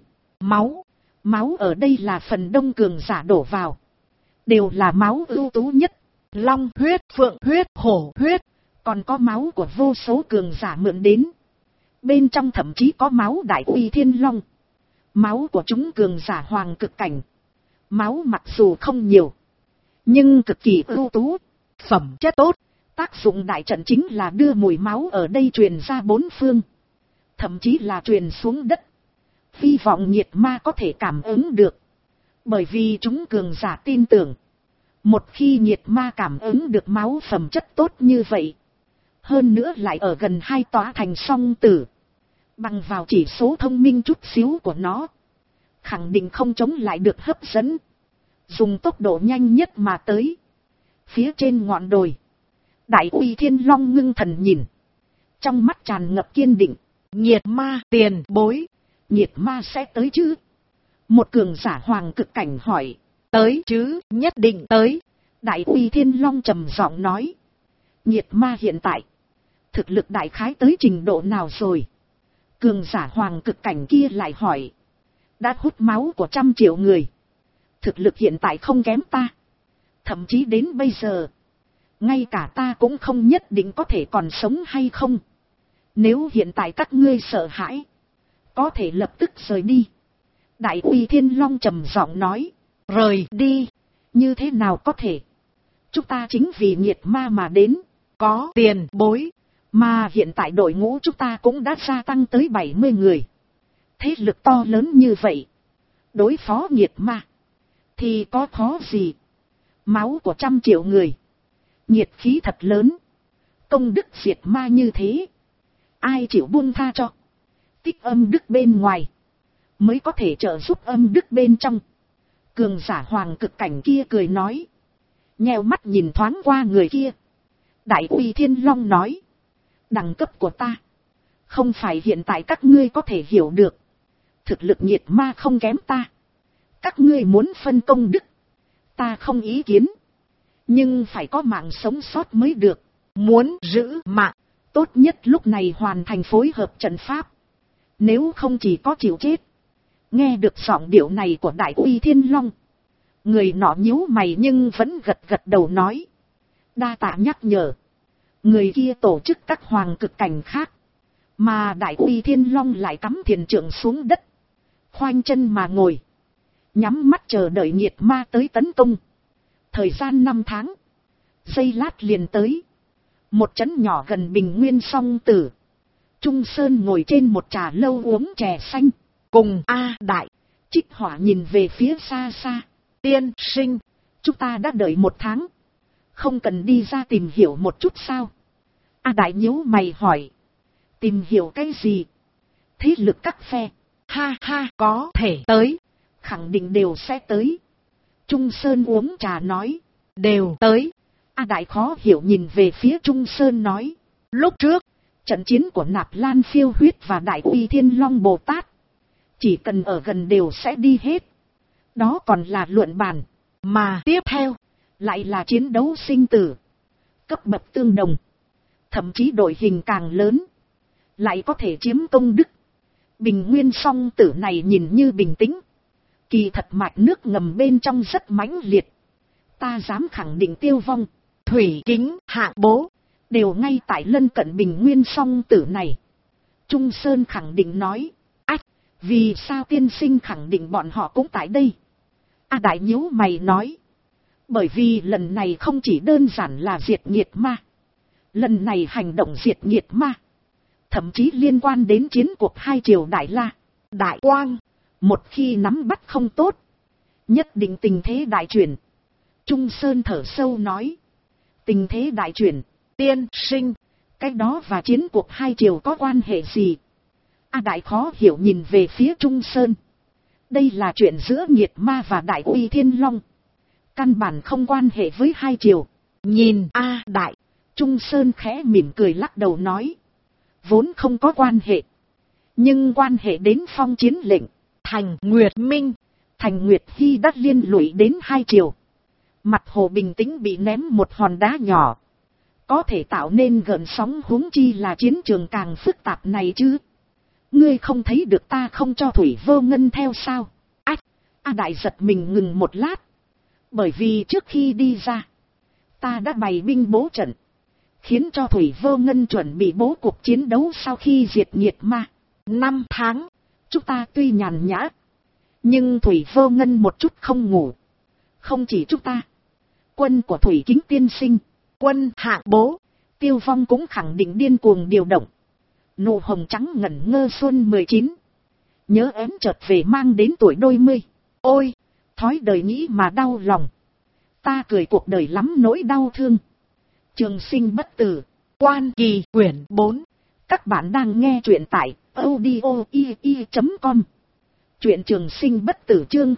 Máu ở đây là phần đông cường giả đổ vào. Đều là máu ưu tú nhất. Long huyết, phượng huyết, hổ huyết. Còn có máu của vô số cường giả mượn đến. Bên trong thậm chí có máu Đại Uy Thiên Long. Máu của chúng cường giả hoàng cực cảnh. Máu mặc dù không nhiều, nhưng cực kỳ ưu tú. Phẩm chất tốt. Tác dụng đại trận chính là đưa mùi máu ở đây truyền ra 4 phương. Thậm chí là truyền xuống đất. Hy vọng nhiệt ma có thể cảm ứng được. Bởi vì chúng cường giả tin tưởng. Một khi nhiệt ma cảm ứng được máu phẩm chất tốt như vậy. Hơn nữa lại ở gần hai tòa thành Song Tử. Bằng vào chỉ số thông minh chút xíu của nó, khẳng định không chống lại được hấp dẫn. Dùng tốc độ nhanh nhất mà tới. Phía trên ngọn đồi, Đại Uy Thiên Long ngưng thần nhìn. Trong mắt tràn ngập kiên định. Nhiệt ma tiền bối, nhiệt ma sẽ tới chứ? Một cường giả hoàng cực cảnh hỏi. Tới chứ, nhất định tới. Đại Uy Thiên Long trầm giọng nói. Nhiệt ma hiện tại, thực lực đại khái tới trình độ nào rồi? Cường giả hoàng cực cảnh kia lại hỏi. Đã hút máu của 100 triệu người. Thực lực hiện tại không kém ta. Thậm chí đến bây giờ, ngay cả ta cũng không nhất định có thể còn sống hay không. Nếu hiện tại các ngươi sợ hãi, có thể lập tức rời đi. Đại Uy Thiên Long trầm giọng nói. Rời đi? Như thế nào có thể? Chúng ta chính vì nhiệt ma mà đến. Có tiền bối. Mà hiện tại đội ngũ chúng ta cũng đã gia tăng tới 70 người. Thế lực to lớn như vậy, đối phó nghiệt ma thì có khó gì. Máu của 100 triệu người, nhiệt khí thật lớn, công đức diệt ma như thế, ai chịu buông tha cho. Tích âm đức bên ngoài mới có thể trợ giúp âm đức bên trong. Cường giả hoàng cực cảnh kia cười nói, nheo mắt nhìn thoáng qua người kia. Đại Uy Thiên Long nói, đẳng cấp của ta không phải hiện tại các ngươi có thể hiểu được. Thực lực nhiệt ma không kém ta. Các ngươi muốn phân công đức, ta không ý kiến. Nhưng phải có mạng sống sót mới được. Muốn giữ mạng, tốt nhất lúc này hoàn thành phối hợp trận pháp. Nếu không chỉ có chịu chết. Nghe được giọng điệu này của Đại Uy Thiên Long, người nọ nhíu mày nhưng vẫn gật gật đầu nói, đa tạ nhắc nhở. Người kia tổ chức các hoàng cực cảnh khác, mà Đại Uy Thiên Long lại cắm thiền trượng xuống đất, khoanh chân mà ngồi, nhắm mắt chờ đợi nhiệt ma tới tấn công. Thời gian 5 tháng, giây lát liền tới. Một trấn nhỏ gần Bình Nguyên Song Tử, Trung Sơn ngồi trên một trà lâu uống chè xanh, cùng A Đại, Trích Hỏa nhìn về phía xa xa. Tiên sinh, chúng ta đã đợi 1 tháng, không cần đi ra tìm hiểu một chút sao? A Đại nhíu mày hỏi, tìm hiểu cái gì? Thế lực các phe, ha ha, có thể tới, khẳng định đều sẽ tới. Trung Sơn uống trà nói, đều tới. A Đại khó hiểu nhìn về phía Trung Sơn nói, lúc trước, trận chiến của Nạp Lan Phiêu Huyết và Đại Uy Thiên Long Bồ Tát, chỉ cần ở gần đều sẽ đi hết. Đó còn là luận bàn, mà tiếp theo, lại là chiến đấu sinh tử. Cấp bậc tương đồng, thậm chí đội hình càng lớn, lại có thể chiếm công đức. Bình Nguyên Song Tử này nhìn như bình tĩnh, kỳ thật mạch nước ngầm bên trong rất mãnh liệt. Ta dám khẳng định Tiêu Vong, Thủy Kính, Hạng Bố đều ngay tại lân cận Bình Nguyên Song Tử này. Trung Sơn khẳng định nói, ách, vì sao tiên sinh khẳng định bọn họ cũng tại đây? A Đại nhíu mày nói, bởi vì lần này không chỉ đơn giản là diệt nghiệt ma. Lần này hành động diệt nghiệt ma, thậm chí liên quan đến chiến cuộc hai triều Đại La, Đại Quang. Một khi nắm bắt không tốt, nhất định tình thế đại chuyển. Trung Sơn thở sâu nói, tình thế đại chuyển, tiên sinh, cái đó và chiến cuộc hai triều có quan hệ gì? A Đại khó hiểu nhìn về phía Trung Sơn. Đây là chuyện giữa nghiệt ma và Đại Uy Thiên Long, căn bản không quan hệ với hai triều. Nhìn A Đại, Trung Sơn khẽ mỉm cười lắc đầu nói, vốn không có quan hệ, nhưng quan hệ đến phong chiến lệnh, Thành Nguyệt Minh, Thành Nguyệt Hy đã liên lụy đến hai triều. Mặt hồ bình tĩnh bị ném một hòn đá nhỏ, có thể tạo nên gợn sóng, huống chi là chiến trường càng phức tạp này chứ. Ngươi không thấy được ta không cho Thủy Vô Ngân theo sao? Ách! A Đại giật mình ngừng một lát. Bởi vì trước khi đi ra, ta đã bày binh bố trận, khiến cho Thủy Vô Ngân chuẩn bị bố cuộc chiến đấu sau khi diệt nghiệt ma. 5 tháng, chúng ta tuy nhàn nhã, nhưng Thủy Vô Ngân một chút không ngủ. Không chỉ chúng ta, quân của Thủy Kính tiên sinh, quân Hạng Bố, Tiêu Vong cũng khẳng định điên cuồng điều động. Nụ hồng trắng ngẩn ngơ xuân 19, nhớ ém chợt về mang đến tuổi đôi mươi. Ôi, thói đời nghĩ mà đau lòng. Ta cười cuộc đời lắm nỗi đau thương. Trường sinh bất tử, Quan Kỳ quyển 4. Các bạn đang nghe truyện tại audio.com. Truyện Trường Sinh Bất Tử chương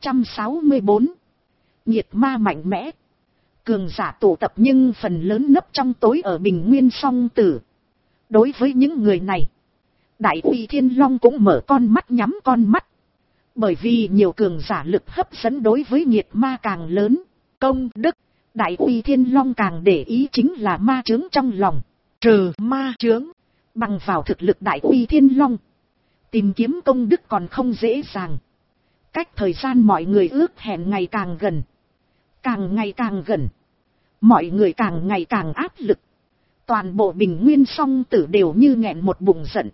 0164. Nhiệt ma mạnh mẽ, cường giả tụ tập nhưng phần lớn nấp trong tối ở Bình Nguyên Song Tử. Đối với những người này, Đại Uy Thiên Long cũng mở con mắt nhắm con mắt. Bởi vì nhiều cường giả lực hấp dẫn đối với nhiệt ma càng lớn, công đức, Đại Uy Thiên Long càng để ý chính là ma chướng trong lòng. Trừ ma chướng, bằng vào thực lực Đại Uy Thiên Long, tìm kiếm công đức còn không dễ dàng. Cách thời gian mọi người ước hẹn ngày càng gần. Càng ngày càng gần, mọi người càng ngày càng áp lực. Toàn bộ Bình Nguyên Song Tử đều như nghẹn một bụng giận.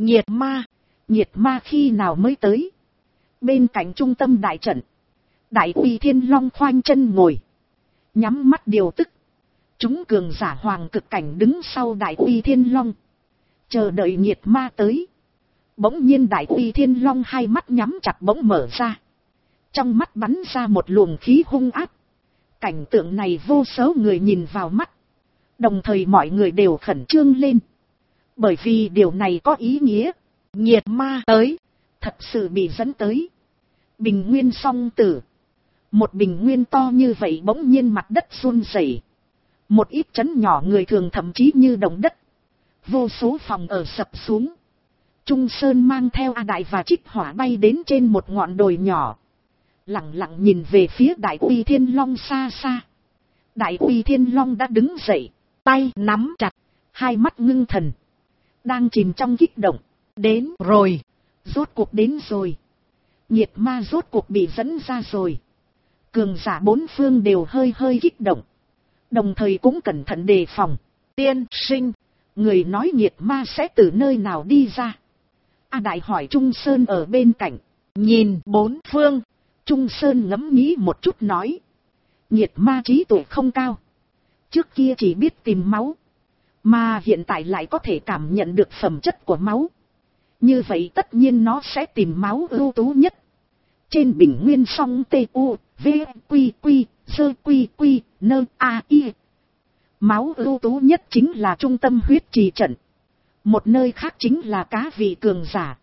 Nhiệt ma khi nào mới tới? Bên cạnh trung tâm đại trận, Đại Uy Thiên Long khoanh chân ngồi, nhắm mắt điều tức. Chúng cường giả hoàng cực cảnh đứng sau Đại Uy Thiên Long, chờ đợi nhiệt ma tới. Bỗng nhiên Đại Uy Thiên Long hai mắt nhắm chặt bỗng mở ra. Trong mắt bắn ra một luồng khí hung ác. Cảnh tượng này vô số người nhìn vào mắt. Đồng thời mọi người đều khẩn trương lên. Bởi vì điều này có ý nghĩa. Nhiệt ma tới, thật sự bị dẫn tới. Bình nguyên song tử. Một bình nguyên to như vậy bỗng nhiên mặt đất run rẩy. Một ít trấn nhỏ người thường thậm chí như động đất. Vô số phòng ở sập xuống. Trung Sơn mang theo A Đại và Trích Hỏa bay đến trên một ngọn đồi nhỏ. Lặng lặng nhìn về phía Đại Uy Thiên Long xa xa. Đại Uy Thiên Long đã đứng dậy, tay nắm chặt, hai mắt ngưng thần. Đang chìm trong kích động. Đến rồi, rốt cuộc đến rồi. Nhiệt ma rốt cuộc bị dẫn ra rồi. Cường giả bốn phương đều hơi hơi kích động. Đồng thời cũng cẩn thận đề phòng. Tiên sinh, người nói nhiệt ma sẽ từ nơi nào đi ra? A Đại hỏi Trung Sơn ở bên cạnh. Nhìn bốn phương, Trung Sơn ngẫm nghĩ một chút nói. Nhiệt ma trí tuệ không cao. Trước kia chỉ biết tìm máu. Mà hiện tại lại có thể cảm nhận được phẩm chất của máu. Như vậy tất nhiên nó sẽ tìm máu ưu tú nhất. Trên bình nguyên song T.U. V. Quy Quy. Sơ Quy Quy. Nơ A I. Máu ưu tú nhất chính là trung tâm huyết trì trận. Một nơi khác chính là cá vị cường giả.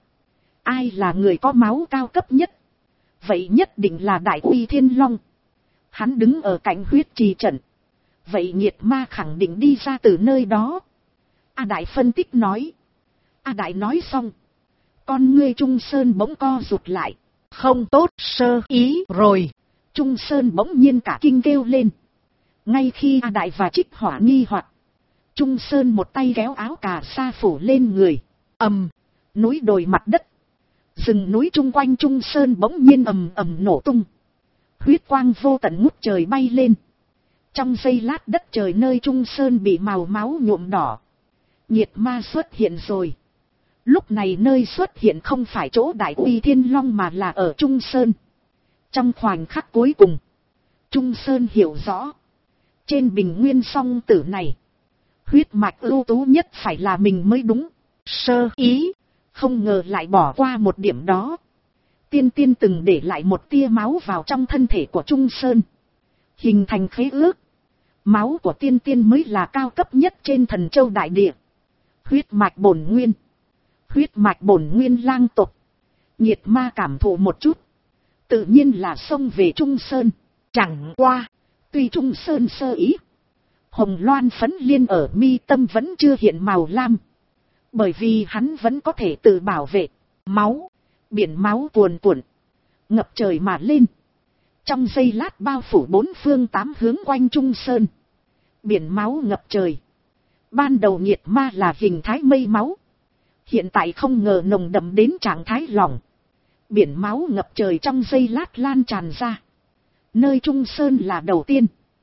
Ai là người có máu cao cấp nhất? Vậy nhất định là Đại Uy Thiên Long. Hắn đứng ở cạnh huyết trì trận. Vậy nhiệt ma khẳng định đi ra từ nơi đó. A Đại phân tích nói. A Đại nói xong. Con ngươi Trung Sơn bỗng co rụt lại. Không tốt, sơ ý rồi. Trung Sơn bỗng nhiên cả kinh kêu lên. Ngay khi A Đại và Trích Hỏa nghi hoặc, Trung Sơn một tay kéo áo cà sa phủ lên người. Núi đồi mặt đất. Rừng núi chung quanh Trung Sơn bỗng nhiên ầm ầm nổ tung. Huyết quang vô tận ngút trời bay lên. Trong giây lát đất trời nơi Trung Sơn bị màu máu nhuộm đỏ. Nhiệt ma xuất hiện rồi. Lúc này nơi xuất hiện không phải chỗ Đại Uy Thiên Long mà là ở Trung Sơn. Trong khoảnh khắc cuối cùng, Trung Sơn hiểu rõ. Trên bình nguyên song tử này, huyết mạch ưu tú nhất phải là mình mới đúng. Sơ ý, không ngờ lại bỏ qua một điểm đó. Tiên tiên từng để lại một tia máu vào trong thân thể của Trung Sơn. Hình thành khế ước. Máu của tiên tiên mới là cao cấp nhất trên thần châu đại địa. Huyết mạch bổn nguyên. Huyết mạch bổn nguyên lang tộc. Nhiệt ma cảm thụ một chút. Tự nhiên là xông về Trung Sơn. Chẳng qua, tuy Trung Sơn sơ ý, hồng loan phấn liên ở mi tâm vẫn chưa hiện màu lam. Bởi vì hắn vẫn có thể tự bảo vệ. Máu, biển máu cuồn cuộn, ngập trời mà lên. Trong giây lát bao phủ bốn phương tám hướng quanh Trung Sơn. Biển máu ngập trời. Ban đầu nhiệt ma là hình thái mây máu. Hiện tại không ngờ nồng đậm đến trạng thái lỏng. Biển máu ngập trời trong giây lát lan tràn ra. Nơi Trung Sơn là đầu tiên.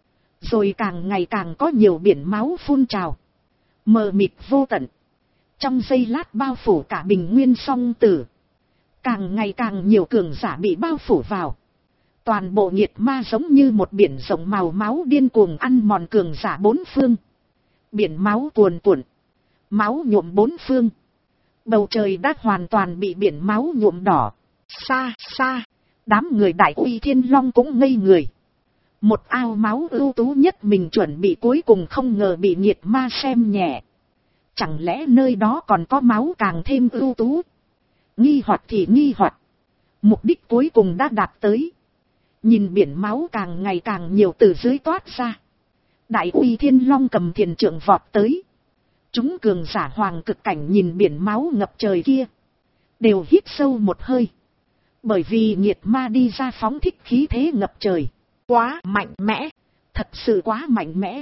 Rồi càng ngày càng có nhiều biển máu phun trào. Mờ mịt vô tận. Trong giây lát bao phủ cả bình nguyên song tử. Càng ngày càng nhiều cường giả bị bao phủ vào. Toàn bộ nhiệt ma giống như một biển rộng màu máu điên cuồng ăn mòn cường giả bốn phương. Biển máu cuồn cuộn. Máu nhuộm bốn phương. Bầu trời đã hoàn toàn bị biển máu nhuộm đỏ. Xa xa, đám người Đại Uy Thiên Long cũng ngây người. Một ao máu ưu tú nhất mình chuẩn bị cuối cùng không ngờ bị nhiệt ma xem nhẹ. Chẳng lẽ nơi đó còn có máu càng thêm ưu tú? Nghi hoặc thì nghi hoặc. Mục đích cuối cùng đã đạt tới. Nhìn biển máu càng ngày càng nhiều từ dưới toát ra. Đại Uy Thiên Long cầm thiền trượng vọt tới. Chúng cường giả hoàng cực cảnh nhìn biển máu ngập trời kia. Đều hít sâu một hơi. Bởi vì nhiệt ma đi ra phóng thích khí thế ngập trời. Quá mạnh mẽ. Thật sự quá mạnh mẽ.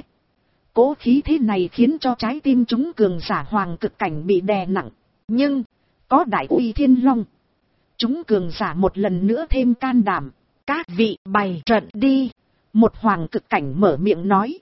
Cố khí thế này khiến cho trái tim chúng cường giả hoàng cực cảnh bị đè nặng. Nhưng, có Đại Uy Thiên Long. Chúng cường giả một lần nữa thêm can đảm. Các vị bày trận đi. Một hoàng cực cảnh mở miệng nói.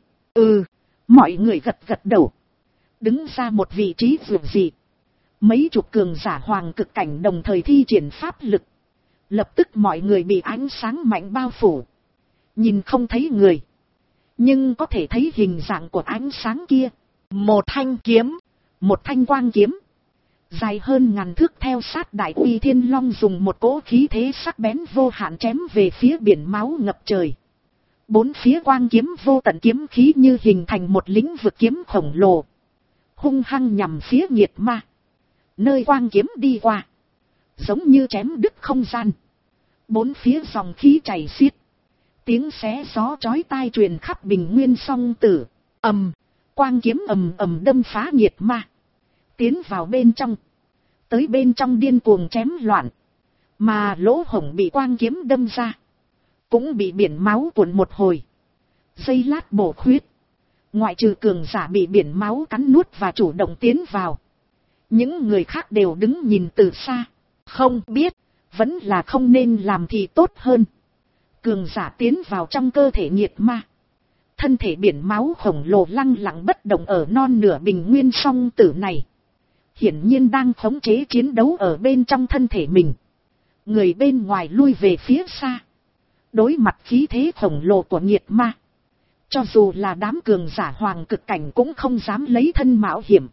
Mọi người gật gật đầu. Đứng ra một vị trí vượt dị. Mấy chục cường giả hoàng cực cảnh đồng thời thi triển pháp lực. Lập tức mọi người bị ánh sáng mạnh bao phủ. Nhìn không thấy người. Nhưng có thể thấy hình dạng của ánh sáng kia. Một thanh kiếm, một thanh quang kiếm. Dài hơn ngàn thước theo sát Đại Uy Thiên Long dùng một cỗ khí thế sắc bén vô hạn chém về phía biển máu ngập trời. Bốn phía quang kiếm vô tận kiếm khí như hình thành một lĩnh vực kiếm khổng lồ. Hung hăng nhằm phía nghiệt ma. Nơi quang kiếm đi qua, giống như chém đứt không gian. Bốn phía dòng khí chảy xiết. Tiếng xé gió chói tai truyền khắp Bình Nguyên Song Tử. Quang kiếm ầm ầm đâm phá nghiệt ma. Tiến vào bên trong. Tới bên trong điên cuồng chém loạn. Mà lỗ hổng bị quang kiếm đâm ra, cũng bị biển máu cuộn một hồi. Giây lát bổ khuyết. Ngoại trừ cường giả bị biển máu cắn nuốt và chủ động tiến vào, những người khác đều đứng nhìn từ xa. Không biết, vẫn là không nên làm thì tốt hơn. Cường giả tiến vào trong cơ thể nghiệt ma. Thân thể biển máu khổng lồ lăng lặng bất động ở non nửa Bình Nguyên Song Tử này. Hiển nhiên đang khống chế chiến đấu ở bên trong thân thể mình. Người bên ngoài lui về phía xa. Đối mặt khí thế khổng lồ của nghiệt ma, cho dù là đám cường giả hoàng cực cảnh cũng không dám lấy thân mạo hiểm.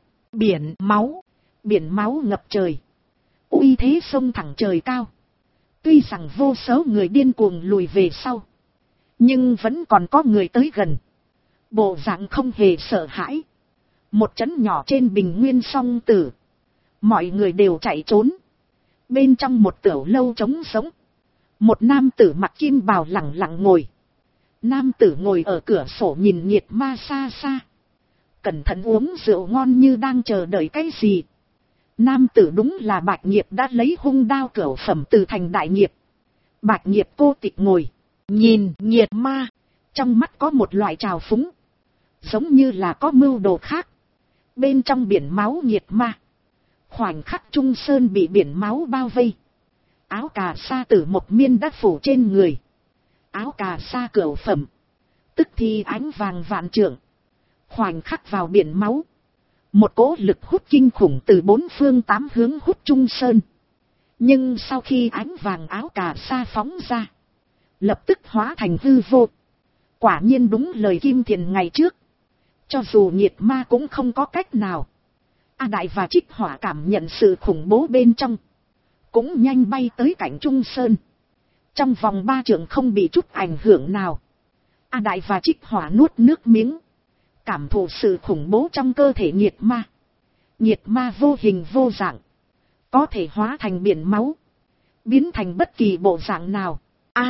Biển máu ngập trời. Uy thế sông thẳng trời cao. Tuy rằng vô số người điên cuồng lùi về sau, nhưng vẫn còn có người tới gần. Bộ dạng không hề sợ hãi. Một trấn nhỏ trên Bình Nguyên Song Tử, mọi người đều chạy trốn. Bên trong một tiểu lâu trống sống, một nam tử mặc kim bào lẳng lặng ngồi. Nam tử ngồi ở cửa sổ nhìn nghiệt ma xa xa. Cẩn thận uống rượu ngon như đang chờ đợi cái gì. Nam tử đúng là Bạch Nghiệp đã lấy hung đao cửu phẩm từ thành Đại Nghiệp. Bạch Nghiệp cô tịch ngồi, nhìn nghiệt ma. Trong mắt có một loại trào phúng. Giống như là có mưu đồ khác. Bên trong biển máu nghiệt ma. Khoảnh khắc Trung Sơn bị biển máu bao vây. Áo cà sa tử một miên đã phủ trên người. Áo cà sa cửu phẩm, tức thì ánh vàng vạn trượng. Khoảnh khắc vào biển máu. Một cỗ lực hút kinh khủng từ bốn phương tám hướng hút Trung Sơn. Nhưng sau khi ánh vàng áo cà sa phóng ra, lập tức hóa thành hư vô. Quả nhiên đúng lời Kim Thiền ngày trước. Cho dù nghiệt ma cũng không có cách nào. A Đại và Trích Hỏa cảm nhận sự khủng bố bên trong, cũng nhanh bay tới cạnh Trung Sơn. Trong vòng 3 trượng không bị chút ảnh hưởng nào. A Đại và Trích Hỏa nuốt nước miếng, cảm thụ sự khủng bố trong cơ thể nghiệt ma. Nghiệt ma vô hình vô dạng, có thể hóa thành biển máu, biến thành bất kỳ bộ dạng nào.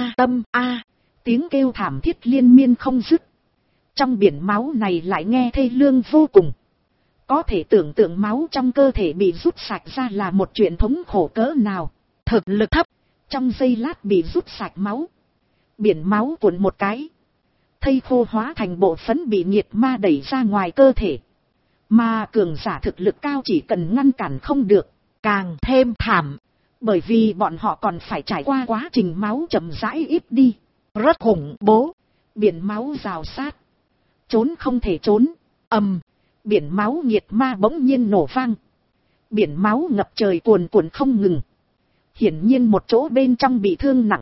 Tiếng kêu thảm thiết liên miên không dứt. Trong biển máu này lại nghe thê lương vô cùng. Có thể tưởng tượng máu trong cơ thể bị rút sạch ra là một chuyện thống khổ cỡ nào. Thực lực thấp, trong giây lát bị rút sạch máu. Biển máu cuộn một cái, thây khô hóa thành bộ phấn bị nghiệt ma đẩy ra ngoài cơ thể. Mà cường giả thực lực cao chỉ cần ngăn cản không được, càng thêm thảm. Bởi vì bọn họ còn phải trải qua quá trình máu chậm rãi ít đi. Rất khủng bố. Biển máu rào sát, trốn không thể trốn. Biển máu nghiệt ma bỗng nhiên nổ vang. Biển máu ngập trời cuồn cuộn không ngừng. Hiển nhiên một chỗ bên trong bị thương nặng.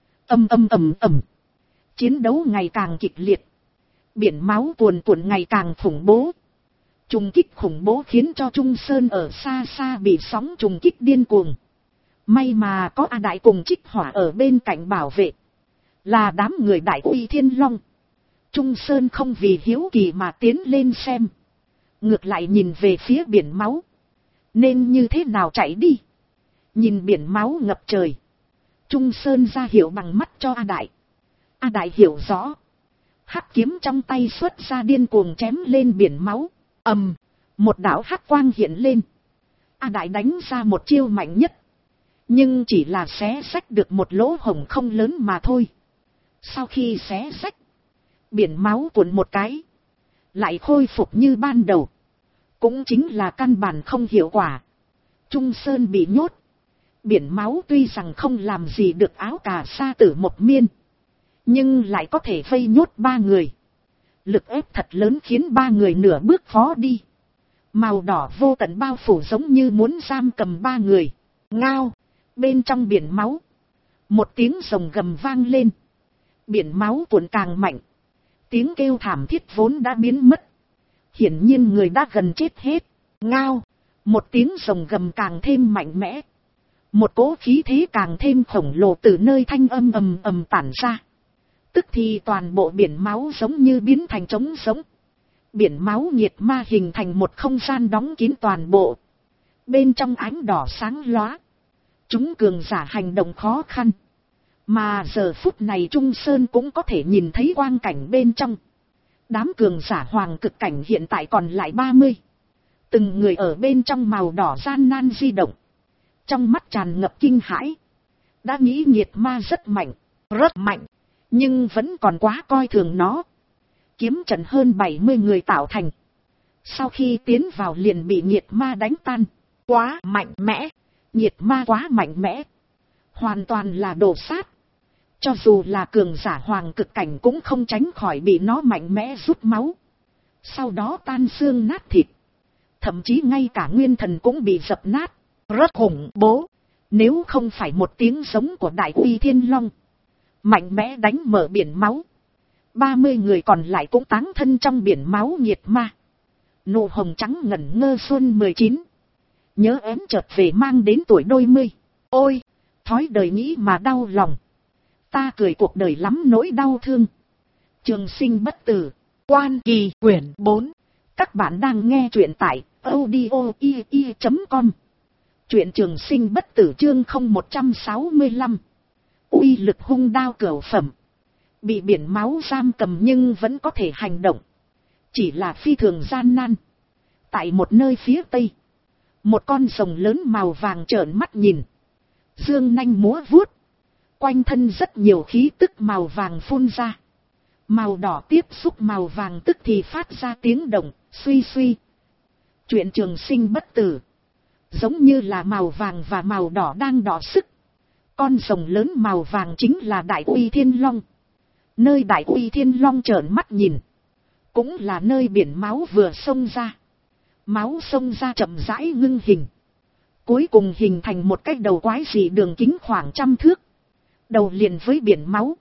Chiến đấu ngày càng kịch liệt. Biển máu cuồn cuộn ngày càng khủng bố. Trùng kích khủng bố khiến cho Trung Sơn ở xa xa bị sóng trùng kích điên cuồng. May mà có A Đại cùng Trích Hỏa ở bên cạnh bảo vệ. Là đám người Đại Uy Thiên Long. Trung Sơn không vì hiếu kỳ mà tiến lên xem. Ngược lại nhìn về phía biển máu. Nên như thế nào chạy đi. Nhìn biển máu ngập trời, Trung Sơn ra hiệu bằng mắt cho A Đại. A Đại hiểu rõ. Hắc kiếm trong tay xuất ra điên cuồng chém lên biển máu. Một đạo hắc quang hiện lên. A Đại đánh ra một chiêu mạnh nhất. Nhưng chỉ là xé xách được một lỗ hổng không lớn mà thôi. Sau khi xé xách, biển máu cuộn một cái, lại khôi phục như ban đầu. Cũng chính là căn bản không hiệu quả. Trung Sơn bị nhốt. Biển máu tuy rằng không làm gì được áo cà sa tử một miên, nhưng lại có thể vây nhốt 3 người. Lực ép thật lớn khiến 3 người nửa bước phó đi. Màu đỏ vô tận bao phủ giống như muốn giam cầm 3 người. Ngao! Bên trong biển máu, một tiếng rồng gầm vang lên. Biển máu cuộn càng mạnh. Tiếng kêu thảm thiết vốn đã biến mất. Hiển nhiên người đã gần chết hết. Ngao. Một tiếng rồng gầm càng thêm mạnh mẽ. Một cỗ khí thế càng thêm khổng lồ từ nơi thanh âm ầm ầm tản ra. Tức thì toàn bộ biển máu giống như biến thành trống rỗng. Biển máu nhiệt ma hình thành một không gian đóng kín toàn bộ. Bên trong ánh đỏ sáng lóa. Chúng cường giả hành động khó khăn. Mà giờ phút này Trung Sơn cũng có thể nhìn thấy quang cảnh bên trong. Đám cường giả hoàng cực cảnh hiện tại còn lại 30. Từng người ở bên trong màu đỏ gian nan di động. Trong mắt tràn ngập kinh hãi. Đã nghĩ nhiệt ma rất mạnh. Rất mạnh. Nhưng vẫn còn quá coi thường nó. Kiếm trận hơn 70 người tạo thành. Sau khi tiến vào liền bị nhiệt ma đánh tan. Quá mạnh mẽ. Nhiệt ma quá mạnh mẽ. Hoàn toàn là đồ sát. Cho dù là cường giả hoàng cực cảnh cũng không tránh khỏi bị nó mạnh mẽ rút máu. Sau đó tan xương nát thịt. Thậm chí ngay cả nguyên thần cũng bị dập nát. Rất khủng bố. Nếu không phải một tiếng giống của Đại Uy Thiên Long. Mạnh mẽ đánh mở biển máu. 30 người còn lại cũng táng thân trong biển máu nhiệt ma. Nụ hồng trắng ngẩn ngơ xuân 19. Nhớ ếm chợt về mang đến tuổi đôi mươi. Ôi, thói đời nghĩ mà đau lòng. Ta cười cuộc đời lắm nỗi đau thương. Trường sinh bất tử. Quan Kỳ quyển 4. Các bạn đang nghe truyện tại audio.com. Truyện Trường Sinh bất tử chương 0165. Uy lực hung đao cửu phẩm. Bị biển máu giam cầm nhưng vẫn có thể hành động. Chỉ là phi thường gian nan. Tại một nơi phía tây. Một con rồng lớn màu vàng trợn mắt nhìn. Dương nanh múa vuốt. Quanh thân rất nhiều khí tức màu vàng phun ra. Màu đỏ tiếp xúc màu vàng tức thì phát ra tiếng động, suy suy. Truyện Trường Sinh bất tử. Giống như là màu vàng và màu đỏ đang đọ sức. Con rồng lớn màu vàng chính là Đại Uy Thiên Long. Nơi Đại Uy Thiên Long trợn mắt nhìn. Cũng là nơi biển máu vừa xông ra. Máu xông ra chậm rãi ngưng hình. Cuối cùng hình thành một cái đầu quái dị đường kính khoảng 100 thước. Đầu liền với biển máu.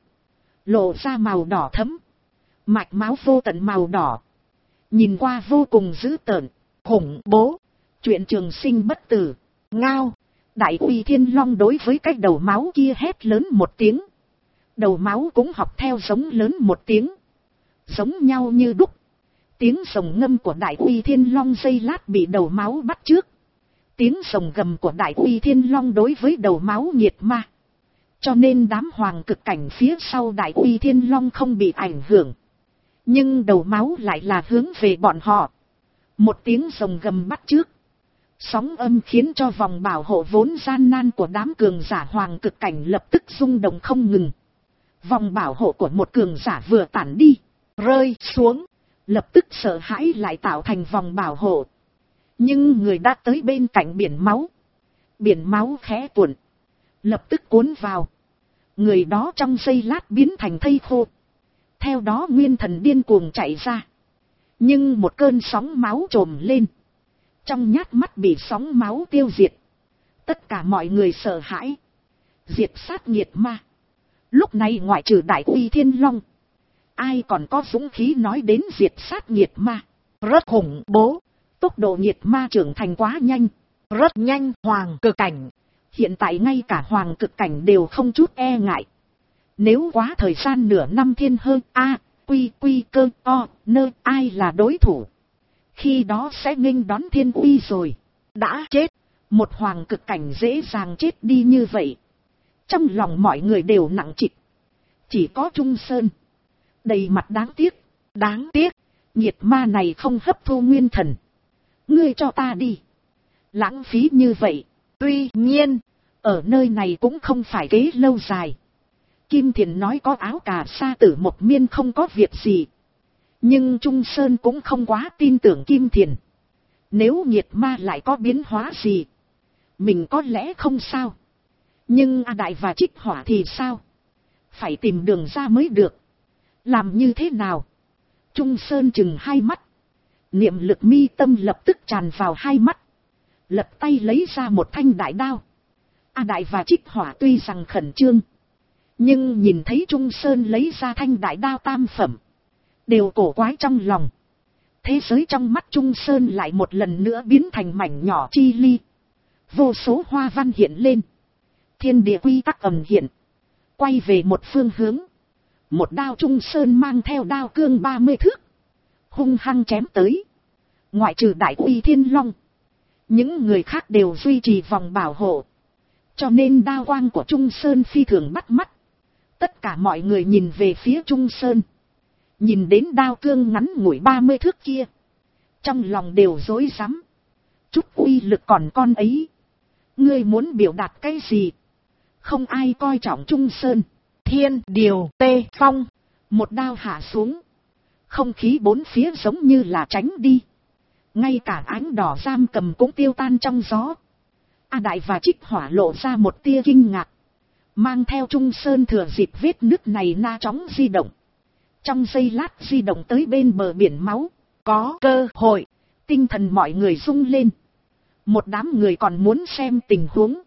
Lộ ra màu đỏ thẫm. Mạch máu vô tận màu đỏ. Nhìn qua vô cùng dữ tợn, khủng bố. Truyện Trường Sinh bất tử. Ngao. Đại Uy Thiên Long đối với cái đầu máu kia hét lớn một tiếng. Đầu máu cũng học theo giống lớn một tiếng. Giống nhau như đúc. Tiếng rồng ngâm của Đại Uy Thiên Long giây lát bị đầu máu bắt trước. Tiếng rồng gầm của Đại Uy Thiên Long đối với đầu máu nhiệt ma. Cho nên đám hoàng cực cảnh phía sau Đại Uy Thiên Long không bị ảnh hưởng. Nhưng đầu máu lại là hướng về bọn họ. Một tiếng rồng gầm bắt trước. Sóng âm khiến cho vòng bảo hộ vốn gian nan của đám cường giả hoàng cực cảnh lập tức rung động không ngừng. Vòng bảo hộ của một cường giả vừa tản đi, rơi xuống, lập tức sợ hãi lại tạo thành vòng bảo hộ. Nhưng người đã tới bên cạnh biển máu. Biển máu khẽ cuộn, lập tức cuốn vào. Người đó trong giây lát biến thành thây khô. Theo đó nguyên thần điên cuồng chạy ra. Nhưng một cơn sóng máu trồm lên. Trong nhát mắt bị sóng máu tiêu diệt. Tất cả mọi người sợ hãi. Diệt sát nhiệt ma. Lúc này ngoại trừ Đại Uy Thiên Long. Ai còn có dũng khí nói đến diệt sát nhiệt ma. Rất khủng bố. Tốc độ nhiệt ma trưởng thành quá nhanh. Rất nhanh. Hoàng cực cảnh. Hiện tại ngay cả hoàng cực cảnh đều không chút e ngại. Nếu quá thời gian nửa năm thiên hơn quy cơ o nơ ai là đối thủ. Khi đó sẽ nghênh đón thiên uy rồi. Đã chết. Một hoàng cực cảnh dễ dàng chết đi như vậy. Trong lòng mọi người đều nặng trịch. Chỉ có Trung Sơn. Đầy mặt đáng tiếc. Đáng tiếc. Nhiệt ma này không hấp thu nguyên thần. Ngươi cho ta đi. Lãng phí như vậy. Tuy nhiên. Ở nơi này cũng không phải kế lâu dài. Kim Thiền nói có áo cà sa tử một miên không có việc gì. Nhưng Trung Sơn cũng không quá tin tưởng Kim Thiền. Nếu nhiệt ma lại có biến hóa gì. Mình có lẽ không sao. Nhưng A Đại và Trích Hỏa thì sao? Phải tìm đường ra mới được. Làm như thế nào? Trung Sơn chừng hai mắt. Niệm lực mi tâm lập tức tràn vào hai mắt. Lập tay lấy ra một thanh đại đao. A Đại và Trích Hỏa tuy rằng khẩn trương. Nhưng nhìn thấy Trung Sơn lấy ra thanh đại đao tam phẩm. đều cổ quái trong lòng. Thế giới trong mắt Trung Sơn lại một lần nữa biến thành mảnh nhỏ chi ly. Vô số hoa văn hiện lên. Thiên địa quy tắc ầm hiện. Quay về một phương hướng. Một đao Trung Sơn mang theo đao cương 30 thước. Hung hăng chém tới. Ngoại trừ Đại Uy Thiên Long. Những người khác đều duy trì vòng bảo hộ. Cho nên đao quang của Trung Sơn phi thường bắt mắt. Tất cả mọi người nhìn về phía Trung Sơn. Nhìn đến đao cương ngắn ngủi 30 thước kia. Trong lòng đều rối rắm. Chút uy lực còn con ấy. Ngươi muốn biểu đạt cái gì? Không ai coi trọng Trung Sơn. Thiên điều tê phong. Một đao hạ xuống. Không khí bốn phía giống như là tránh đi. Ngay cả ánh đỏ giam cầm cũng tiêu tan trong gió. A Đại và Trích Hỏa lộ ra một tia kinh ngạc. Mang theo Trung Sơn thừa dịp vết nứt này na chóng di động. Trong giây lát di động tới bên bờ biển máu. Có cơ hội. Tinh thần mọi người rung lên. Một đám người còn muốn xem tình huống.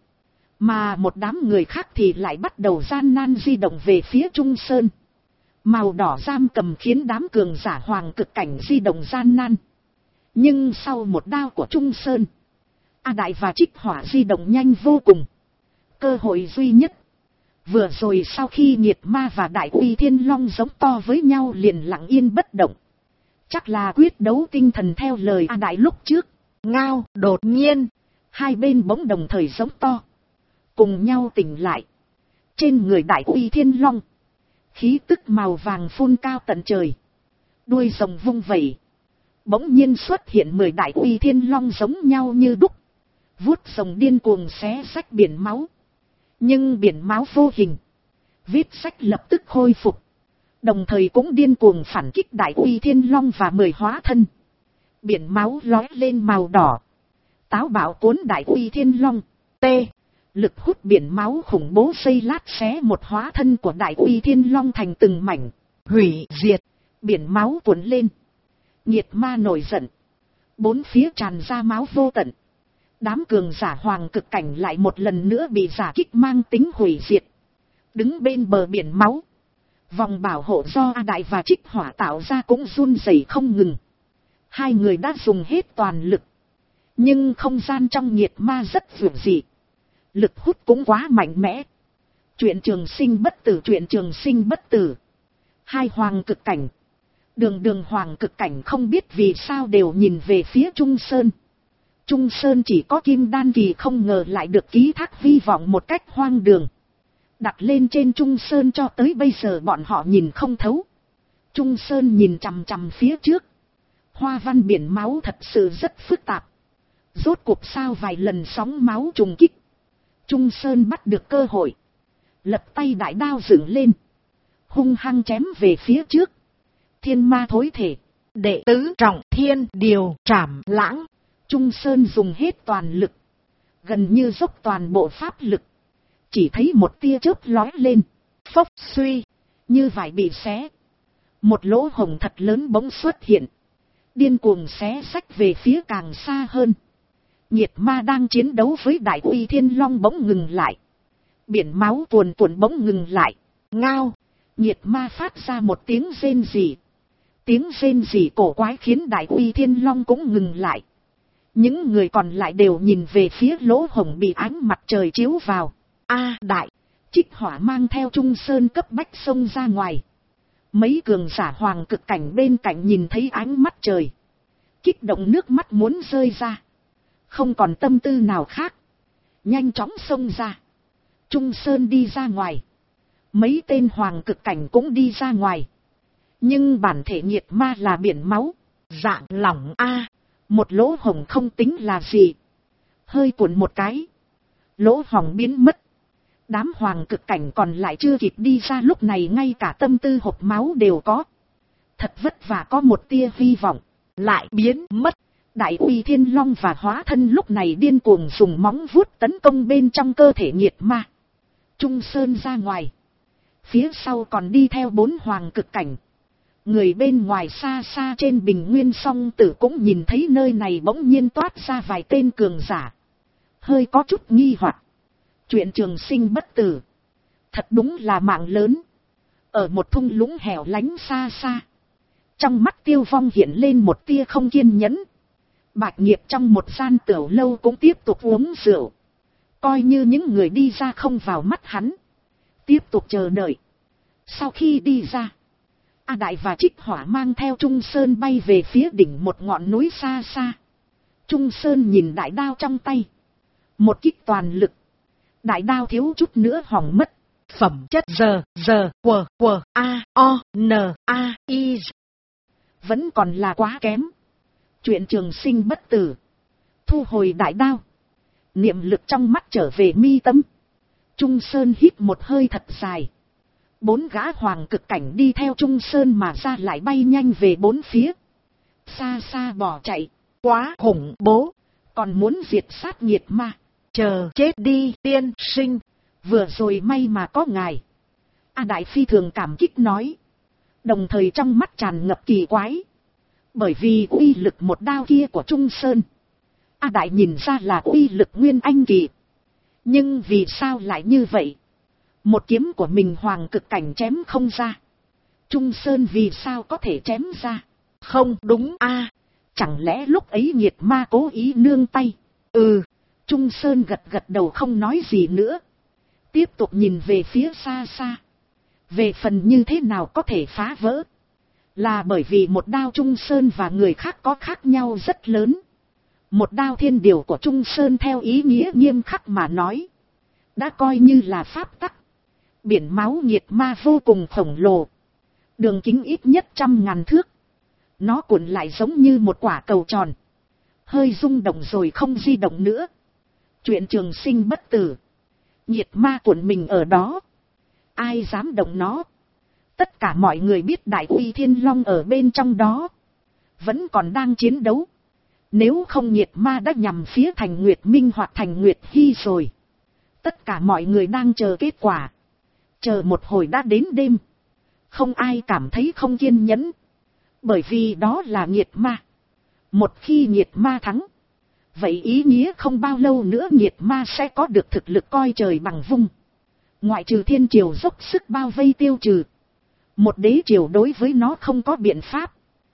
Mà một đám người khác thì lại bắt đầu gian nan di động về phía Trung Sơn. Màu đỏ giam cầm khiến đám cường giả hoàng cực cảnh di động gian nan. Nhưng sau một đao của Trung Sơn, A Đại và Trích Hỏa di động nhanh vô cùng. Cơ hội duy nhất. Vừa rồi sau khi Nhiệt Ma và Đại Uy Thiên Long giống to với nhau liền lặng yên bất động. Chắc là quyết đấu tinh thần theo lời A Đại lúc trước. Ngao, đột nhiên, hai bên bỗng đồng thời giống to. Cùng nhau tỉnh lại. Trên người Đại Uy Thiên Long, khí tức màu vàng phun cao tận trời. Đuôi rồng vung vẩy. Bỗng nhiên xuất hiện 10 Đại Uy Thiên Long giống nhau như đúc. Vuốt rồng điên cuồng xé rách biển máu. Nhưng biển máu vô hình. Vết rách lập tức khôi phục. Đồng thời cũng điên cuồng phản kích Đại Uy Thiên Long và 10 hóa thân. Biển máu lói lên màu đỏ. Táo bạo cuốn Đại Uy Thiên Long. T. Lực hút biển máu khủng bố xây lát xé một hóa thân của Đại Uy Thiên Long thành từng mảnh. Hủy diệt. Biển máu cuốn lên. Nhiệt Ma nổi giận. Bốn phía tràn ra máu vô tận. Đám cường giả hoàng cực cảnh lại một lần nữa bị giả kích mang tính hủy diệt. Đứng bên bờ biển máu. Vòng bảo hộ do A Đại và Trích Hỏa tạo ra cũng run rẩy không ngừng. Hai người đã dùng hết toàn lực. Nhưng không gian trong Nhiệt Ma rất vượt dị. Lực hút cũng quá mạnh mẽ. Chuyện trường sinh bất tử, chuyện trường sinh bất tử. Hai hoàng cực cảnh. Đường hoàng cực cảnh không biết vì sao đều nhìn về phía Trung Sơn. Trung Sơn chỉ có kim đan kỳ không ngờ lại được ký thác hy vọng một cách hoang đường. Đặt lên trên Trung Sơn cho tới bây giờ bọn họ nhìn không thấu. Trung Sơn nhìn chằm chằm phía trước. Hoa văn biển máu thật sự rất phức tạp. Rốt cuộc sao vài lần sóng máu trùng kích. Trung Sơn bắt được cơ hội. Lật tay đại đao dựng lên. Hung hăng chém về phía trước. Thiên ma thối thể. Đệ tứ trọng thiên điều trảm lãng. Trung Sơn dùng hết toàn lực. Gần như dốc toàn bộ pháp lực. Chỉ thấy một tia chớp lói lên. Phốc suy. Như vải bị xé. Một lỗ hổng thật lớn bỗng xuất hiện. Điên cuồng xé xách về phía càng xa hơn. Nhiệt Ma đang chiến đấu với Đại Uy Thiên Long bỗng ngừng lại. Biển máu cuồn cuộn bỗng ngừng lại. Ngao. Nhiệt Ma phát ra một tiếng rên rỉ. Tiếng rên rỉ cổ quái khiến Đại Uy Thiên Long cũng ngừng lại. Những người còn lại đều nhìn về phía lỗ hổng bị ánh mặt trời chiếu vào. A Đại. Trích Hỏa mang theo Trung Sơn cấp bách xông ra ngoài. Mấy cường giả hoàng cực cảnh bên cạnh nhìn thấy ánh mắt trời. Kích động nước mắt muốn rơi ra. Không còn tâm tư nào khác. Nhanh chóng xông ra. Trung Sơn đi ra ngoài. Mấy tên hoàng cực cảnh cũng đi ra ngoài. Nhưng bản thể Nhiệt Ma là biển máu. Dạng lỏng A. Một lỗ hổng không tính là gì. Hơi cuộn một cái. Lỗ hổng biến mất. Đám hoàng cực cảnh còn lại chưa kịp đi ra lúc này ngay cả tâm tư hộp máu đều có. Thật vất vả có một tia hy vọng. Lại biến mất. Đại Uy Thiên Long và hóa thân lúc này điên cuồng dùng móng vuốt tấn công bên trong cơ thể Nhiệt Ma. Trung Sơn ra ngoài. Phía sau còn đi theo 4 hoàng cực cảnh. Người bên ngoài xa xa trên bình nguyên song tử cũng nhìn thấy nơi này bỗng nhiên toát ra vài tên cường giả. Hơi có chút nghi hoặc. Chuyện trường sinh bất tử. Thật đúng là mạng lớn. Ở một thung lũng hẻo lánh xa xa. Trong mắt Tiêu Vong hiện lên một tia không kiên nhẫn. Bạch Nghiệp trong một gian tiểu lâu cũng tiếp tục uống rượu. Coi như những người đi ra không vào mắt hắn. Tiếp tục chờ đợi. Sau khi đi ra, A Đại và Trích Hỏa mang theo Trung Sơn bay về phía đỉnh một ngọn núi xa xa. Trung Sơn nhìn đại đao trong tay. Một kích toàn lực. Đại đao thiếu chút nữa hỏng mất. Phẩm chất I vẫn còn là quá kém. Chuyện trường sinh bất tử. Thu hồi đại đao. Niệm lực trong mắt trở về mi tâm. Trung Sơn hít một hơi thật dài. 4 gã hoàng cực cảnh đi theo Trung Sơn mà ra lại bay nhanh về bốn phía. Xa xa bỏ chạy. Quá khủng bố. Còn muốn diệt sát nghiệt ma. Chờ chết đi tiên sinh. Vừa rồi may mà có ngài. A Đại phi thường cảm kích nói. Đồng thời trong mắt tràn ngập kỳ quái. Bởi vì uy lực một đao kia của Trung Sơn. A Đại nhìn ra là uy lực nguyên anh kỳ. Nhưng vì sao lại như vậy? Một kiếm của mình hoàng cực cảnh chém không ra. Trung Sơn vì sao có thể chém ra? Không đúng a, chẳng lẽ lúc ấy nghiệt ma cố ý nương tay? Trung Sơn gật gật đầu không nói gì nữa. Tiếp tục nhìn về phía xa xa. Về phần như thế nào có thể phá vỡ? Là bởi vì một đao Trung Sơn và người khác có khác nhau rất lớn. Một đao thiên điều của Trung Sơn theo ý nghĩa nghiêm khắc mà nói. Đã coi như là pháp tắc. Biển máu nghiệt ma vô cùng khổng lồ. Đường kính ít nhất 100.000 thước. Nó cuộn lại giống như một quả cầu tròn. Hơi rung động rồi không di động nữa. Chuyện trường sinh bất tử. Nghiệt ma cuộn mình ở đó. Ai dám động nó? Tất cả mọi người biết Đại Uy Thiên Long ở bên trong đó. Vẫn còn đang chiến đấu. Nếu không nghiệt ma đã nhằm phía Thành Nguyệt Minh hoặc Thành Nguyệt Hy rồi. Tất cả mọi người đang chờ kết quả. Chờ một hồi đã đến đêm. Không ai cảm thấy không kiên nhẫn. Bởi vì đó là nghiệt ma. Một khi nghiệt ma thắng. Vậy ý nghĩa không bao lâu nữa nghiệt ma sẽ có được thực lực coi trời bằng vung. Ngoại trừ thiên triều dốc sức bao vây tiêu trừ. Một đế triều đối với nó không có biện pháp.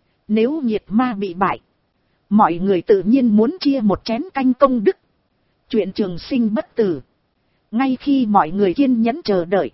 Nếu nghiệt ma bị bại. Mọi người tự nhiên muốn chia một chén canh công đức. Chuyện trường sinh bất tử. Ngay khi mọi người kiên nhẫn chờ đợi.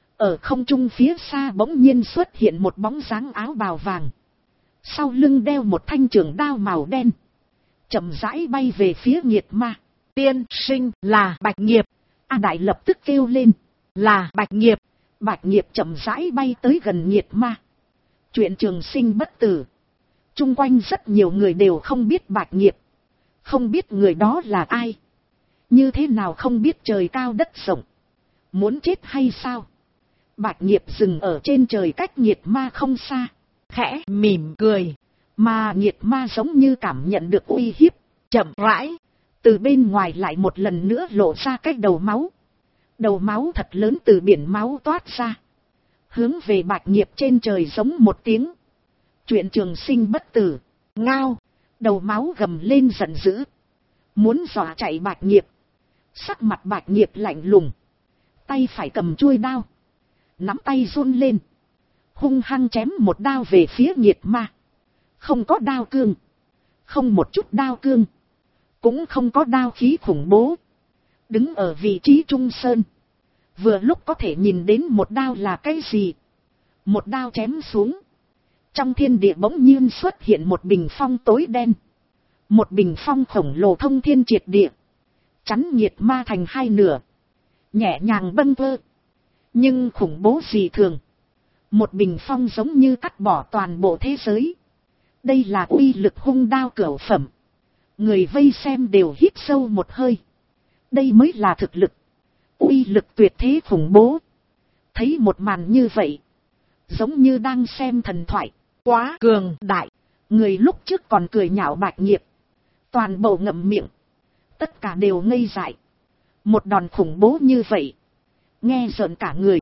Ở không trung phía xa bỗng nhiên xuất hiện một bóng dáng áo bào vàng. Sau lưng đeo một thanh trường đao màu đen. Chậm rãi bay về phía nghiệt ma. Tiên sinh là Bạch Nghiệp. A Đại lập tức kêu lên. Là Bạch Nghiệp. Bạch Nghiệp chậm rãi bay tới gần nghiệt ma. Chuyện trường sinh bất tử. Chung quanh rất nhiều người đều không biết Bạch Nghiệp. Không biết người đó là ai. Như thế nào không biết trời cao đất rộng. Muốn chết hay sao? Bạch Nghiệp dừng ở trên trời cách nghiệt ma không xa. Khẽ mỉm cười. Mà nghiệt ma giống như cảm nhận được uy hiếp. Chậm rãi. Từ bên ngoài lại một lần nữa lộ ra cái đầu máu. Đầu máu thật lớn từ biển máu toát ra. Hướng về Bạch Nghiệp trên trời giống một tiếng. Chuyện trường sinh bất tử. Ngao. Đầu máu gầm lên giận dữ. Muốn dọa chạy Bạch Nghiệp. Sắc mặt Bạch Nghiệp lạnh lùng. Tay phải cầm chuôi đao. Nắm tay run lên. Hung hăng chém một đao về phía nghiệt ma. Không có đao cương. Không một chút đao cương. Cũng không có đao khí khủng bố. Đứng ở vị trí Trung Sơn. Vừa lúc có thể nhìn đến một đao là cái gì. Một đao chém xuống. Trong thiên địa bỗng nhiên xuất hiện một bình phong tối đen. Một bình phong khổng lồ thông thiên triệt địa. Chắn nghiệt ma thành hai nửa. Nhẹ nhàng bâng vơ. Nhưng khủng bố gì thường. Một bình phong giống như cắt bỏ toàn bộ thế giới. Đây là uy lực hung đao cửu phẩm. Người vây xem đều hít sâu một hơi. Đây mới là thực lực. Uy lực tuyệt thế khủng bố. Thấy một màn như vậy. Giống như đang xem thần thoại. Quá cường đại. Người lúc trước còn cười nhạo Bạch Nghiệp. Toàn bộ ngậm miệng. Tất cả đều ngây dại. Một đòn khủng bố như vậy. Nghe rợn cả người.